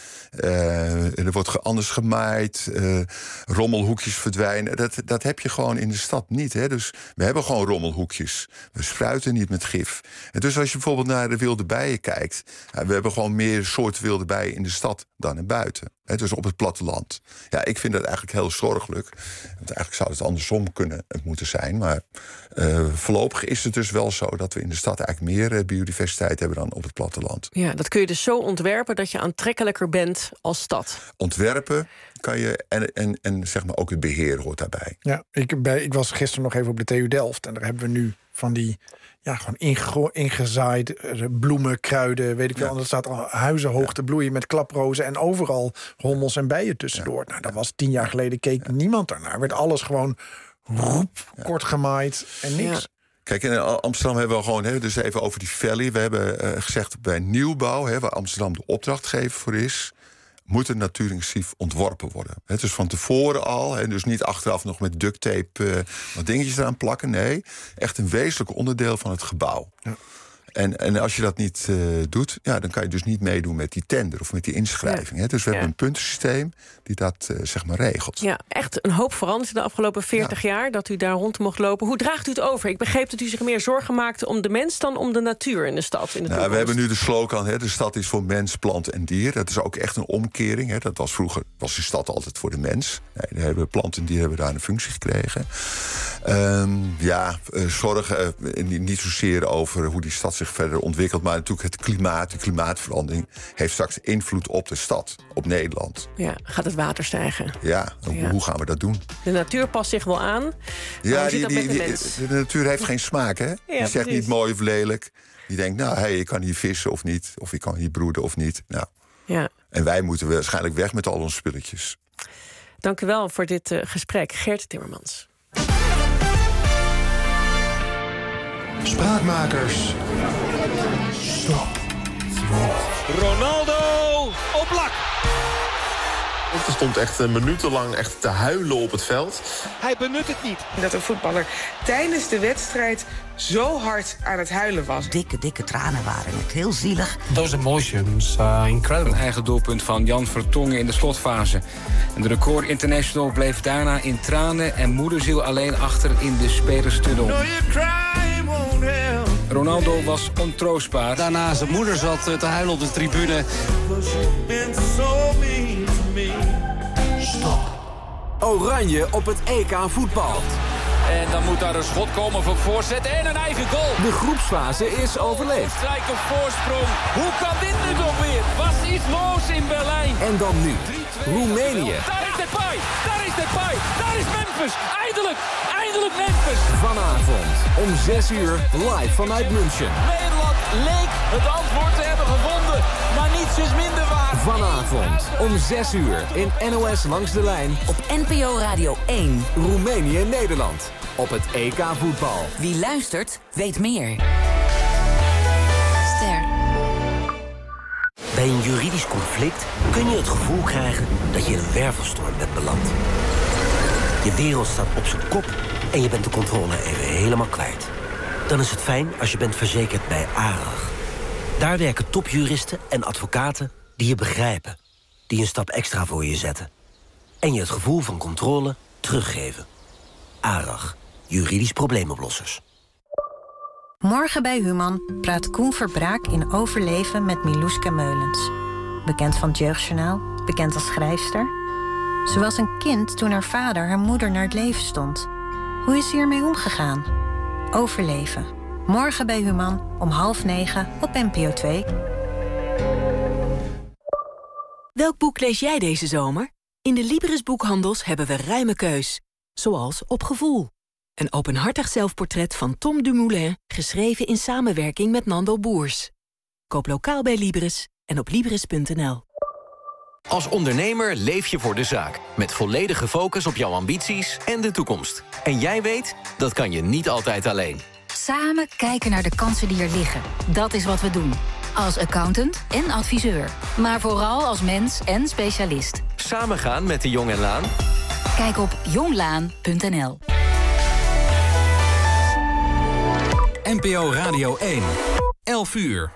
Uh, er wordt anders gemaaid, uh, rommelhoekjes verdwijnen. Dat, dat heb je gewoon in de stad niet. Hè. Dus we hebben gewoon rommelhoekjes. We spruiten niet met gif. En dus als je bijvoorbeeld naar de wilde bijen kijkt... Ja, we hebben gewoon meer soorten wilde bijen in de stad dan in buiten. Hè, dus op het platteland. Ja, ik vind dat eigenlijk heel zorgelijk. Want eigenlijk zou het andersom kunnen moeten zijn. Maar uh, voorlopig is het dus wel zo... dat we in de stad eigenlijk meer uh, biodiversiteit hebben dan op het platteland. Ja, dat kun je dus zo ontwerpen dat je aantrekkelijker bent als stad. Ontwerpen kan je en, en, en zeg maar ook het beheer hoort daarbij. Ja, ik, bij, ik was gisteren nog even op de T U Delft... en daar hebben we nu van die... Ja, gewoon inge- ingezaaid, bloemen, kruiden, weet ik wel. Ja. Er staat al huizenhoog te bloeien met klaprozen... en overal rommels en bijen tussendoor. Ja. Nou, dat was tien jaar geleden, keek ja. niemand daarnaar. Werd alles gewoon roep, ja. kort gemaaid en niks. Ja. Kijk, in Amsterdam hebben we gewoon, hè, dus even over die valley. We hebben uh, gezegd bij nieuwbouw, hè, waar Amsterdam de opdrachtgever voor is... moet een natuurintensief ontworpen worden. He, dus van tevoren al, en dus niet achteraf nog met duct tape uh, wat dingetjes eraan plakken. Nee, echt een wezenlijk onderdeel van het gebouw. Ja. En, en als je dat niet uh, doet, ja, dan kan je dus niet meedoen met die tender of met die inschrijving. Ja. Dus we ja. hebben een puntensysteem die dat uh, zeg maar regelt. Ja, echt een hoop veranderd de afgelopen veertig ja. jaar... dat u daar rond mocht lopen. Hoe draagt u het over? Ik begreep dat u zich meer zorgen maakte om de mens... dan om de natuur in de stad. In de nou, we hebben nu de slogan, hè, de stad is voor mens, plant en dier. Dat is ook echt een omkering. Hè. Dat was vroeger was de stad altijd voor de mens. Nee, daar hebben plant en dier hebben daar een functie gekregen. Um, ja, uh, zorgen uh, niet zozeer over hoe die stad zich verder ontwikkelt... maar natuurlijk het klimaat, de klimaatverandering... heeft straks invloed op de stad, op Nederland. Ja, gaat het water stijgen? Ja, ja. Hoe gaan we dat doen? De natuur past zich wel aan, ja, die, die, die, de, de natuur heeft geen smaak, hè? Ja, die zegt precies. Niet mooi of lelijk. Die denkt, nou, hey, je kan hier vissen of niet. Of je kan hier broeden of niet. Nou. Ja. En wij moeten waarschijnlijk weg met al onze spulletjes. Dank u wel voor dit uh, gesprek, Geert Timmermans. Spraakmakers. Stop. Ronaldo op lak. Er stond echt minutenlang echt te huilen op het veld. Hij benut het niet. Dat een voetballer tijdens de wedstrijd zo hard aan het huilen was. Dikke, dikke tranen waren het. Heel zielig. Those emotions are incredible. Een eigen doelpunt van Jan Vertongen in de slotfase. En de record international bleef daarna in tranen en moederziel alleen achter in de spelerstunnel. Ronaldo was ontroostbaar. Daarna zijn moeder zat te huilen op de tribune. Stop. Oranje op het E K voetbal. En dan moet daar een schot komen voor voorzet en een eigen goal. De groepsfase is overleefd. Strijk op voorsprong. Hoe kan dit nu toch weer? Was is los in Berlijn. En dan nu, Roemenië. Daar is Depay, daar is Depay, daar is Memphis. Eindelijk, eindelijk Memphis. Vanavond om zes uur live vanuit München. Nederland leek het antwoord te hebben gevonden, maar niets is minder waar. Vanavond om zes uur in N O S Langs de Lijn. Op N P O Radio één. Roemenië-Nederland. Op het E K voetbal. Wie luistert, weet meer. Ster. Bij een juridisch conflict kun je het gevoel krijgen dat je in een wervelstorm bent beland. Je wereld staat op zijn kop en je bent de controle even helemaal kwijt. Dan is het fijn als je bent verzekerd bij ARAG. Daar werken topjuristen en advocaten die je begrijpen. Die een stap extra voor je zetten. En je het gevoel van controle teruggeven. ARAG. Juridisch probleemoplossers. Morgen bij Human praat Koen Verbraak in Overleven met Milouska Meulens. Bekend van het Jeugdjournaal, bekend als schrijfster. Ze was een kind toen haar vader haar moeder naar het leven stond. Hoe is ze hiermee omgegaan? Overleven. Morgen bij Human om half negen op N P O twee. Welk boek lees jij deze zomer? In de Libris boekhandels hebben we ruime keus. Zoals Op Gevoel. Een openhartig zelfportret van Tom Dumoulin, geschreven in samenwerking met Nando Boers. Koop lokaal bij Libris en op libris punt n l. Als ondernemer leef je voor de zaak. Met volledige focus op jouw ambities en de toekomst. En jij weet, dat kan je niet altijd alleen. Samen kijken naar de kansen die er liggen. Dat is wat we doen. Als accountant en adviseur. Maar vooral als mens en specialist. Samen gaan met de Jong en Laan? Kijk op jonglaan punt n l. N P O Radio één. elf uur.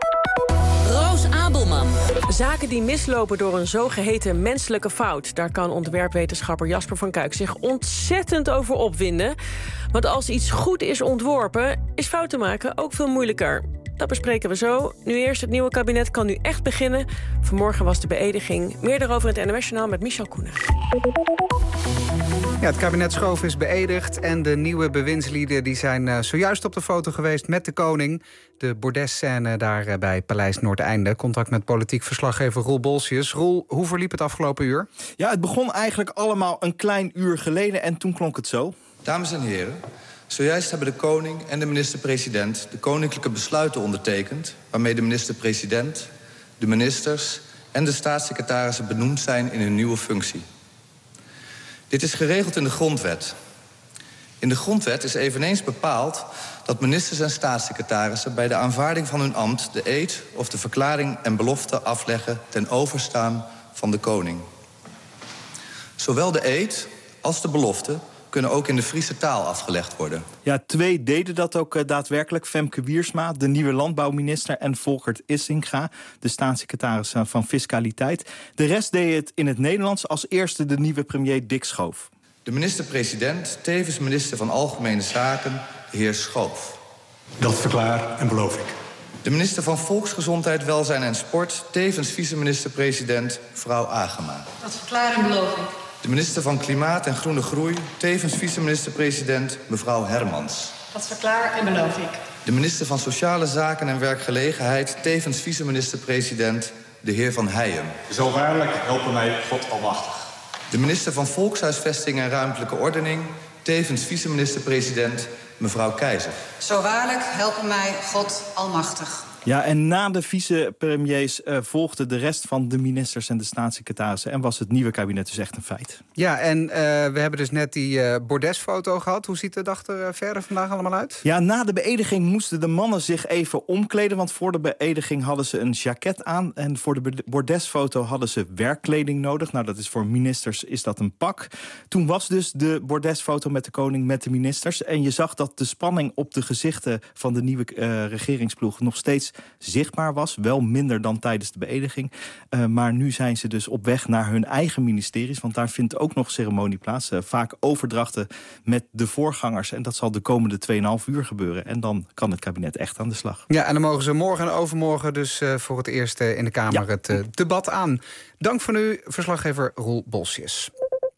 Roos Abelman. Zaken die mislopen door een zogeheten menselijke fout. Daar kan ontwerpwetenschapper Jasper van Kuik zich ontzettend over opwinden. Want als iets goed is ontworpen, is fouten maken ook veel moeilijker. Dat bespreken we zo. Nu eerst, het nieuwe kabinet kan nu echt beginnen. Vanmorgen was de beëdiging. Meer daarover in het N O S-journaal met Michel Koenen. Ja, het kabinet Schoof is beëdigd en de nieuwe bewindslieden die zijn uh, zojuist op de foto geweest met de koning. De bordesscène daar uh, bij Paleis Noordeinde. Contact met politiek verslaggever Roel Bolsius. Roel, hoe verliep het afgelopen uur? Ja, het begon eigenlijk allemaal een klein uur geleden en toen klonk het zo. Dames en heren, zojuist hebben de koning en de minister-president de koninklijke besluiten ondertekend, waarmee de minister-president, de ministers en de staatssecretarissen benoemd zijn in hun nieuwe functie. Dit is geregeld in de grondwet. In de grondwet is eveneens bepaald dat ministers en staatssecretarissen bij de aanvaarding van hun ambt de eed of de verklaring en belofte afleggen ten overstaan van de koning. Zowel de eed als de belofte kunnen ook in de Friese taal afgelegd worden. Ja, twee deden dat ook uh, daadwerkelijk. Femke Wiersma, de nieuwe landbouwminister, en Volkert Issinga, de staatssecretaris uh, van Fiscaliteit. De rest deed het in het Nederlands, als eerste de nieuwe premier Dick Schoof. De minister-president, tevens minister van Algemene Zaken, de heer Schoof. Dat verklaar en beloof ik. De minister van Volksgezondheid, Welzijn en Sport, tevens vice-minister-president, mevrouw Agema. Dat verklaar en beloof ik. De minister van Klimaat en Groene Groei, tevens vice-minister-president, mevrouw Hermans. Dat verklaar en beloof ik. De minister van Sociale Zaken en Werkgelegenheid, tevens vice-minister-president, de heer Van Heijem. Zo waarlijk helpen mij God almachtig. De minister van Volkshuisvesting en Ruimtelijke Ordening, tevens vice-minister-president, mevrouw Keizer. Zo waarlijk helpen mij God almachtig. Ja, en na de vicepremiers uh, volgde de rest van de ministers en de staatssecretarissen en was het nieuwe kabinet dus echt een feit. Ja, en uh, we hebben dus net die uh, bordesfoto gehad. Hoe ziet de dag er uh, verder vandaag allemaal uit? Ja, na de beëdiging moesten de mannen zich even omkleden, want voor de beëdiging hadden ze een jacket aan en voor de bordesfoto hadden ze werkkleding nodig. Nou, dat is voor ministers is dat een pak. Toen was dus de bordesfoto met de koning met de ministers en je zag dat de spanning op de gezichten van de nieuwe uh, regeringsploeg nog steeds zichtbaar was. Wel minder dan tijdens de beëdiging. Uh, maar nu zijn ze dus op weg naar hun eigen ministeries. Want daar vindt ook nog ceremonie plaats. Uh, vaak overdrachten met de voorgangers. En dat zal de komende twee en een half uur gebeuren. En dan kan het kabinet echt aan de slag. Ja, en dan mogen ze morgen en overmorgen dus uh, voor het eerst uh, in de Kamer ja. het uh, debat aan. Dank voor nu, verslaggever Roel Bolsius.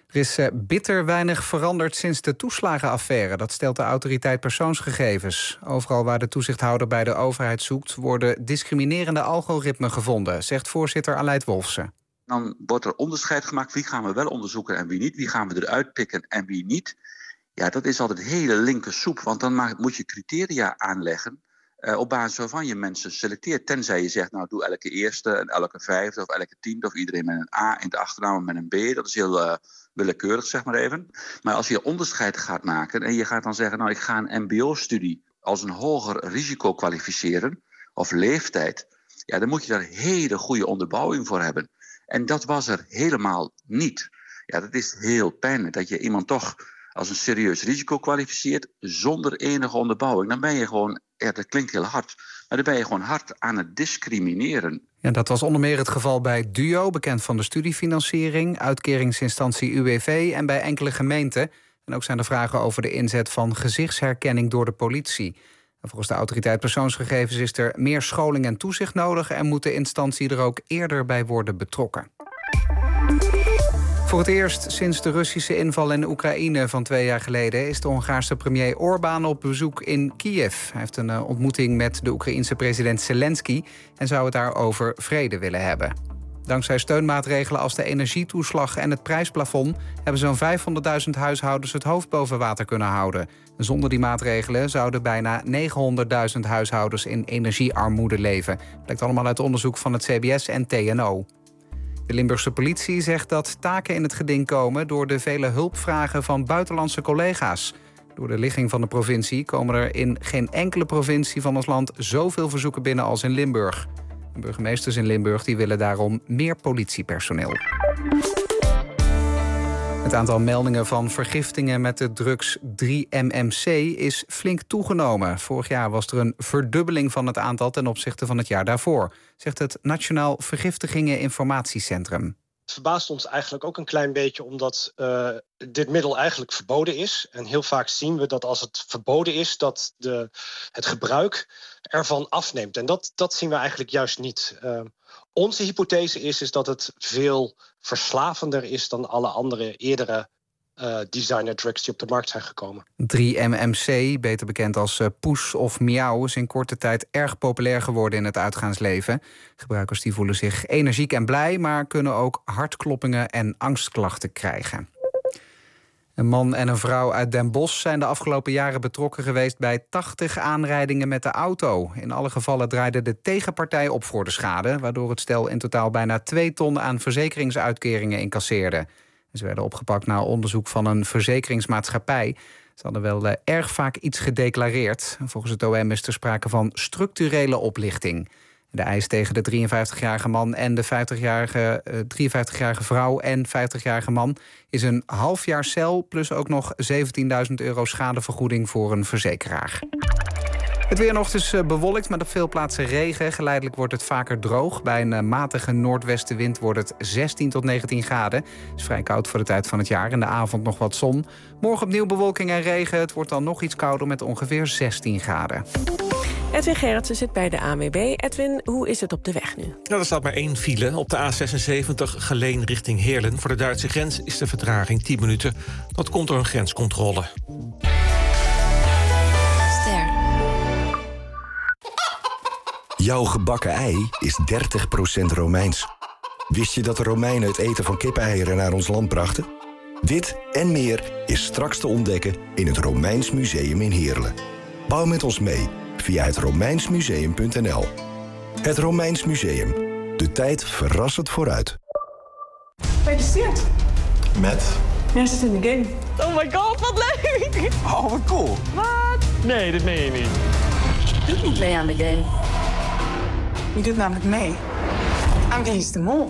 Er is uh, bitter weinig veranderd sinds de toeslagenaffaire. Dat stelt de autoriteit persoonsgegevens. Overal waar de toezichthouder bij de overheid zoekt, worden discriminerende algoritmen gevonden, zegt voorzitter Aleid Wolfsen. Dan wordt er onderscheid gemaakt. Wie gaan we wel onderzoeken en wie niet? Wie gaan we eruit pikken en wie niet? Ja, dat is altijd hele linker soep. Want dan mag, moet je criteria aanleggen uh, op basis waarvan je mensen selecteert. Tenzij je zegt, nou doe elke eerste en elke vijfde of elke tiende of iedereen met een A in de achternaam met een B. Dat is heel uh, willekeurig, zeg maar even. Maar als je onderscheid gaat maken en je gaat dan zeggen, nou ik ga een mbo-studie als een hoger risico kwalificeren of leeftijd. Ja, dan moet je daar hele goede onderbouwing voor hebben. En dat was er helemaal niet. Ja, dat is heel pijnlijk dat je iemand toch als een serieus risico kwalificeert zonder enige onderbouwing. Dan ben je gewoon, ja, dat klinkt heel hard, maar dan ben je gewoon hard aan het discrimineren. Ja, dat was onder meer het geval bij Duo, bekend van de studiefinanciering, uitkeringsinstantie U W V en bij enkele gemeenten. En ook zijn er vragen over de inzet van gezichtsherkenning door de politie. En volgens de autoriteit persoonsgegevens is er meer scholing en toezicht nodig en moet de instantie er ook eerder bij worden betrokken. Voor het eerst sinds de Russische inval in Oekraïne van twee jaar geleden is de Hongaarse premier Orbán op bezoek in Kiev. Hij heeft een uh, ontmoeting met de Oekraïense president Zelensky en zou het daar over vrede willen hebben. Dankzij steunmaatregelen als de energietoeslag en het prijsplafond hebben zo'n vijfhonderdduizend huishoudens het hoofd boven water kunnen houden. Zonder die maatregelen zouden bijna negenhonderdduizend huishoudens in energiearmoede leven. Blijkt allemaal uit onderzoek van het C B S en T N O. De Limburgse politie zegt dat taken in het geding komen door de vele hulpvragen van buitenlandse collega's. Door de ligging van de provincie komen er in geen enkele provincie van ons land zoveel verzoeken binnen als in Limburg. De burgemeesters in Limburg die willen daarom meer politiepersoneel. Het aantal meldingen van vergiftingen met de drugs drie M M C is flink toegenomen. Vorig jaar was er een verdubbeling van het aantal ten opzichte van het jaar daarvoor, zegt het Nationaal Vergiftigingen Informatiecentrum. Het verbaast ons eigenlijk ook een klein beetje omdat uh, dit middel eigenlijk verboden is. En heel vaak zien we dat als het verboden is, dat de, het gebruik ervan afneemt. En dat, dat zien we eigenlijk juist niet. Uh, onze hypothese is, is dat het veel verslavender is dan alle andere eerdere uh, designer drugs die op de markt zijn gekomen. drie M M C, beter bekend als uh, poes of miauw, is in korte tijd erg populair geworden in het uitgaansleven. Gebruikers die voelen zich energiek en blij, maar kunnen ook hartkloppingen en angstklachten krijgen. Een man en een vrouw uit Den Bosch zijn de afgelopen jaren betrokken geweest bij tachtig aanrijdingen met de auto. In alle gevallen draaide de tegenpartij op voor de schade, waardoor het stel in totaal bijna twee ton aan verzekeringsuitkeringen incasseerde. Ze werden opgepakt na onderzoek van een verzekeringsmaatschappij. Ze hadden wel uh, erg vaak iets gedeclareerd. Volgens het O M is er sprake van structurele oplichting. De eis tegen de drieënvijftigjarige man en de vijftigjarige, uh, drieënvijftigjarige vrouw en vijftigjarige man is een half jaar cel plus ook nog zeventienduizend euro schadevergoeding voor een verzekeraar. Het weer nog is bewolkt met op veel plaatsen regen. Geleidelijk wordt het vaker droog. Bij een matige noordwestenwind wordt het zestien tot negentien graden. Het is vrij koud voor de tijd van het jaar. In de avond nog wat zon. Morgen opnieuw bewolking en regen. Het wordt dan nog iets kouder met ongeveer zestien graden. Edwin Gerritsen zit bij de A N W B. Edwin, hoe is het op de weg nu? Nou, er staat maar één file. Op de A zesenzeventig Geleen richting Heerlen. Voor de Duitse grens is de vertraging tien minuten. Dat komt door een grenscontrole. Ster. Jouw gebakken ei is dertig procent Romeins. Wist je dat de Romeinen het eten van kippeneieren naar ons land brachten? Dit en meer is straks te ontdekken in het Romeins Museum in Heerlen. Bouw met ons mee via het romeinsmuseum punt n l. Het Romeins Museum. De tijd verrassend vooruit. Gefeliciteerd. Met? Jij zit in de game. Oh my god, wat leuk! Oh, wat cool. Wat? Nee, dit meen je niet. Doe niet mee aan de game. Je doet namelijk mee aan Wie is de Mol.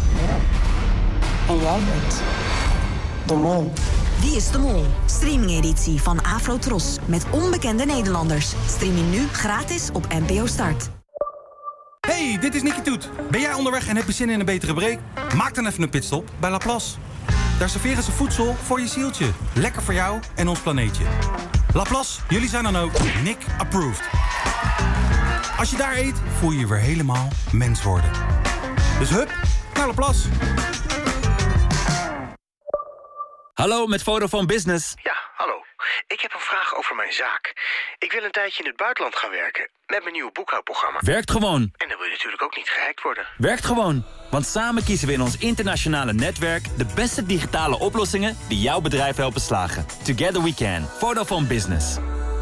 En jij bent de mol. Wie is de Mol? Streaming-editie van Afrotros met onbekende Nederlanders. Streaming nu gratis op N P O Start. Hey, dit is Nicky Toet. Ben jij onderweg en heb je zin in een betere break? Maak dan even een pitstop bij Laplace. Daar serveren ze voedsel voor je zieltje. Lekker voor jou en ons planeetje. Laplace, jullie zijn dan ook Nick approved. Als je daar eet, voel je je weer helemaal mens worden. Dus hup, naar Laplace. Hallo, met Vodafone Business. Ja, hallo. Ik heb een vraag over mijn zaak. Ik wil een tijdje in het buitenland gaan werken met mijn nieuwe boekhoudprogramma. Werkt gewoon. En dan wil je natuurlijk ook niet gehackt worden. Werkt gewoon. Want samen kiezen we in ons internationale netwerk de beste digitale oplossingen die jouw bedrijf helpen slagen. Together we can. Vodafone Business.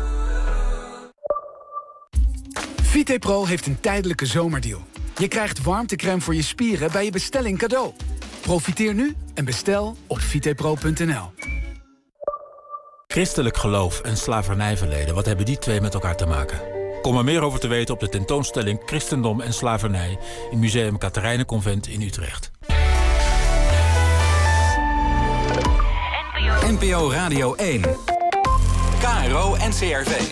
Vitepro heeft een tijdelijke zomerdeal. Je krijgt warmtecrème voor je spieren bij je bestelling cadeau. Profiteer nu en bestel op vitepro punt n l. Christelijk geloof en slavernijverleden, wat hebben die twee met elkaar te maken? Kom er meer over te weten op de tentoonstelling Christendom en Slavernij in Museum Catharijnenconvent in Utrecht. N P O Radio één. K R O N C R V.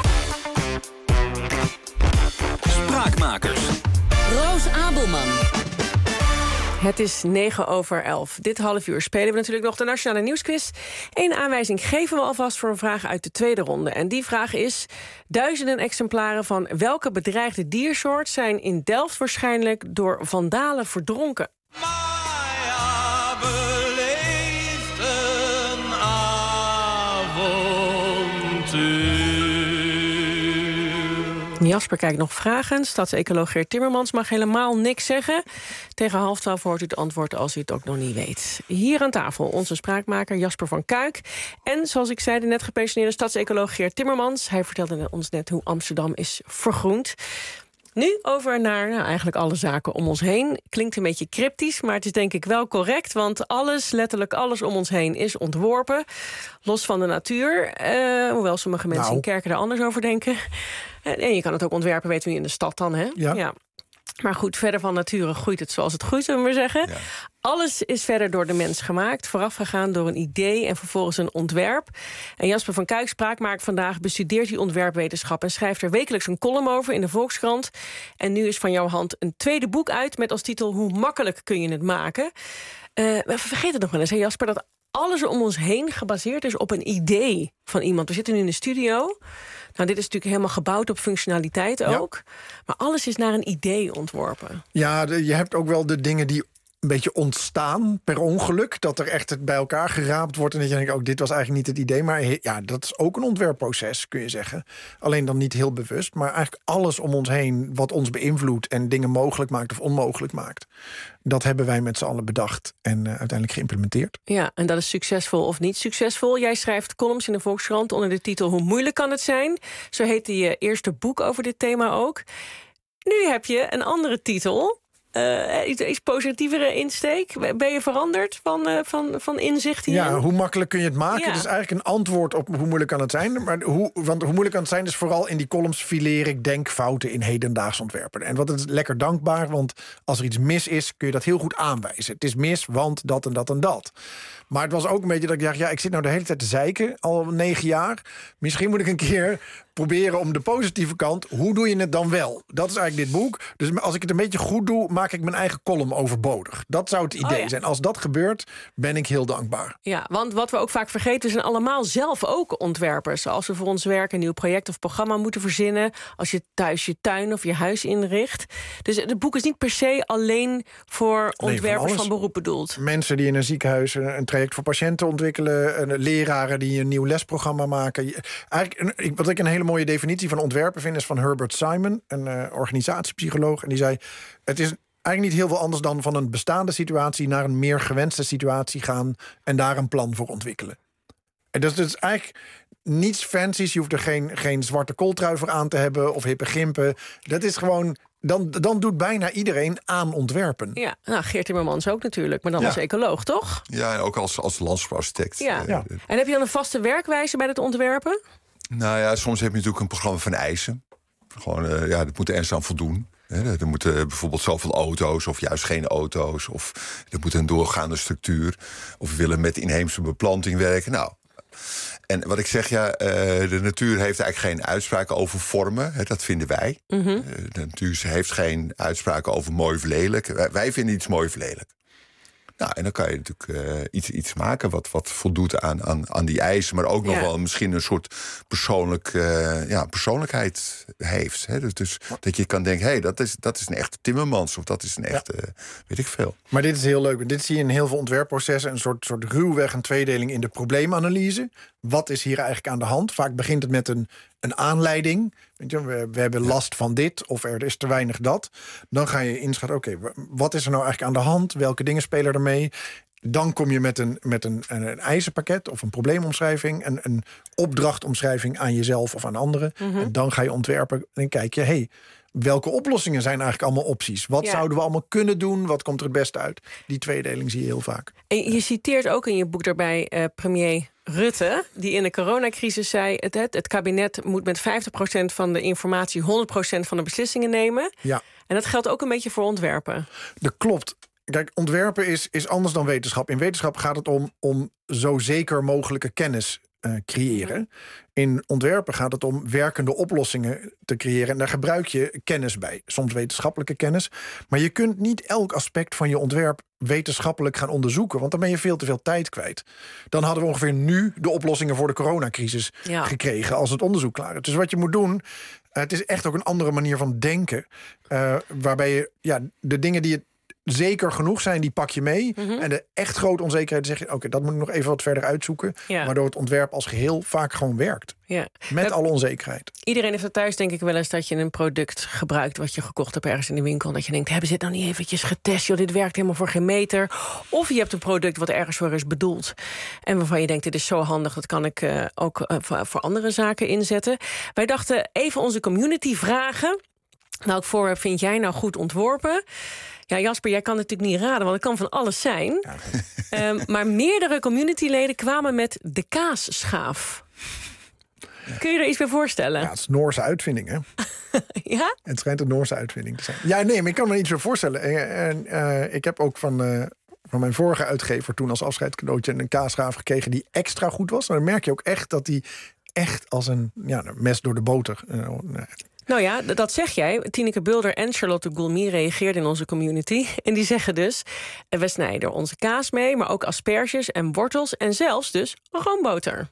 Spraakmakers. Roos Abelman. Het is negen over elf. Dit half uur spelen we natuurlijk nog de Nationale Nieuwsquiz. Eén aanwijzing geven we alvast voor een vraag uit de tweede ronde. En die vraag is: duizenden exemplaren van welke bedreigde diersoort zijn in Delft waarschijnlijk door vandalen verdronken? Maya beleeft een avontuur. Jasper kijkt nog vragend. Stadsecoloog Geert Timmermans mag helemaal niks zeggen. Tegen half twaalf hoort u het antwoord als u het ook nog niet weet. Hier aan tafel onze spraakmaker Jasper van Kuik. En zoals ik zei, de net gepensioneerde stadsecoloog Geert Timmermans. Hij vertelde ons net hoe Amsterdam is vergroend. Nu over naar nou, eigenlijk alle zaken om ons heen. Klinkt een beetje cryptisch, maar het is denk ik wel correct. Want alles, letterlijk alles om ons heen is ontworpen. Los van de natuur. Uh, hoewel sommige mensen nou. in kerken er anders over denken. En je kan het ook ontwerpen, weten we, in de stad dan, hè? Ja. ja. Maar goed, verder van nature groeit het zoals het groeit, zullen we maar zeggen. Ja. Alles is verder door de mens gemaakt, voorafgegaan door een idee en vervolgens een ontwerp. En Jasper van Kuik, spraakmaker vandaag, bestudeert die ontwerpwetenschap en schrijft er wekelijks een column over in de Volkskrant. En nu is van jouw hand een tweede boek uit met als titel Hoe makkelijk kun je het maken? Uh, we vergeten nog wel eens, hè Jasper, dat alles om ons heen gebaseerd is op een idee van iemand. We zitten nu in de studio. Nou, dit is natuurlijk helemaal gebouwd op functionaliteit ook. Ja. Maar alles is naar een idee ontworpen. Ja, de, je hebt ook wel de dingen die een beetje ontstaan per ongeluk. Dat er echt het bij elkaar geraapt wordt. En dat je denkt, oh, dit was eigenlijk niet het idee. Maar ja, dat is ook een ontwerpproces, kun je zeggen. Alleen dan niet heel bewust. Maar eigenlijk alles om ons heen wat ons beïnvloedt en dingen mogelijk maakt of onmogelijk maakt. Dat hebben wij met z'n allen bedacht en uh, uiteindelijk geïmplementeerd. Ja, en dat is succesvol of niet succesvol. Jij schrijft columns in de Volkskrant onder de titel Hoe moeilijk kan het zijn? Zo heette je eerste boek over dit thema ook. Nu heb je een andere titel. Uh, iets, iets positievere insteek. Ben je veranderd van, uh, van, van inzicht hier? Ja, hoe makkelijk kun je het maken? Ja. Het is eigenlijk een antwoord op hoe moeilijk kan het zijn. Maar hoe, want hoe moeilijk kan het zijn is vooral in die columns fileer ik denkfouten in hedendaags ontwerpen. En wat is lekker dankbaar, want als er iets mis is, kun je dat heel goed aanwijzen. Het is mis, want dat en dat en dat. Maar het was ook een beetje dat ik dacht, ja, ik zit nou de hele tijd te zeiken, al negen jaar. Misschien moet ik een keer proberen om de positieve kant. Hoe doe je het dan wel? Dat is eigenlijk dit boek. Dus als ik het een beetje goed doe, maak ik mijn eigen column overbodig. Dat zou het idee oh ja. zijn. Als dat gebeurt, ben ik heel dankbaar. Ja, want wat we ook vaak vergeten, we zijn allemaal zelf ook ontwerpers. Als we voor ons werk een nieuw project of programma moeten verzinnen. Als je thuis je tuin of je huis inricht. Dus het boek is niet per se alleen voor ontwerpers van, van beroep bedoeld. Mensen die in een ziekenhuis een traject voor patiënten ontwikkelen. Leraren die een nieuw lesprogramma maken. Eigenlijk, wat ik een hele mooie definitie van ontwerpen vind, is van Herbert Simon, een uh, organisatiepsycholoog. En die zei, het is eigenlijk niet heel veel anders dan van een bestaande situatie naar een meer gewenste situatie gaan en daar een plan voor ontwikkelen. En dat is dus eigenlijk niets fancies. Je hoeft er geen, geen zwarte kooltrui voor aan te hebben of hippe gimpen. Dat is gewoon, dan, dan doet bijna iedereen aan ontwerpen. Ja, nou, Geert Timmermans ook natuurlijk, maar dan ja. als ecoloog, toch? Ja, en ook als, als landschapsarchitect. Ja. ja. En heb je dan een vaste werkwijze bij het ontwerpen? Nou ja, soms heb je natuurlijk een programma van eisen. Gewoon, uh, ja, dat moet er ergens aan voldoen. He, er moeten bijvoorbeeld zoveel auto's of juist geen auto's. Of er moet een doorgaande structuur. Of we willen met inheemse beplanting werken. Nou, en wat ik zeg, ja, uh, de natuur heeft eigenlijk geen uitspraken over vormen. He, dat vinden wij. Mm-hmm. Uh, de natuur heeft geen uitspraken over mooi of lelijk. Wij, wij vinden iets mooi of lelijk. Nou, en dan kan je natuurlijk uh, iets, iets maken wat, wat voldoet aan, aan, aan die eisen, maar ook nog ja. wel misschien een soort persoonlijk, uh, ja, persoonlijkheid heeft. Hè? Dus, dus dat je kan denken, hé, hey, dat, is, dat is een echte Timmermans of dat is een echte, ja. uh, weet ik veel. Maar dit is heel leuk. Dit zie je in heel veel ontwerpprocessen, een soort, soort ruwweg een tweedeling in de probleemanalyse. Wat is hier eigenlijk aan de hand? Vaak begint het met een, een aanleiding. Weet je, we, we hebben last van dit of er is te weinig dat. Dan ga je inschatten, oké, okay, wat is er nou eigenlijk aan de hand? Welke dingen spelen er mee? Dan kom je met een, met een, een, een eisenpakket of een probleemomschrijving, een, een opdrachtomschrijving aan jezelf of aan anderen. Mm-hmm. En dan ga je ontwerpen en dan kijk je, hé, hey, welke oplossingen zijn eigenlijk allemaal opties? Wat ja. zouden we allemaal kunnen doen? Wat komt er het beste uit? Die tweedeling zie je heel vaak. En je citeert ook in je boek daarbij uh, premier Rutte, die in de coronacrisis zei, het, het, het kabinet moet met vijftig procent van de informatie honderd procent van de beslissingen nemen. Ja. En dat geldt ook een beetje voor ontwerpen. Dat klopt. Kijk, ontwerpen is, is anders dan wetenschap. In wetenschap gaat het om, om zo zeker mogelijke kennis uh, creëren. In ontwerpen gaat het om werkende oplossingen te creëren. En daar gebruik je kennis bij. Soms wetenschappelijke kennis. Maar je kunt niet elk aspect van je ontwerp wetenschappelijk gaan onderzoeken. Want dan ben je veel te veel tijd kwijt. Dan hadden we ongeveer nu de oplossingen voor de coronacrisis ja. gekregen als het onderzoek klaar is. Dus wat je moet doen, het is echt ook een andere manier van denken. Uh, waarbij je ja, de dingen die je zeker genoeg zijn, die pak je mee. Mm-hmm. En de echt grote onzekerheid zeg je, oké, okay, dat moet ik nog even wat verder uitzoeken. Ja. Waardoor het ontwerp als geheel vaak gewoon werkt. Ja. Met dat, alle onzekerheid. Iedereen heeft het thuis denk ik wel eens dat je een product gebruikt wat je gekocht hebt ergens in de winkel. Dat je denkt, hebben ze dit nou niet eventjes getest? Joh, dit werkt helemaal voor geen meter. Of je hebt een product wat ergens voor is bedoeld. En waarvan je denkt, dit is zo handig, dat kan ik uh, ook uh, voor, voor andere zaken inzetten. Wij dachten even onze community vragen. Welk voorwerp vind jij nou goed ontworpen? Ja, Jasper, jij kan het natuurlijk niet raden, want het kan van alles zijn. Ja. um, maar meerdere communityleden kwamen met de kaasschaaf. Kun je er iets bij voorstellen? Ja, het is een Noorse uitvinding, hè? Ja? Het schijnt een Noorse uitvinding te zijn. Ja, nee, maar ik kan me iets bij voorstellen. En, uh, ik heb ook van, uh, van mijn vorige uitgever toen als afscheidscadeautje een kaasschaaf gekregen die extra goed was. En dan merk je ook echt dat die echt als een, ja, een mes door de boter. Uh, Nou ja, dat zeg jij. Tineke Bulder en Charlotte Goulmy reageerden in onze community. En die zeggen dus, we snijden onze kaas mee, maar ook asperges en wortels en zelfs dus roomboter.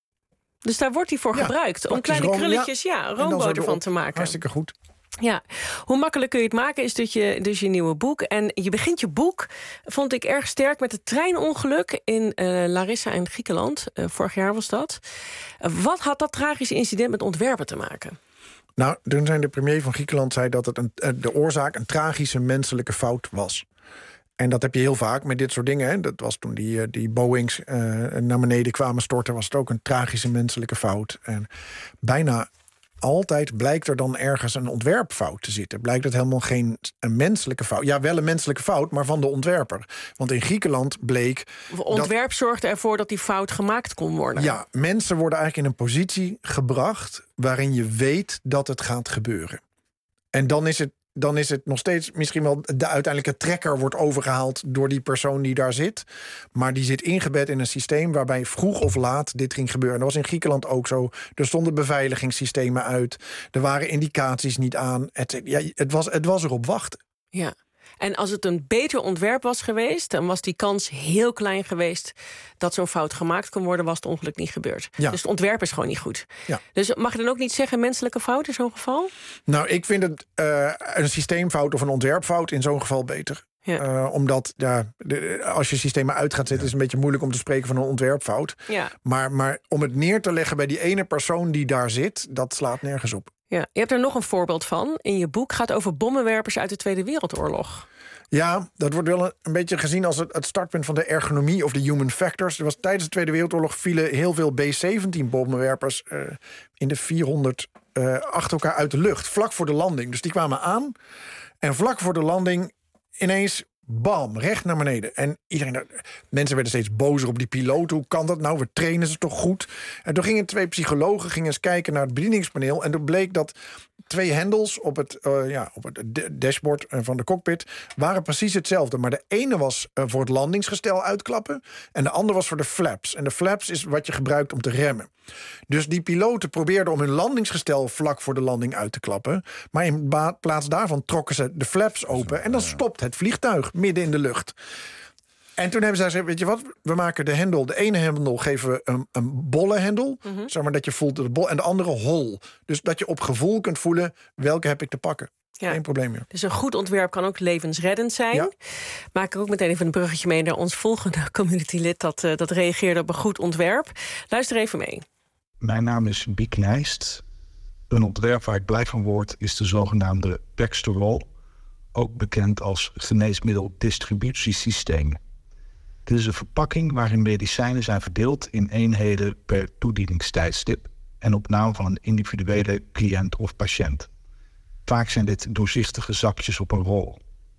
Dus daar wordt die voor ja, gebruikt. Om kleine room, krulletjes ja, ja, roomboter van te maken. Hartstikke goed. Ja, hoe makkelijk kun je het maken is dus je, dus je nieuwe boek. En je begint je boek, vond ik erg sterk, met het treinongeluk in uh, Larissa in Griekenland. Uh, vorig jaar was dat. Uh, wat had dat tragische incident met ontwerpen te maken? Nou, toen zei de premier van Griekenland zei dat het een, de oorzaak een tragische menselijke fout was. En dat heb je heel vaak met dit soort dingen. Hè. Dat was toen die, die Boeings uh, naar beneden kwamen storten, was het ook een tragische menselijke fout. En bijna altijd blijkt er dan ergens een ontwerpfout te zitten. Blijkt het helemaal geen een menselijke fout. Ja, wel een menselijke fout, maar van de ontwerper. Want in Griekenland bleek... Ontwerp dat, zorgde ervoor dat die fout gemaakt kon worden. Ja, mensen worden eigenlijk in een positie gebracht waarin je weet dat het gaat gebeuren. En dan is het dan is het nog steeds misschien wel de uiteindelijke trekker wordt overgehaald door die persoon die daar zit. Maar die zit ingebed in een systeem waarbij vroeg of laat dit ging gebeuren. En dat was in Griekenland ook zo. Er stonden beveiligingssystemen uit. Er waren indicaties niet aan. Het, ja, het, was, het was erop wachten. Ja. En als het een beter ontwerp was geweest, dan was die kans heel klein geweest dat zo'n fout gemaakt kon worden, was het ongeluk niet gebeurd. Ja. Dus het ontwerp is gewoon niet goed. Ja. Dus mag je dan ook niet zeggen menselijke fout in zo'n geval? Nou, ik vind het uh, een systeemfout of een ontwerpfout in zo'n geval beter. Ja. Uh, omdat ja, de, als je systemen uit gaat zetten, ja. is het een beetje moeilijk om te spreken van een ontwerpfout. Ja. Maar, maar om het neer te leggen bij die ene persoon die daar zit, dat slaat nergens op. Ja, je hebt er nog een voorbeeld van. In je boek gaat over bommenwerpers uit de Tweede Wereldoorlog. Ja, dat wordt wel een, een beetje gezien als het, het startpunt van de ergonomie of de human factors. Er was, tijdens de Tweede Wereldoorlog vielen heel veel B zeventien bommenwerpers uh, in de vierhonderd uh, achter elkaar uit de lucht, vlak voor de landing. Dus die kwamen aan en vlak voor de landing ineens bam, recht naar beneden. En iedereen, mensen werden steeds bozer op die piloot. Hoe kan dat nou? We trainen ze toch goed? En toen gingen twee psychologen gingen eens kijken naar het bedieningspaneel. En toen bleek dat twee hendels op het, uh, ja, op het dashboard van de cockpit waren precies hetzelfde. Maar de ene was uh, voor het landingsgestel uitklappen en de andere was voor de flaps. En de flaps is wat je gebruikt om te remmen. Dus die piloten probeerden om hun landingsgestel vlak voor de landing uit te klappen. Maar in plaats daarvan trokken ze de flaps open en dan stopt het vliegtuig midden in de lucht. En toen hebben zij gezegd, weet je wat, we maken de hendel... de ene hendel geven we een, een bolle hendel, mm-hmm. zeg maar dat je voelt de bol, en de andere hol. Dus dat je op gevoel kunt voelen, welke heb ik te pakken. Ja. Geen probleem meer. Dus een goed ontwerp kan ook levensreddend zijn. Ja. Maak ik ook meteen even een bruggetje mee naar ons volgende communitylid... dat, uh, dat reageerde op een goed ontwerp. Luister even mee. Mijn naam is Biek Nijst. Een ontwerp waar ik blij van word is de zogenaamde Baxter Roll, ook bekend als geneesmiddeldistributiesysteem. Dit is een verpakking waarin medicijnen zijn verdeeld in eenheden per toedieningstijdstip en op naam van een individuele cliënt of patiënt. Vaak zijn dit doorzichtige zakjes op een rol.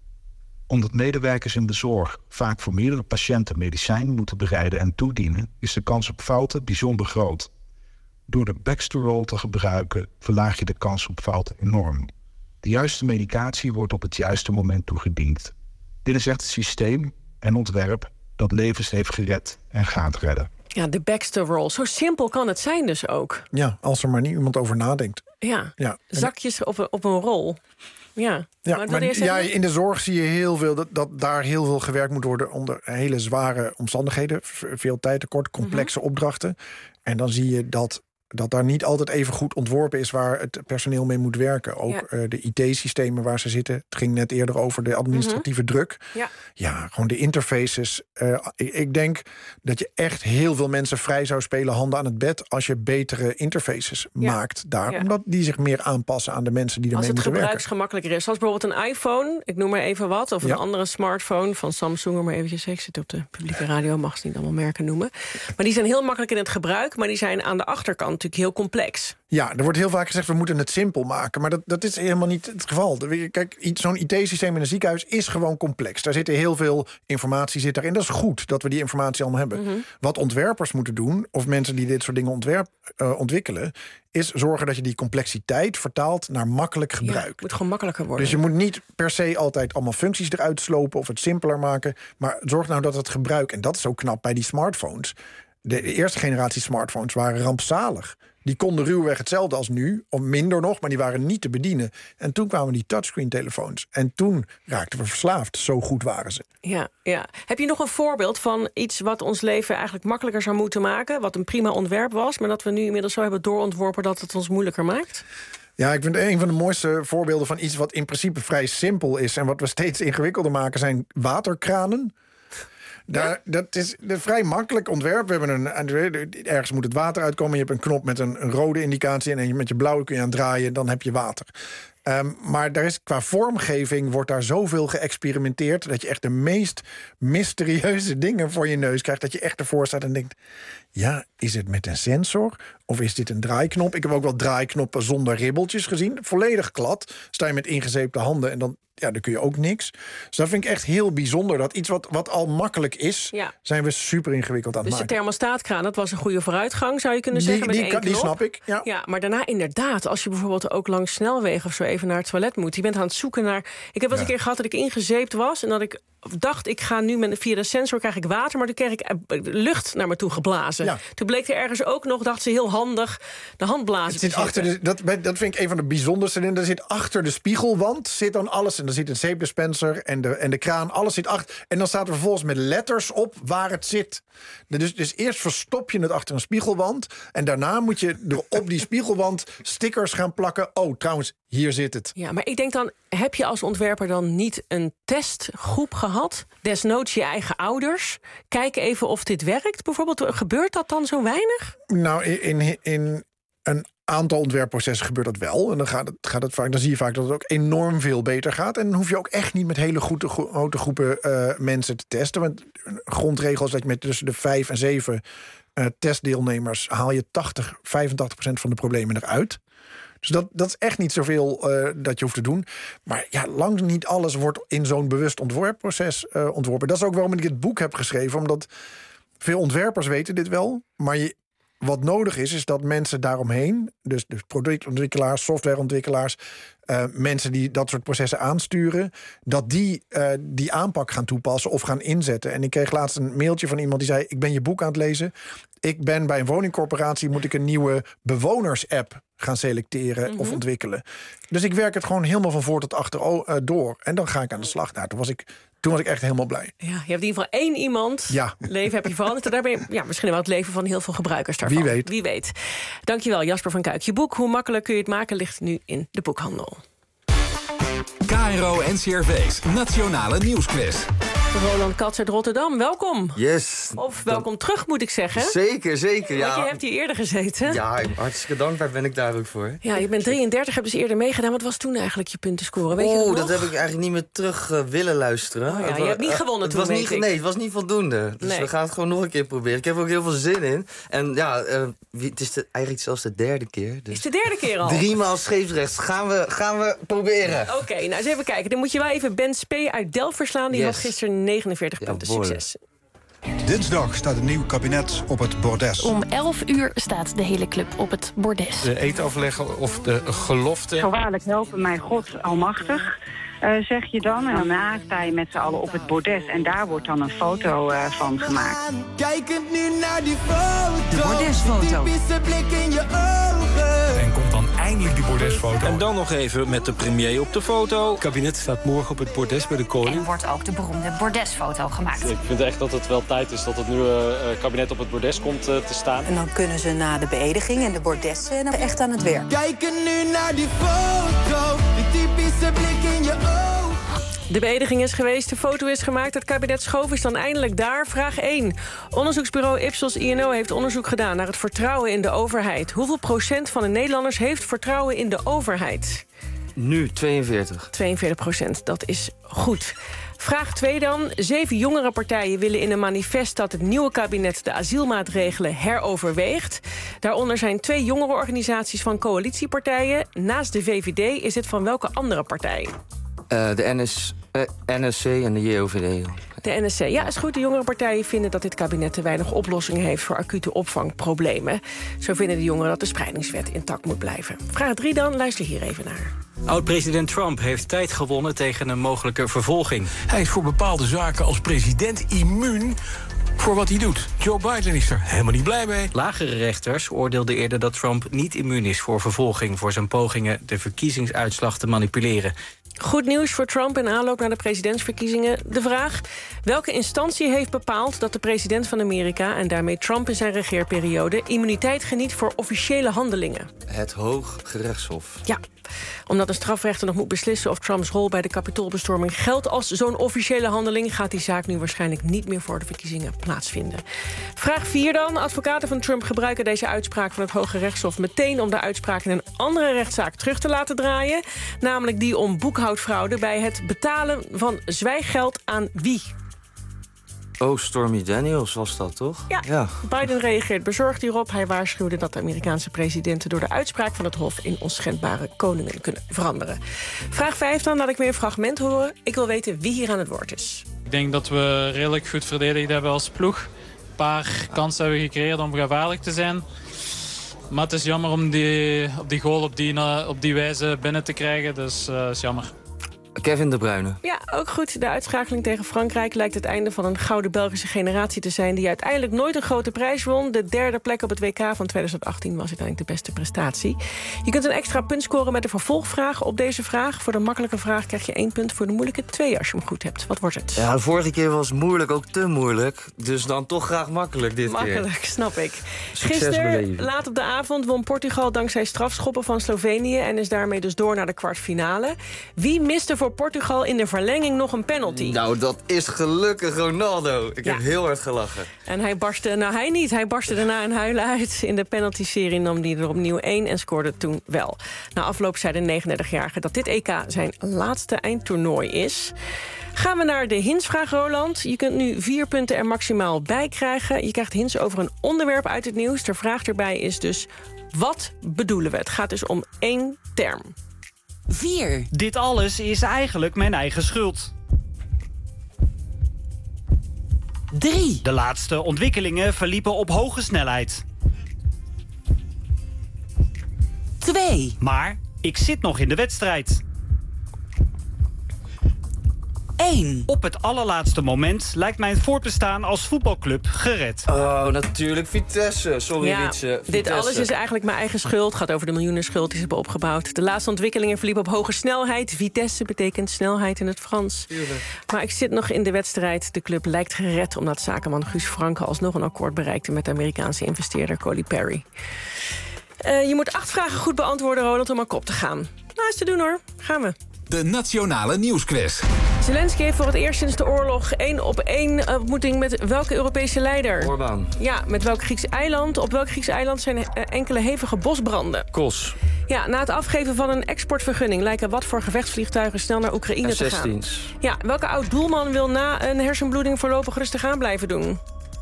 Omdat medewerkers in de zorg vaak voor meerdere patiënten medicijn moeten bereiden en toedienen, is de kans op fouten bijzonder groot. Door de Baxter Roll te gebruiken verlaag je de kans op fouten enorm. De juiste medicatie wordt op het juiste moment toegediend. Dit is echt het systeem en ontwerp dat levens heeft gered en gaat redden. Ja, de Baxter Roll. Zo simpel kan het zijn dus ook. Ja, als er maar niet iemand over nadenkt. Ja, ja. zakjes op een, op een rol. Ja, ja, maar, maar ja, in de zorg zie je heel veel dat, dat daar heel veel gewerkt moet worden onder hele zware omstandigheden. Veel tijdtekort, complexe mm-hmm. opdrachten. En dan zie je dat dat daar niet altijd even goed ontworpen is waar het personeel mee moet werken. Ook ja. uh, de I T-systemen waar ze zitten. Het ging net eerder over de administratieve mm-hmm. druk. Ja. ja, gewoon de interfaces. Uh, ik, ik denk dat je echt heel veel mensen vrij zou spelen handen aan het bed als je betere interfaces ja. maakt daar. Ja. Omdat die zich meer aanpassen aan de mensen die ermee moeten werken. Als het gebruiksgemakkelijker is. Zoals bijvoorbeeld een iPhone, ik noem maar even wat. Of een ja. andere smartphone van Samsung. Maar eventjes, ik zit op de publieke radio, mag ze niet allemaal merken noemen. Maar die zijn heel makkelijk in het gebruik. Maar die zijn aan de achterkant natuurlijk heel complex. Ja, er wordt heel vaak gezegd, we moeten het simpel maken. Maar dat, dat is helemaal niet het geval. Kijk, zo'n I T-systeem in een ziekenhuis is gewoon complex. Daar zit heel veel informatie zit daarin. Dat is goed dat we die informatie allemaal hebben. Mm-hmm. Wat ontwerpers moeten doen, of mensen die dit soort dingen ontwerp, uh, ontwikkelen, is zorgen dat je die complexiteit vertaalt naar makkelijk gebruik. Ja, het moet gewoon makkelijker worden. Dus je moet niet per se altijd allemaal functies eruit slopen of het simpeler maken. Maar zorg nou dat het gebruik, en dat is ook knap bij die smartphones. De eerste generatie smartphones waren rampzalig. Die konden ruwweg hetzelfde als nu, of minder nog, maar die waren niet te bedienen. En toen kwamen die touchscreen-telefoons. En toen raakten we verslaafd. Zo goed waren ze. Ja, ja. Heb je nog een voorbeeld van iets wat ons leven eigenlijk makkelijker zou moeten maken? Wat een prima ontwerp was, maar dat we nu inmiddels zo hebben doorontworpen dat het ons moeilijker maakt? Ja, ik vind een van de mooiste voorbeelden van iets wat in principe vrij simpel is en wat we steeds ingewikkelder maken zijn waterkranen. Daar, ja. Dat is een vrij makkelijk ontwerp. We hebben een, ergens moet het water uitkomen. Je hebt een knop met een, een rode indicatie en met je blauwe kun je aan draaien. Dan heb je water. Um, maar daar is, qua vormgeving wordt daar zoveel geëxperimenteerd dat je echt de meest mysterieuze dingen voor je neus krijgt. Dat je echt ervoor staat en denkt, ja, is het met een sensor? Of is dit een draaiknop? Ik heb ook wel draaiknoppen zonder ribbeltjes gezien. Volledig glad. Sta je met ingezeepte handen en dan, ja, dan kun je ook niks. Dus dat vind ik echt heel bijzonder. Dat iets wat, wat al makkelijk is, ja. zijn we super ingewikkeld aan het dus maken. Dus de thermostaatkraan, dat was een goede vooruitgang, zou je kunnen zeggen, die, met die, één knop. Die snap ik, ja. ja. Maar daarna inderdaad, als je bijvoorbeeld ook langs snelwegen of zo even naar het toilet moet. Je bent aan het zoeken naar. Ik heb wel eens ja. een keer gehad dat ik ingezeept was en dat ik dacht, ik ga nu met, via de sensor krijg ik water, maar toen kreeg ik lucht naar me toe geblazen. Ja. Toen bleek er ergens ook nog, dacht ze heel handig, de handblazen. Het zit achter de, dat, dat vind ik een van de bijzonderste dingen. Er zit achter de spiegelwand zit dan alles. En dan zit een zeepdispenser en de, en de kraan. Alles zit achter. En dan staat er vervolgens met letters op waar het zit. Dus, dus eerst verstop je het achter een spiegelwand. En daarna moet je er op die spiegelwand stickers gaan plakken. Oh, trouwens, hier zit het. Ja, maar ik denk dan, heb je als ontwerper dan niet een testgroep gehad? Desnoods je eigen ouders. Kijk even of dit werkt. Bijvoorbeeld, gebeurt dat dan zo weinig? Nou, in, in, in een aantal ontwerpprocessen gebeurt dat wel. En dan, gaat het, gaat het vaak, dan zie je vaak dat het ook enorm veel beter gaat. En dan hoef je ook echt niet met hele goede, grote groepen uh, mensen te testen. Want een grondregel is dat je met tussen de vijf en zeven uh, testdeelnemers haal je tachtig, vijfentachtig procent van de problemen eruit. Dus dat, dat is echt niet zoveel uh, dat je hoeft te doen. Maar ja, lang niet alles wordt in zo'n bewust ontwerpproces uh, ontworpen. Dat is ook waarom ik dit boek heb geschreven. Omdat veel ontwerpers weten dit wel. Maar je, wat nodig is, is dat mensen daaromheen, dus, dus productontwikkelaars, softwareontwikkelaars, uh, mensen die dat soort processen aansturen, dat die uh, die aanpak gaan toepassen of gaan inzetten. En ik kreeg laatst een mailtje van iemand die zei: ik ben je boek aan het lezen. Ik ben bij een woningcorporatie, moet ik een nieuwe bewoners-app gaan selecteren mm-hmm. of ontwikkelen. Dus ik werk het gewoon helemaal van voor tot achter uh, door. En dan ga ik aan de slag. Nou, toen was ik, toen was ik echt helemaal blij. Ja, je hebt in ieder geval één iemand. Ja. Leven heb je veranderd. En daar ben je ja, misschien wel het leven van heel veel gebruikers daarvan. Wie weet. Wie weet. Dankjewel, Jasper van Kuik. Je boek, Hoe makkelijk kun je het maken, ligt nu in de boekhandel. K R O N C R V's Nationale Nieuwsquiz. Roland Katz uit Rotterdam, welkom. Yes. Of welkom Dan... terug, moet ik zeggen. Zeker, zeker. Ja. Want je hebt hier eerder gezeten. Ja, hartstikke dankbaar ben ik daar ook voor. Ja, je bent drieëndertig, heb dus eerder meegedaan. Wat was toen eigenlijk je puntenscore? Weet je dat Oeh, nog? dat heb ik eigenlijk niet meer terug uh, willen luisteren. Oh ja, het, je hebt niet gewonnen het toen, was weet niet, ik. Nee, het was niet voldoende. Dus nee. we gaan het gewoon nog een keer proberen. Ik heb er ook heel veel zin in. En ja, uh, het is de, eigenlijk zelfs de derde keer. Dus is de derde keer al? Driemaal scheepsrechts. Gaan we, gaan we proberen. Oké, okay, nou eens even kijken. Dan moet je wel even Ben Spee uit Delft verslaan. Die yes. had gisteren negenenveertig ja, punten. Succes. Dinsdag staat een nieuw kabinet op het bordes. Om elf uur staat de hele club op het bordes. De eetoverleg of de gelofte. Zo waarlijk helpen mij God almachtig, uh, zeg je dan. En daarna sta je met z'n allen op het bordes. En daar wordt dan een foto uh, van gemaakt. Kijkend nu naar die foto. De bordesfoto. Typische blik in je ogen. En komt dan eindelijk die bordesfoto. En dan nog even met de premier op de foto. Het kabinet staat morgen op het bordes bij de koning. En wordt ook de beroemde bordesfoto gemaakt. Ik vind echt dat het wel tijd is dat het nieuwe uh, kabinet op het bordes komt uh, te staan. En dan kunnen ze na de beëdiging en de bordessen echt aan het werk. Kijken nu naar die foto. Die typische blik in je ogen. De beëdiging is geweest, de foto is gemaakt. Het kabinet Schoof is dan eindelijk daar. Vraag één. Onderzoeksbureau Ipsos I N O heeft onderzoek gedaan naar het vertrouwen in de overheid. Hoeveel procent van de Nederlanders heeft vertrouwen in de overheid? Nu tweeënveertig. tweeënveertig procent, dat is goed. Vraag twee dan. Zeven jongere partijen willen in een manifest dat het nieuwe kabinet de asielmaatregelen heroverweegt. Daaronder zijn twee jongerenorganisaties van coalitiepartijen. Naast de V V D is dit van welke andere partij? Uh, de N S, uh, N S C en de J O V D. De N S C, ja, is goed. De jongere partijen vinden dat dit kabinet te weinig oplossingen heeft voor acute opvangproblemen. Zo vinden de jongeren dat de spreidingswet intact moet blijven. Vraag drie dan, luister hier even naar. Oud-president Trump heeft tijd gewonnen tegen een mogelijke vervolging. Hij is voor bepaalde zaken als president immuun voor wat hij doet. Joe Biden is er helemaal niet blij mee. Lagere rechters oordeelden eerder dat Trump niet immuun is voor vervolging voor zijn pogingen de verkiezingsuitslag te manipuleren. Goed nieuws voor Trump in aanloop naar de presidentsverkiezingen. De vraag: welke instantie heeft bepaald dat de president van Amerika en daarmee Trump in zijn regeerperiode immuniteit geniet voor officiële handelingen? Het Hooggerechtshof. Ja, omdat de strafrechter nog moet beslissen of Trumps rol bij de Capitoolbestorming geldt als zo'n officiële handeling, gaat die zaak nu waarschijnlijk niet meer voor de verkiezingen plaatsvinden. Vraag vier dan. Advocaten van Trump gebruiken deze uitspraak van het Hooggerechtshof meteen om de uitspraak in een andere rechtszaak terug te laten draaien. Namelijk die om boekhoudfraude bij het betalen van zwijggeld aan wie? Oh, Stormy Daniels was dat, toch? Ja, ja. Biden reageert bezorgd hierop. Hij waarschuwde dat de Amerikaanse presidenten door de uitspraak van het Hof in onschendbare koningen kunnen veranderen. Vraag vijf dan, laat ik weer een fragment horen. Ik wil weten wie hier aan het woord is. Ik denk dat we redelijk goed verdedigd hebben als ploeg. Een paar kansen hebben we gecreëerd om gevaarlijk te zijn. Maar het is jammer om die, op die goal op die, op die wijze binnen te krijgen. Dus dat uh, is jammer. Kevin De Bruyne. Ja, ook goed. De uitschakeling tegen Frankrijk lijkt het einde van een gouden Belgische generatie te zijn die uiteindelijk nooit een grote prijs won. De derde plek op het W K van tweeduizend achttien was uiteindelijk de beste prestatie. Je kunt een extra punt scoren met een vervolgvraag op deze vraag. Voor de makkelijke vraag krijg je één punt, voor de moeilijke twee als je hem goed hebt. Wat wordt het? Ja, de vorige keer was moeilijk, ook te moeilijk. Dus dan toch graag makkelijk dit makkelijk, keer. Makkelijk, snap ik. Succes Gisteren, beleven. laat op de avond, won Portugal dankzij strafschoppen van Slovenië en is daarmee dus door naar de kwartfinale. Wie miste voor Portugal in de verlenging nog een penalty? Nou, dat is gelukkig Ronaldo. Ik ja. heb heel hard gelachen. En hij barstte, nou hij niet, hij barstte daarna in huilen uit. In de penalty-serie nam hij er opnieuw één en scoorde toen wel. Na afloop zei de negenendertigjarige dat dit E K zijn laatste eindtoernooi is. Gaan we naar de hintsvraag, Roland. Je kunt nu vier punten er maximaal bij krijgen. Je krijgt hints over een onderwerp uit het nieuws. De vraag erbij is dus, wat bedoelen we? Het gaat dus om één term. vier. Dit alles is eigenlijk mijn eigen schuld. drie. De laatste ontwikkelingen verliepen op hoge snelheid. twee. Maar Ik zit nog in de wedstrijd. één. Op het allerlaatste moment lijkt mijn voortbestaan als voetbalclub gered. Oh, natuurlijk Vitesse. Sorry, Ja, Wietse. dit alles is eigenlijk mijn eigen schuld. Het gaat over de miljoenen schuld die ze hebben opgebouwd. De laatste ontwikkelingen verliepen op hoge snelheid. Vitesse betekent snelheid in het Frans. Maar ik zit nog in de wedstrijd. De club lijkt gered omdat zakenman Guus Franke alsnog een akkoord bereikte met de Amerikaanse investeerder Coley Perry. Uh, je moet acht vragen goed beantwoorden, Ronald, om aan kop te gaan. Nou, is te doen hoor. Gaan we. De Nationale Nieuwsquiz. Zelensky heeft voor het eerst sinds de oorlog één op één ontmoeting met welke Europese leider? Orbán. Ja, met welk Grieks eiland? Op welk Grieks eiland zijn enkele hevige bosbranden? Kos. Ja, na het afgeven van een exportvergunning lijken wat voor gevechtsvliegtuigen snel naar Oekraïne te gaan. Ja, welke oud-doelman wil na een hersenbloeding voorlopig rustig aan blijven doen?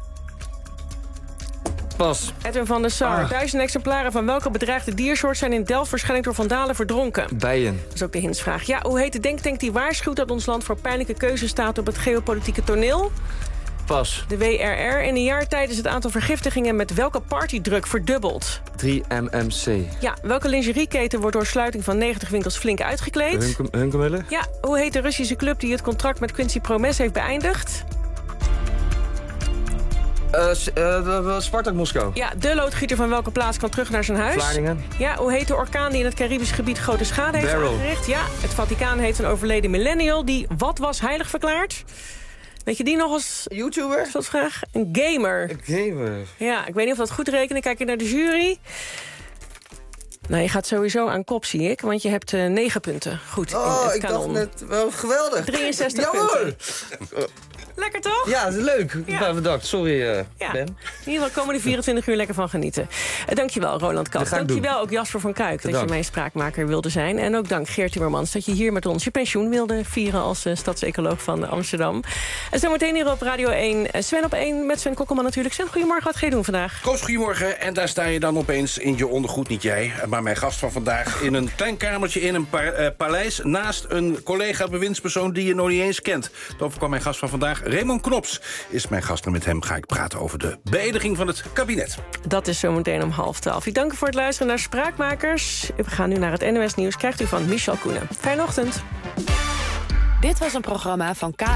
Pas. Edwin van der Sar. Ah. Duizend exemplaren van welke bedreigde diersoort zijn in Delft waarschijnlijk door vandalen verdronken? Bijen. Dat is ook de hintsvraag. Ja, hoe heet de denktank die waarschuwt dat ons land voor pijnlijke keuzes staat op het geopolitieke toneel? Pas. De W R R. In een jaar tijd is het aantal vergiftigingen met welke partydruk verdubbeld? drie M M C. Ja, welke lingerieketen wordt door sluiting van negentig winkels flink uitgekleed? Hunkemuller. Ja, hoe heet de Russische club die het contract met Quincy Promes heeft beëindigd? Uh, uh, Spartak Moskou. Ja, de loodgieter van welke plaats kan terug naar zijn huis? Vlaardingen. Ja, hoe heet de orkaan die in het Caribisch gebied grote schade heeft Beryl. aangericht? Ja, het Vaticaan heeft een overleden millennial die wat was heilig verklaard? Weet je die nog als... YouTuber? Slotvraag. Een gamer. Een gamer. Ja, ik weet niet of dat goed rekenen. Kijk je naar de jury. Nou, je gaat sowieso aan kop, zie ik. Want je hebt uh, negen punten. Goed, Oh, in het ik kanon. dacht net... Wel geweldig. drieënzestig Jammer. punten. Lekker toch? Ja, dat is leuk. Ja. Bedankt. Sorry, uh, Ja. Ben. In ieder geval komen er vierentwintig uur lekker van genieten. Uh, dankjewel, Roland Kast. Dat ga ik Dankjewel doen. ook Jasper van Kuik dat Bedankt. je mijn spraakmaker wilde zijn. En ook dank Geert Timmermans dat je hier met ons je pensioen wilde vieren als uh, stadsecoloog van Amsterdam. En zometeen hier op Radio één. Uh, Sven op één met Sven Kokkelman natuurlijk. Sven, goedemorgen. Wat ga je doen vandaag? Koos, goedemorgen. En daar sta je dan opeens in je ondergoed, niet jij, maar mijn gast van vandaag, in een klein kamertje in een pa- uh, paleis naast een collega-bewindspersoon die je nog niet eens kent. Daarover kwam mijn gast van vandaag, Raymond Knops, is mijn gast. En met hem ga ik praten over de beëdiging van het kabinet. Dat is zometeen om half twaalf. Ik dank u voor het luisteren naar Spraakmakers. We gaan nu naar het N O S Nieuws. Krijgt u van Michel Koenen. Fijne ochtend. Dit was een programma van K